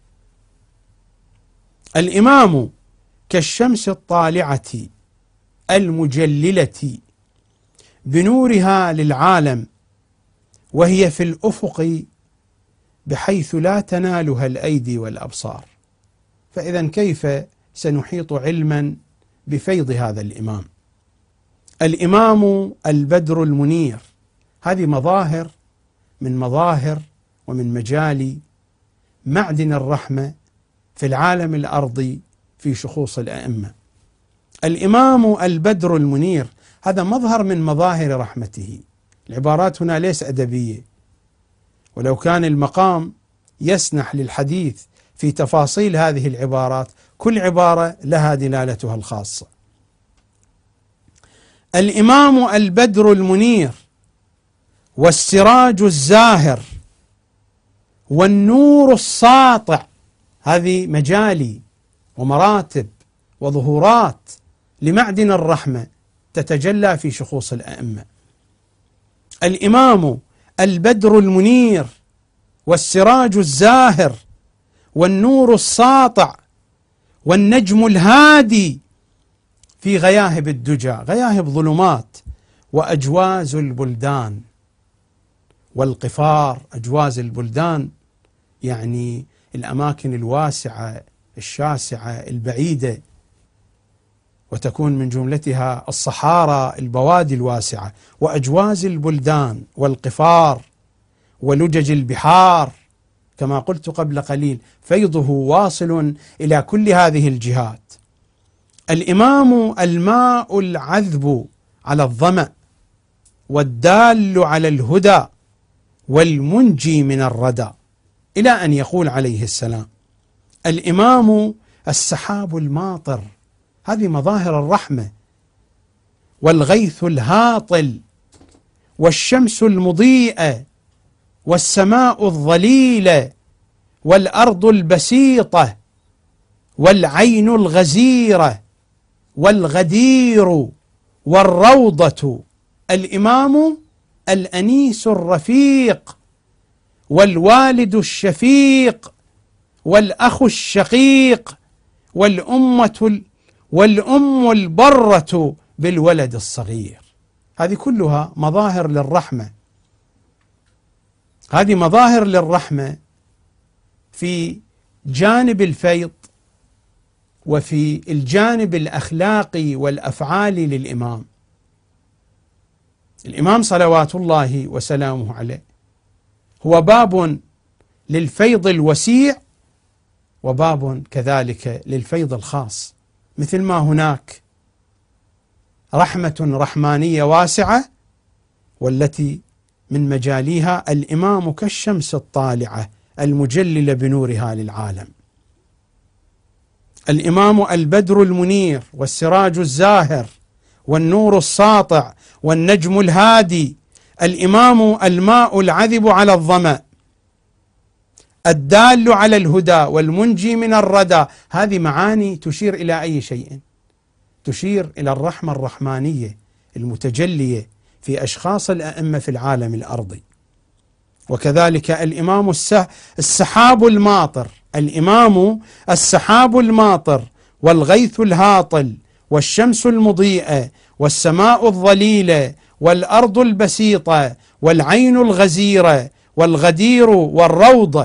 الإمام كالشمس الطالعة المجللة بنورها للعالم، وهي في الأفق بحيث لا تنالها الأيدي والأبصار. فإذا كيف سنحيط علما بفيض هذا الإمام؟ الإمام البدر المنير. هذه مظاهر من مظاهر ومن مجال معدن الرحمة في العالم الأرضي في شخوص الأئمة. الإمام البدر المنير هذا مظهر من مظاهر رحمته. العبارات هنا ليس أدبية، ولو كان المقام يسنح للحديث في تفاصيل هذه العبارات، كل عبارة لها دلالتها الخاصة. الإمام البدر المنير والسراج الزاهر والنور الساطع، هذه مجالي ومراتب وظهورات لمعدن الرحمة تتجلى في شخوص الأئمة. الإمام البدر المنير والسراج الزاهر والنور الساطع والنجم الهادي في غياهب الدجى، غياهب ظلمات، وأجواز البلدان والقفار. أجواز البلدان يعني الأماكن الواسعة الشاسعة البعيدة، وتكون من جملتها الصحارى البوادي الواسعة. وأجواز البلدان والقفار ولجج البحار، كما قلت قبل قليل فيضه واصل إلى كل هذه الجهات. الإمام الماء العذب على الظمأ والدال على الهدى والمنجي من الردى، إلى أن يقول عليه السلام: الإمام السحاب الماطر، هذه مظاهر الرحمة، والغيث الهاطل والشمس المضيئة والسماء الظليلة والأرض البسيطة والعين الغزيرة والغدير والروضة. الإمام الأنيس الرفيق والوالد الشفيق والأخ الشقيق والأم البرة بالولد الصغير. هذه كلها مظاهر للرحمة، هذه مظاهر للرحمة في جانب الفيض وفي الجانب الأخلاقي والأفعالي للإمام. الإمام صلوات الله وسلامه عليه هو باب للفيض الوسيع وباب كذلك للفيض الخاص، مثل ما هناك رحمة رحمانية واسعة والتي من مجاليها الإمام كالشمس الطالعة المجللة بنورها للعالم. الإمام البدر المنير والسراج الزاهر والنور الساطع والنجم الهادي. الإمام الماء العذب على الظمأ، الدال على الهدى والمنجي من الردى. هذه معاني تشير إلى أي شيء؟ تشير إلى الرحمة الرحمانية المتجلية في أشخاص الأئمة في العالم الأرضي. وكذلك الإمام السحاب الماطر، الإمام السحاب الماطر والغيث الهاطل والشمس المضيئة والسماء الظليلة والأرض البسيطة والعين الغزيرة والغدير والروضة.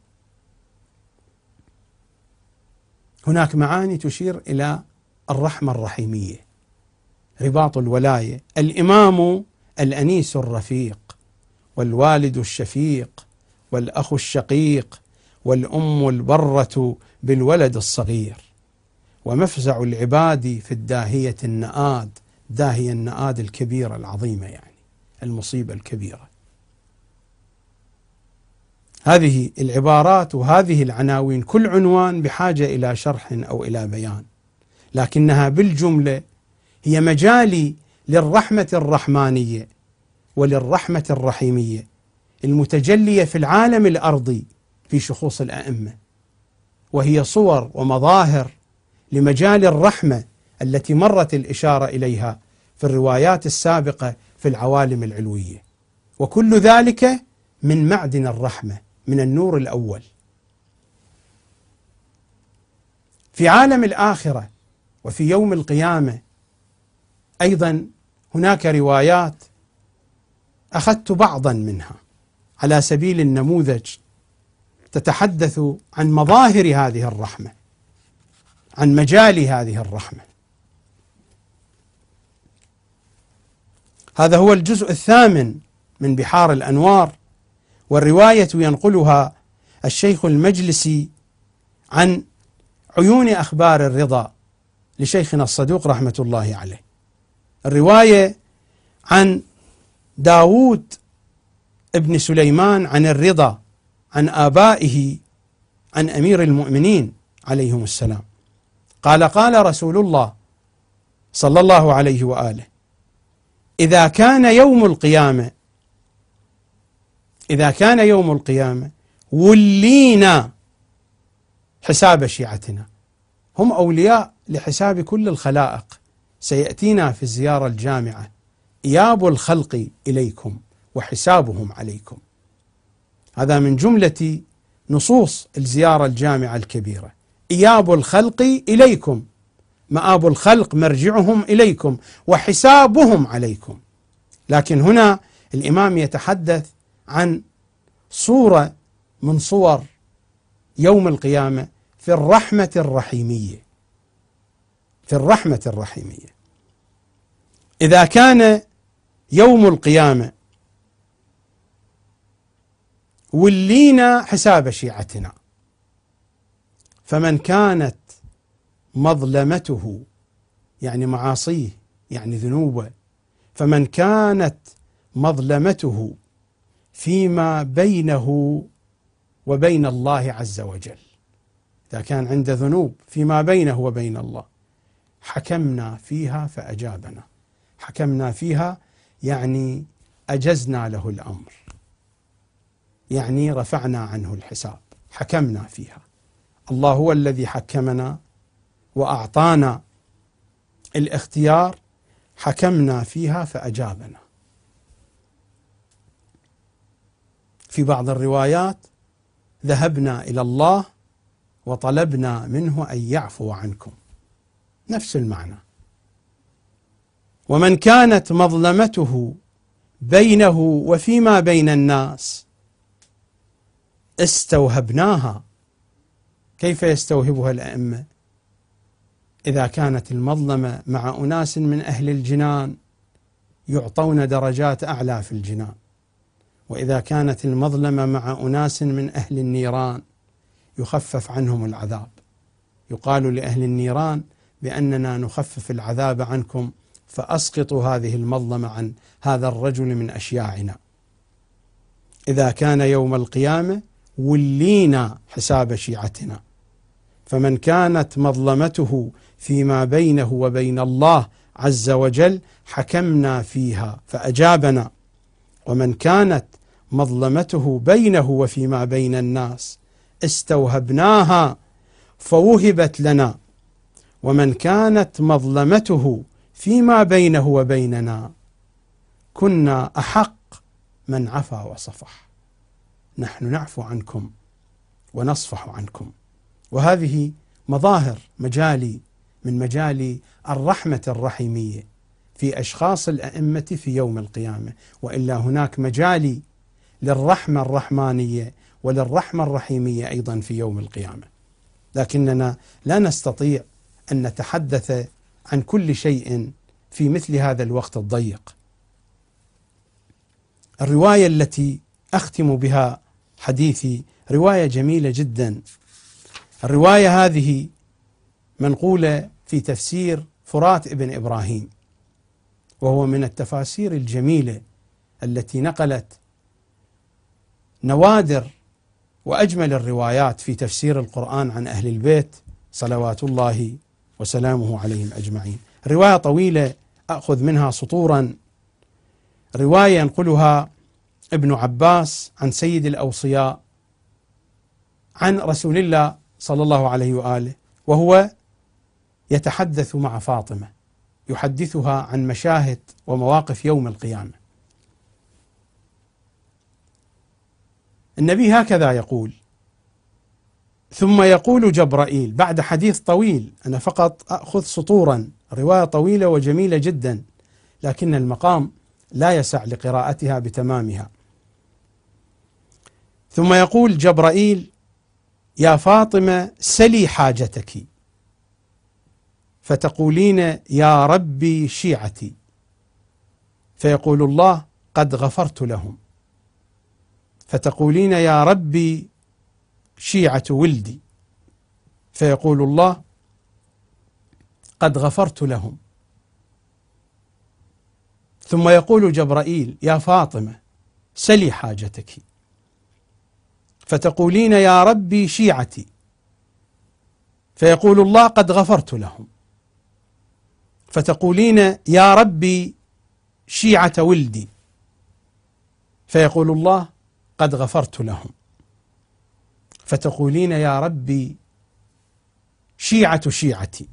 هناك معاني تشير إلى الرحمة الرحيمية، رباط الولاية. الإمام الأنيس الرفيق والوالد الشفيق والأخ الشقيق والأم البرة بالولد الصغير، ومفزع العباد في الداهية النآد، داهية النآد الكبيرة العظيمة، يعني المصيبة الكبيرة. هذه العبارات وهذه العناوين كل عنوان بحاجة إلى شرح أو إلى بيان، لكنها بالجملة هي مجالي للرحمة الرحمانية وللرحمة الرحيمية المتجلية في العالم الأرضي في شخوص الأئمة، وهي صور ومظاهر لمجال الرحمة التي مرت الإشارة إليها في الروايات السابقة في العوالم العلوية، وكل ذلك من معدن الرحمة، من النور الأول. في عالم الآخرة وفي يوم القيامة أيضا هناك روايات أخذت بعضا منها على سبيل النموذج، تتحدث عن مظاهر هذه الرحمة، عن مجال هذه الرحمة. هذا هو الجزء الثامن من بحار الأنوار، والرواية ينقلها الشيخ المجلسي عن عيون أخبار الرضا لشيخنا الصدوق رحمة الله عليه. الرواية عن داود ابن سليمان عن الرضا عن آبائه عن أمير المؤمنين عليهم السلام قال: قال رسول الله صلى الله عليه وآله: إذا كان يوم القيامة ولينا حساب شيعتنا. هم أولياء لحساب كل الخلائق، سيأتينا في الزيارة الجامعة: إياب الخلق إليكم وحسابهم عليكم. هذا من جملة نصوص الزيارة الجامعة الكبيرة: إياب الخلق إليكم، مآب الخلق مرجعهم إليكم وحسابهم عليكم. لكن هنا الإمام يتحدث عن صورة من صور يوم القيامة في الرحمة الرحيمية. إذا كان يوم القيامة ولينا حساب شيعتنا، فمن كانت مظلمته يعني معاصيه يعني ذنوبه، فمن كانت مظلمته فيما بينه وبين الله عز وجل، إذا كان عنده ذنوب فيما بينه وبين الله، حكمنا فيها فأجابنا. حكمنا فيها يعني أجزنا له الأمر، يعني رفعنا عنه الحساب، حكمنا فيها. الله هو الذي حكمنا وأعطانا الاختيار، حكمنا فيها فأجابنا. في بعض الروايات: ذهبنا إلى الله وطلبنا منه أن يعفو عنكم، نفس المعنى. ومن كانت مظلمته بينه وفيما بين الناس استوهبناها. كيف يستوهبها الأئمة؟ إذا كانت المظلمة مع أناس من أهل الجنان يعطون درجات أعلى في الجنان، وإذا كانت المظلمة مع أناس من أهل النيران يخفف عنهم العذاب. يقال لأهل النيران بأننا نخفف العذاب عنكم، فأسقطوا هذه المظلمة عن هذا الرجل من أشياعنا. إذا كان يوم القيامة ولينا حساب شيعتنا، فمن كانت مظلمته فيما بينه وبين الله عز وجل حكمنا فيها فأجابنا. ومن كانت مظلمته بينه وفيما بين الناس استوهبناها فوهبت لنا. ومن كانت مظلمته فيما بينه وبيننا كنا أحق من عفا وصفح. نحن نعفو عنكم ونصفح عنكم. وهذه مظاهر من مجال الرحمة الرحيمية في أشخاص الأئمة في يوم القيامة. وإلا هناك مجال للرحمة الرحمانية وللرحمة الرحيمية أيضا في يوم القيامة، لكننا لا نستطيع أن نتحدث عن كل شيء في مثل هذا الوقت الضيق. الرواية التي أختم بها حديثي رواية جميلة جدا. الرواية هذه منقولة في تفسير فرات ابن إبراهيم، وهو من التفاسير الجميلة التي نقلت نوادر وأجمل الروايات في تفسير القرآن عن أهل البيت صلوات الله وسلامه عليهم أجمعين. رواية طويلة أخذ منها سطورا. رواية ينقلها ابن عباس عن سيد الأوصياء عن رسول الله صلى الله عليه وآله، وهو يتحدث مع فاطمة، يحدثها عن مشاهد ومواقف يوم القيامة. النبي هكذا يقول: ثم يقول جبرائيل، بعد حديث طويل، أنا فقط أخذ سطورا، رواية طويلة وجميلة جدا، لكن المقام لا يسع لقراءتها بتمامها. ثم يقول جبرائيل: يا فاطمة سلي حاجتك، فتقولين يا ربي شيعتي، فيقول الله: قد غفرت لهم. فتقولين يا ربي شيعة ولدي، فيقول الله: قد غفرت لهم. ثم يقول جبرائيل: يا فاطمة سلي حاجتك، فتقولين يا ربي شيعتي، فيقول الله قد غفرت لهم. فتقولين يا ربي شيعة ولدي، فيقول الله قد غفرت لهم. فتقولين يا ربي شيعة شيعتي،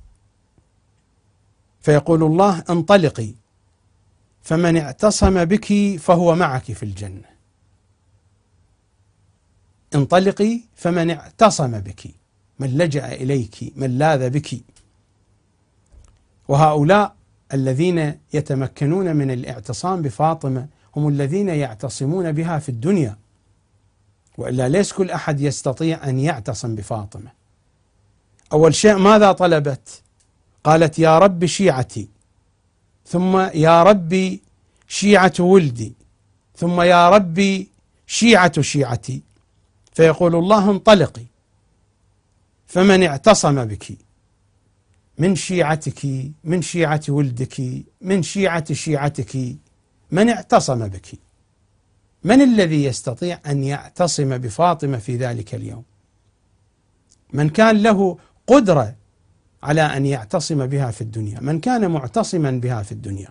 فيقول الله انطلقي فمن اعتصم بك فهو معك في الجنة. انطلقي فمن اعتصم بك، من لجأ إليك، من لاذ بك. وهؤلاء الذين يتمكنون من الاعتصام بفاطمة هم الذين يعتصمون بها في الدنيا، وإلا ليس كل أحد يستطيع أن يعتصم بفاطمة. أول شيء ماذا طلبت؟ قالت يا رب شيعتي، ثم يا ربي شيعة ولدي، ثم يا ربي شيعة شيعتي. فيقول الله انطلقي فمن اعتصم بك من شيعتك، من شيعة ولدك، من شيعة شيعتك، من اعتصم بك. من الذي يستطيع أن يعتصم بفاطمة في ذلك اليوم؟ من كان له قدرة على أن يعتصم بها في الدنيا، من كان معتصما بها في الدنيا.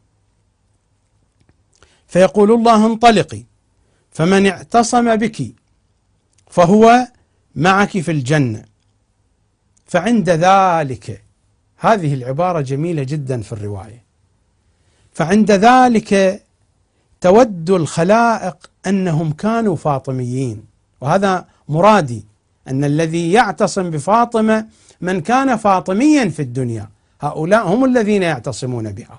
فيقول الله انطلقي فمن اعتصم بك فهو معك في الجنة. فعند ذلك، هذه العبارة جميلة جدا في الرواية، فعند ذلك تود الخلائق أنهم كانوا فاطميين. وهذا مرادي، أن الذي يعتصم بفاطمة من كان فاطميا في الدنيا، هؤلاء هم الذين يعتصمون بها.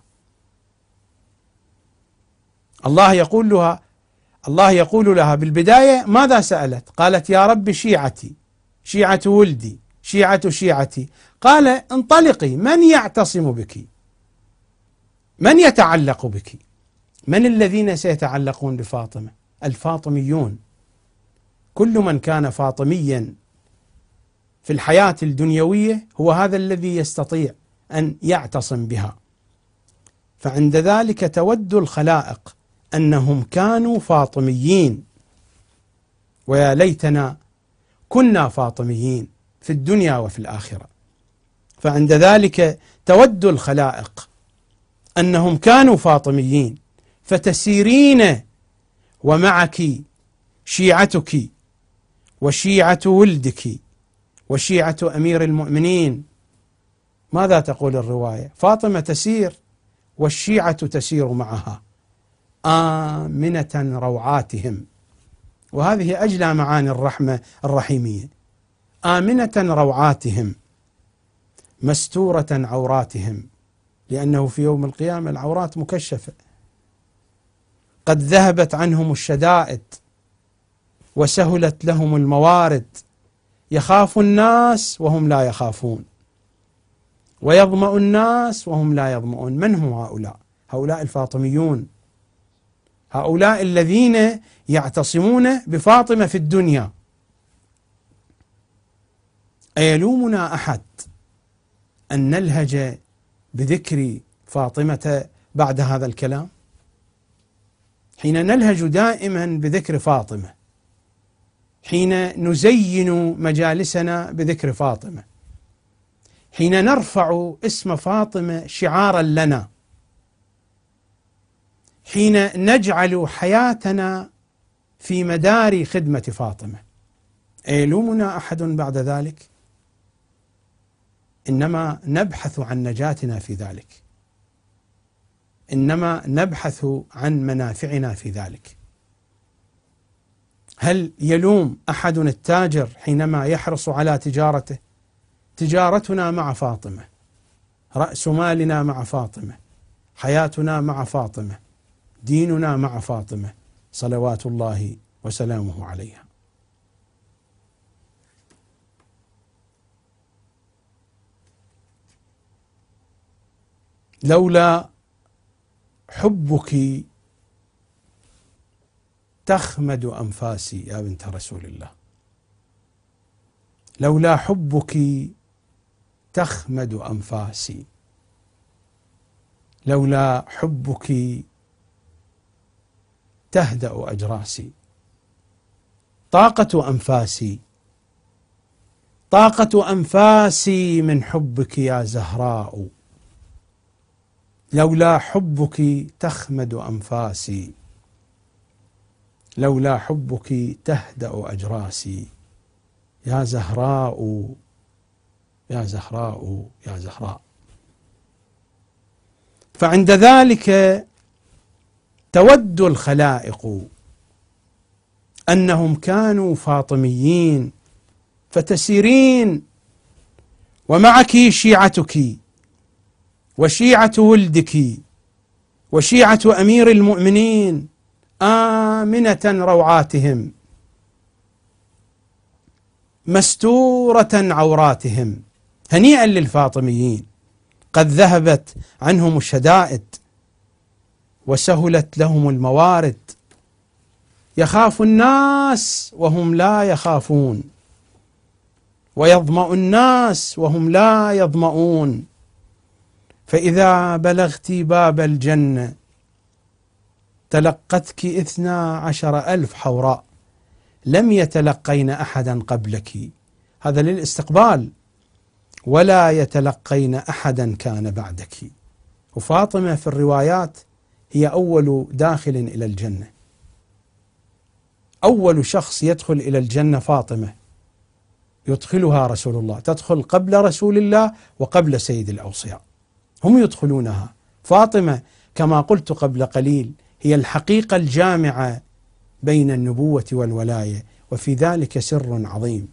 الله يقول لها بالبداية ماذا سألت؟ قالت يا رب شيعتي، شيعة ولدي، شيعة شيعتي. قال انطلقي، من يعتصم بك؟ من يتعلق بك؟ من الذين سيتعلقون بفاطمة؟ الفاطميون. كل من كان فاطميا في الحياة الدنيوية هو هذا الذي يستطيع أن يعتصم بها. فعند ذلك تود الخلائق أنهم كانوا فاطميين، ويا ليتنا كنا فاطميين في الدنيا وفي الآخرة. فعند ذلك تود الخلائق أنهم كانوا فاطميين، فتسيرين ومعك شيعتك وشيعة ولدك وشيعة أمير المؤمنين. ماذا تقول الرواية؟ فاطمة تسير والشيعة تسير معها آمنة روعاتهم. وهذه أجلى معاني الرحمة الرحيمية. آمنة روعاتهم مستورة عوراتهم، لأنه في يوم القيامة العورات مكشفة. قد ذهبت عنهم الشدائد وسهلت لهم الموارد، يخاف الناس وهم لا يخافون، ويظمأ الناس وهم لا يظمؤون. من هم هؤلاء؟ هؤلاء الفاطميون، هؤلاء الذين يعتصمون بفاطمة في الدنيا. أيلومنا أحد أن نلهج بذكر فاطمة بعد هذا الكلام؟ حين نلهج دائما بذكر فاطمة، حين نزين مجالسنا بذكر فاطمة، حين نرفع اسم فاطمة شعارا لنا، حين نجعل حياتنا في مدار خدمة فاطمة، أيلومنا أحد بعد ذلك؟ إنما نبحث عن نجاتنا في ذلك، إنما نبحث عن منافعنا في ذلك. هل يلوم أحد التاجر حينما يحرص على تجارته؟ تجارتنا مع فاطمة، رأس مالنا مع فاطمة، حياتنا مع فاطمة، ديننا مع فاطمة صلوات الله وسلامه عليها. لولا حبك تخمد أنفاسي يا بنت رسول الله، لولا حبك تخمد أنفاسي، لولا حبك تهدأ أجراسي. طاقة أنفاسي، طاقة أنفاسي من حبك يا زهراء، لولا حبك تخمد أنفاسي، لولا حبك تهدأ أجراسي، يا زهراء يا زهراء يا زهراء. فعند ذلك تود الخلائق أنهم كانوا فاطميين فتسيرين ومعك شيعتك وشيعة ولدك وشيعة أمير المؤمنين آمنة روعاتهم مستورة عوراتهم. هنيئا للفاطميين، قد ذهبت عنهم الشدائد وسهلت لهم الموارد، يخاف الناس وهم لا يخافون، ويظمأ الناس وهم لا يظمؤون. فإذا بلغت باب الجنة تلقتك 12,000 حوراء لم يتلقين أحدا قبلك، هذا للاستقبال، ولا يتلقين أحدا كان بعدك. وفاطمة في الروايات هي أول داخل إلى الجنة، أول شخص يدخل إلى الجنة فاطمة، يدخلها رسول الله، تدخل قبل رسول الله وقبل سيد الأوصياء، هم يدخلونها. فاطمة كما قلت قبل قليل هي الحقيقة الجامعة بين النبوة والولاية، وفي ذلك سر عظيم.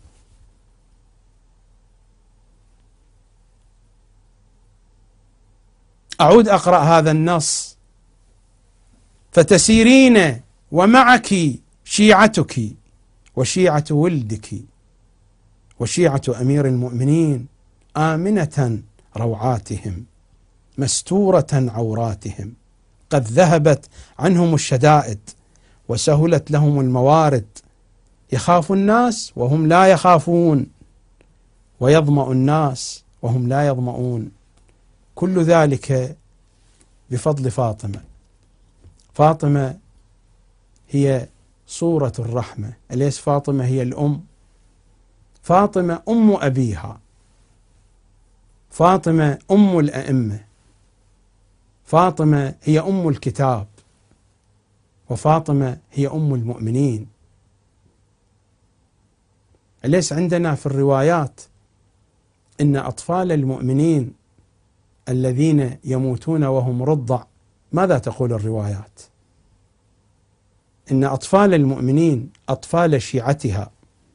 أعود أقرأ هذا النص: فتسيرين ومعك شيعتك وشيعة ولدك وشيعة أمير المؤمنين آمنة روعاتهم مستورة عوراتهم، قد ذهبت عنهم الشدائد وسهلت لهم الموارد، يخاف الناس وهم لا يخافون، ويظمأ الناس وهم لا يظمؤون. كل ذلك بفضل فاطمة. فاطمة هي صورة الرحمة، أليس فاطمة هي الأم؟ فاطمة أم أبيها، فاطمة أم الأئمة، فاطمة هي أم الكتاب، وفاطمة هي أم المؤمنين. أليس عندنا في الروايات إن أطفال المؤمنين الذين يموتون وهم رضع، ماذا تقول الروايات؟ إن أطفال المؤمنين أطفال شيعتها،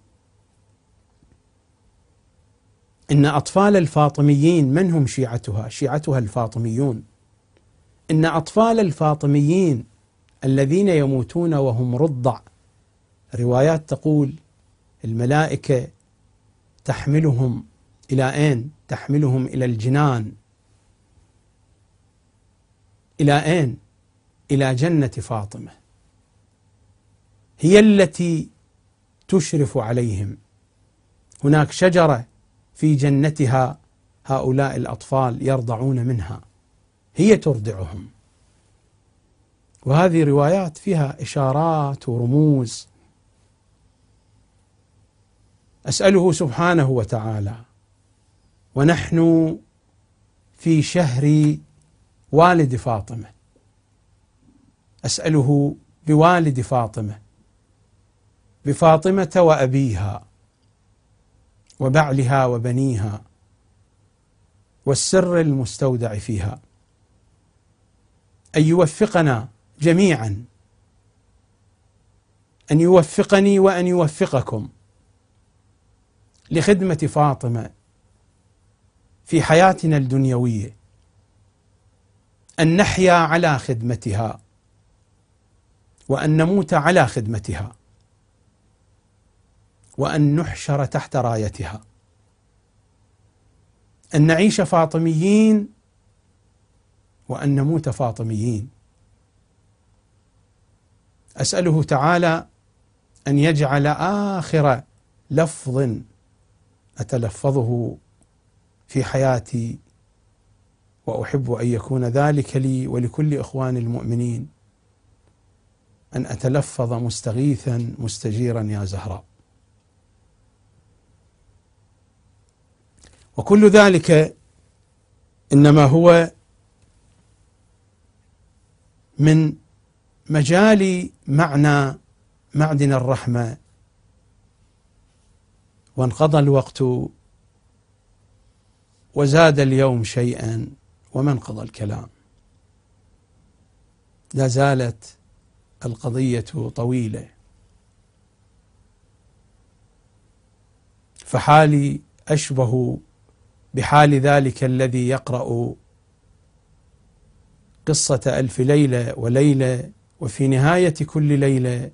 إن أطفال الفاطميين من هم شيعتها؟ شيعتها الفاطميون. إن أطفال الفاطميين الذين يموتون وهم رضع، روايات تقول الملائكة تحملهم إلى أين؟ تحملهم إلى الجنان. إلى أين؟ إلى جنة فاطمة، هي التي تشرف عليهم. هناك شجرة في جنتها هؤلاء الأطفال يرضعون منها، هي ترضعهم. وهذه روايات فيها إشارات ورموز. أسأله سبحانه وتعالى ونحن في شهر والد فاطمة، أسأله بوالد فاطمة، بفاطمة وأبيها وبعلها وبنيها والسر المستودع فيها، أن يوفقنا جميعا، أن يوفقني وأن يوفقكم لخدمة فاطمة في حياتنا الدنيوية، أن نحيا على خدمتها وأن نموت على خدمتها وأن نحشر تحت رايتها، أن نعيش فاطميين وأن نموت فاطميين. أسأله تعالى أن يجعل آخر لفظ أتلفظه في حياتي، وأحب أن يكون ذلك لي ولكل إخوان المؤمنين، أن أتلفظ مستغيثا مستجيرا يا زهراء. وكل ذلك إنما هو من مجال معنى معدن الرحمة. وانقضى الوقت وزاد اليوم شيئا وما انقضى الكلام. لا زالت القضية طويلة، فحالي أشبه بحال ذلك الذي يقرأ قصة ألف ليلة وليلة، وفي نهاية كل ليلة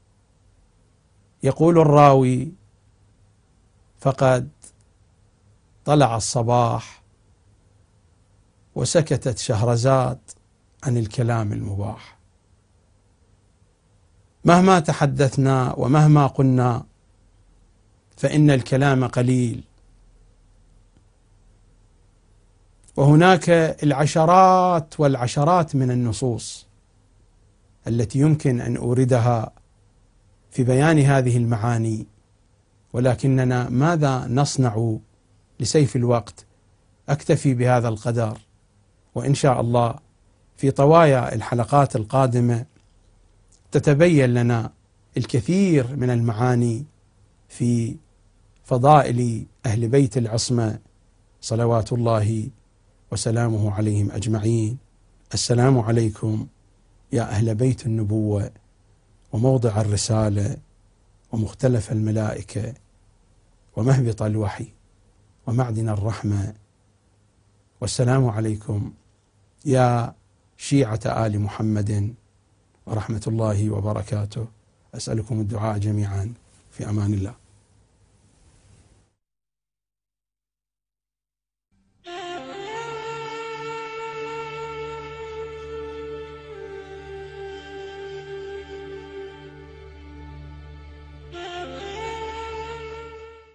يقول الراوي: فقد طلع الصباح وسكتت شهرزاد عن الكلام المباح. مهما تحدثنا ومهما قلنا فإن الكلام قليل، وهناك العشرات والعشرات من النصوص التي يمكن أن أوردها في بيان هذه المعاني، ولكننا ماذا نصنع لسيف الوقت؟ أكتفي بهذا القدر، وإن شاء الله في طوايا الحلقات القادمة تتبين لنا الكثير من المعاني في فضائل أهل بيت العصمة صلوات الله وسلامه عليهم أجمعين. السلام عليكم يا أهل بيت النبوة وموضع الرسالة ومختلف الملائكة ومهبط الوحي ومعدن الرحمة. والسلام عليكم يا شيعة آل محمد ورحمة الله وبركاته. أسألكم الدعاء جميعا، في أمان الله.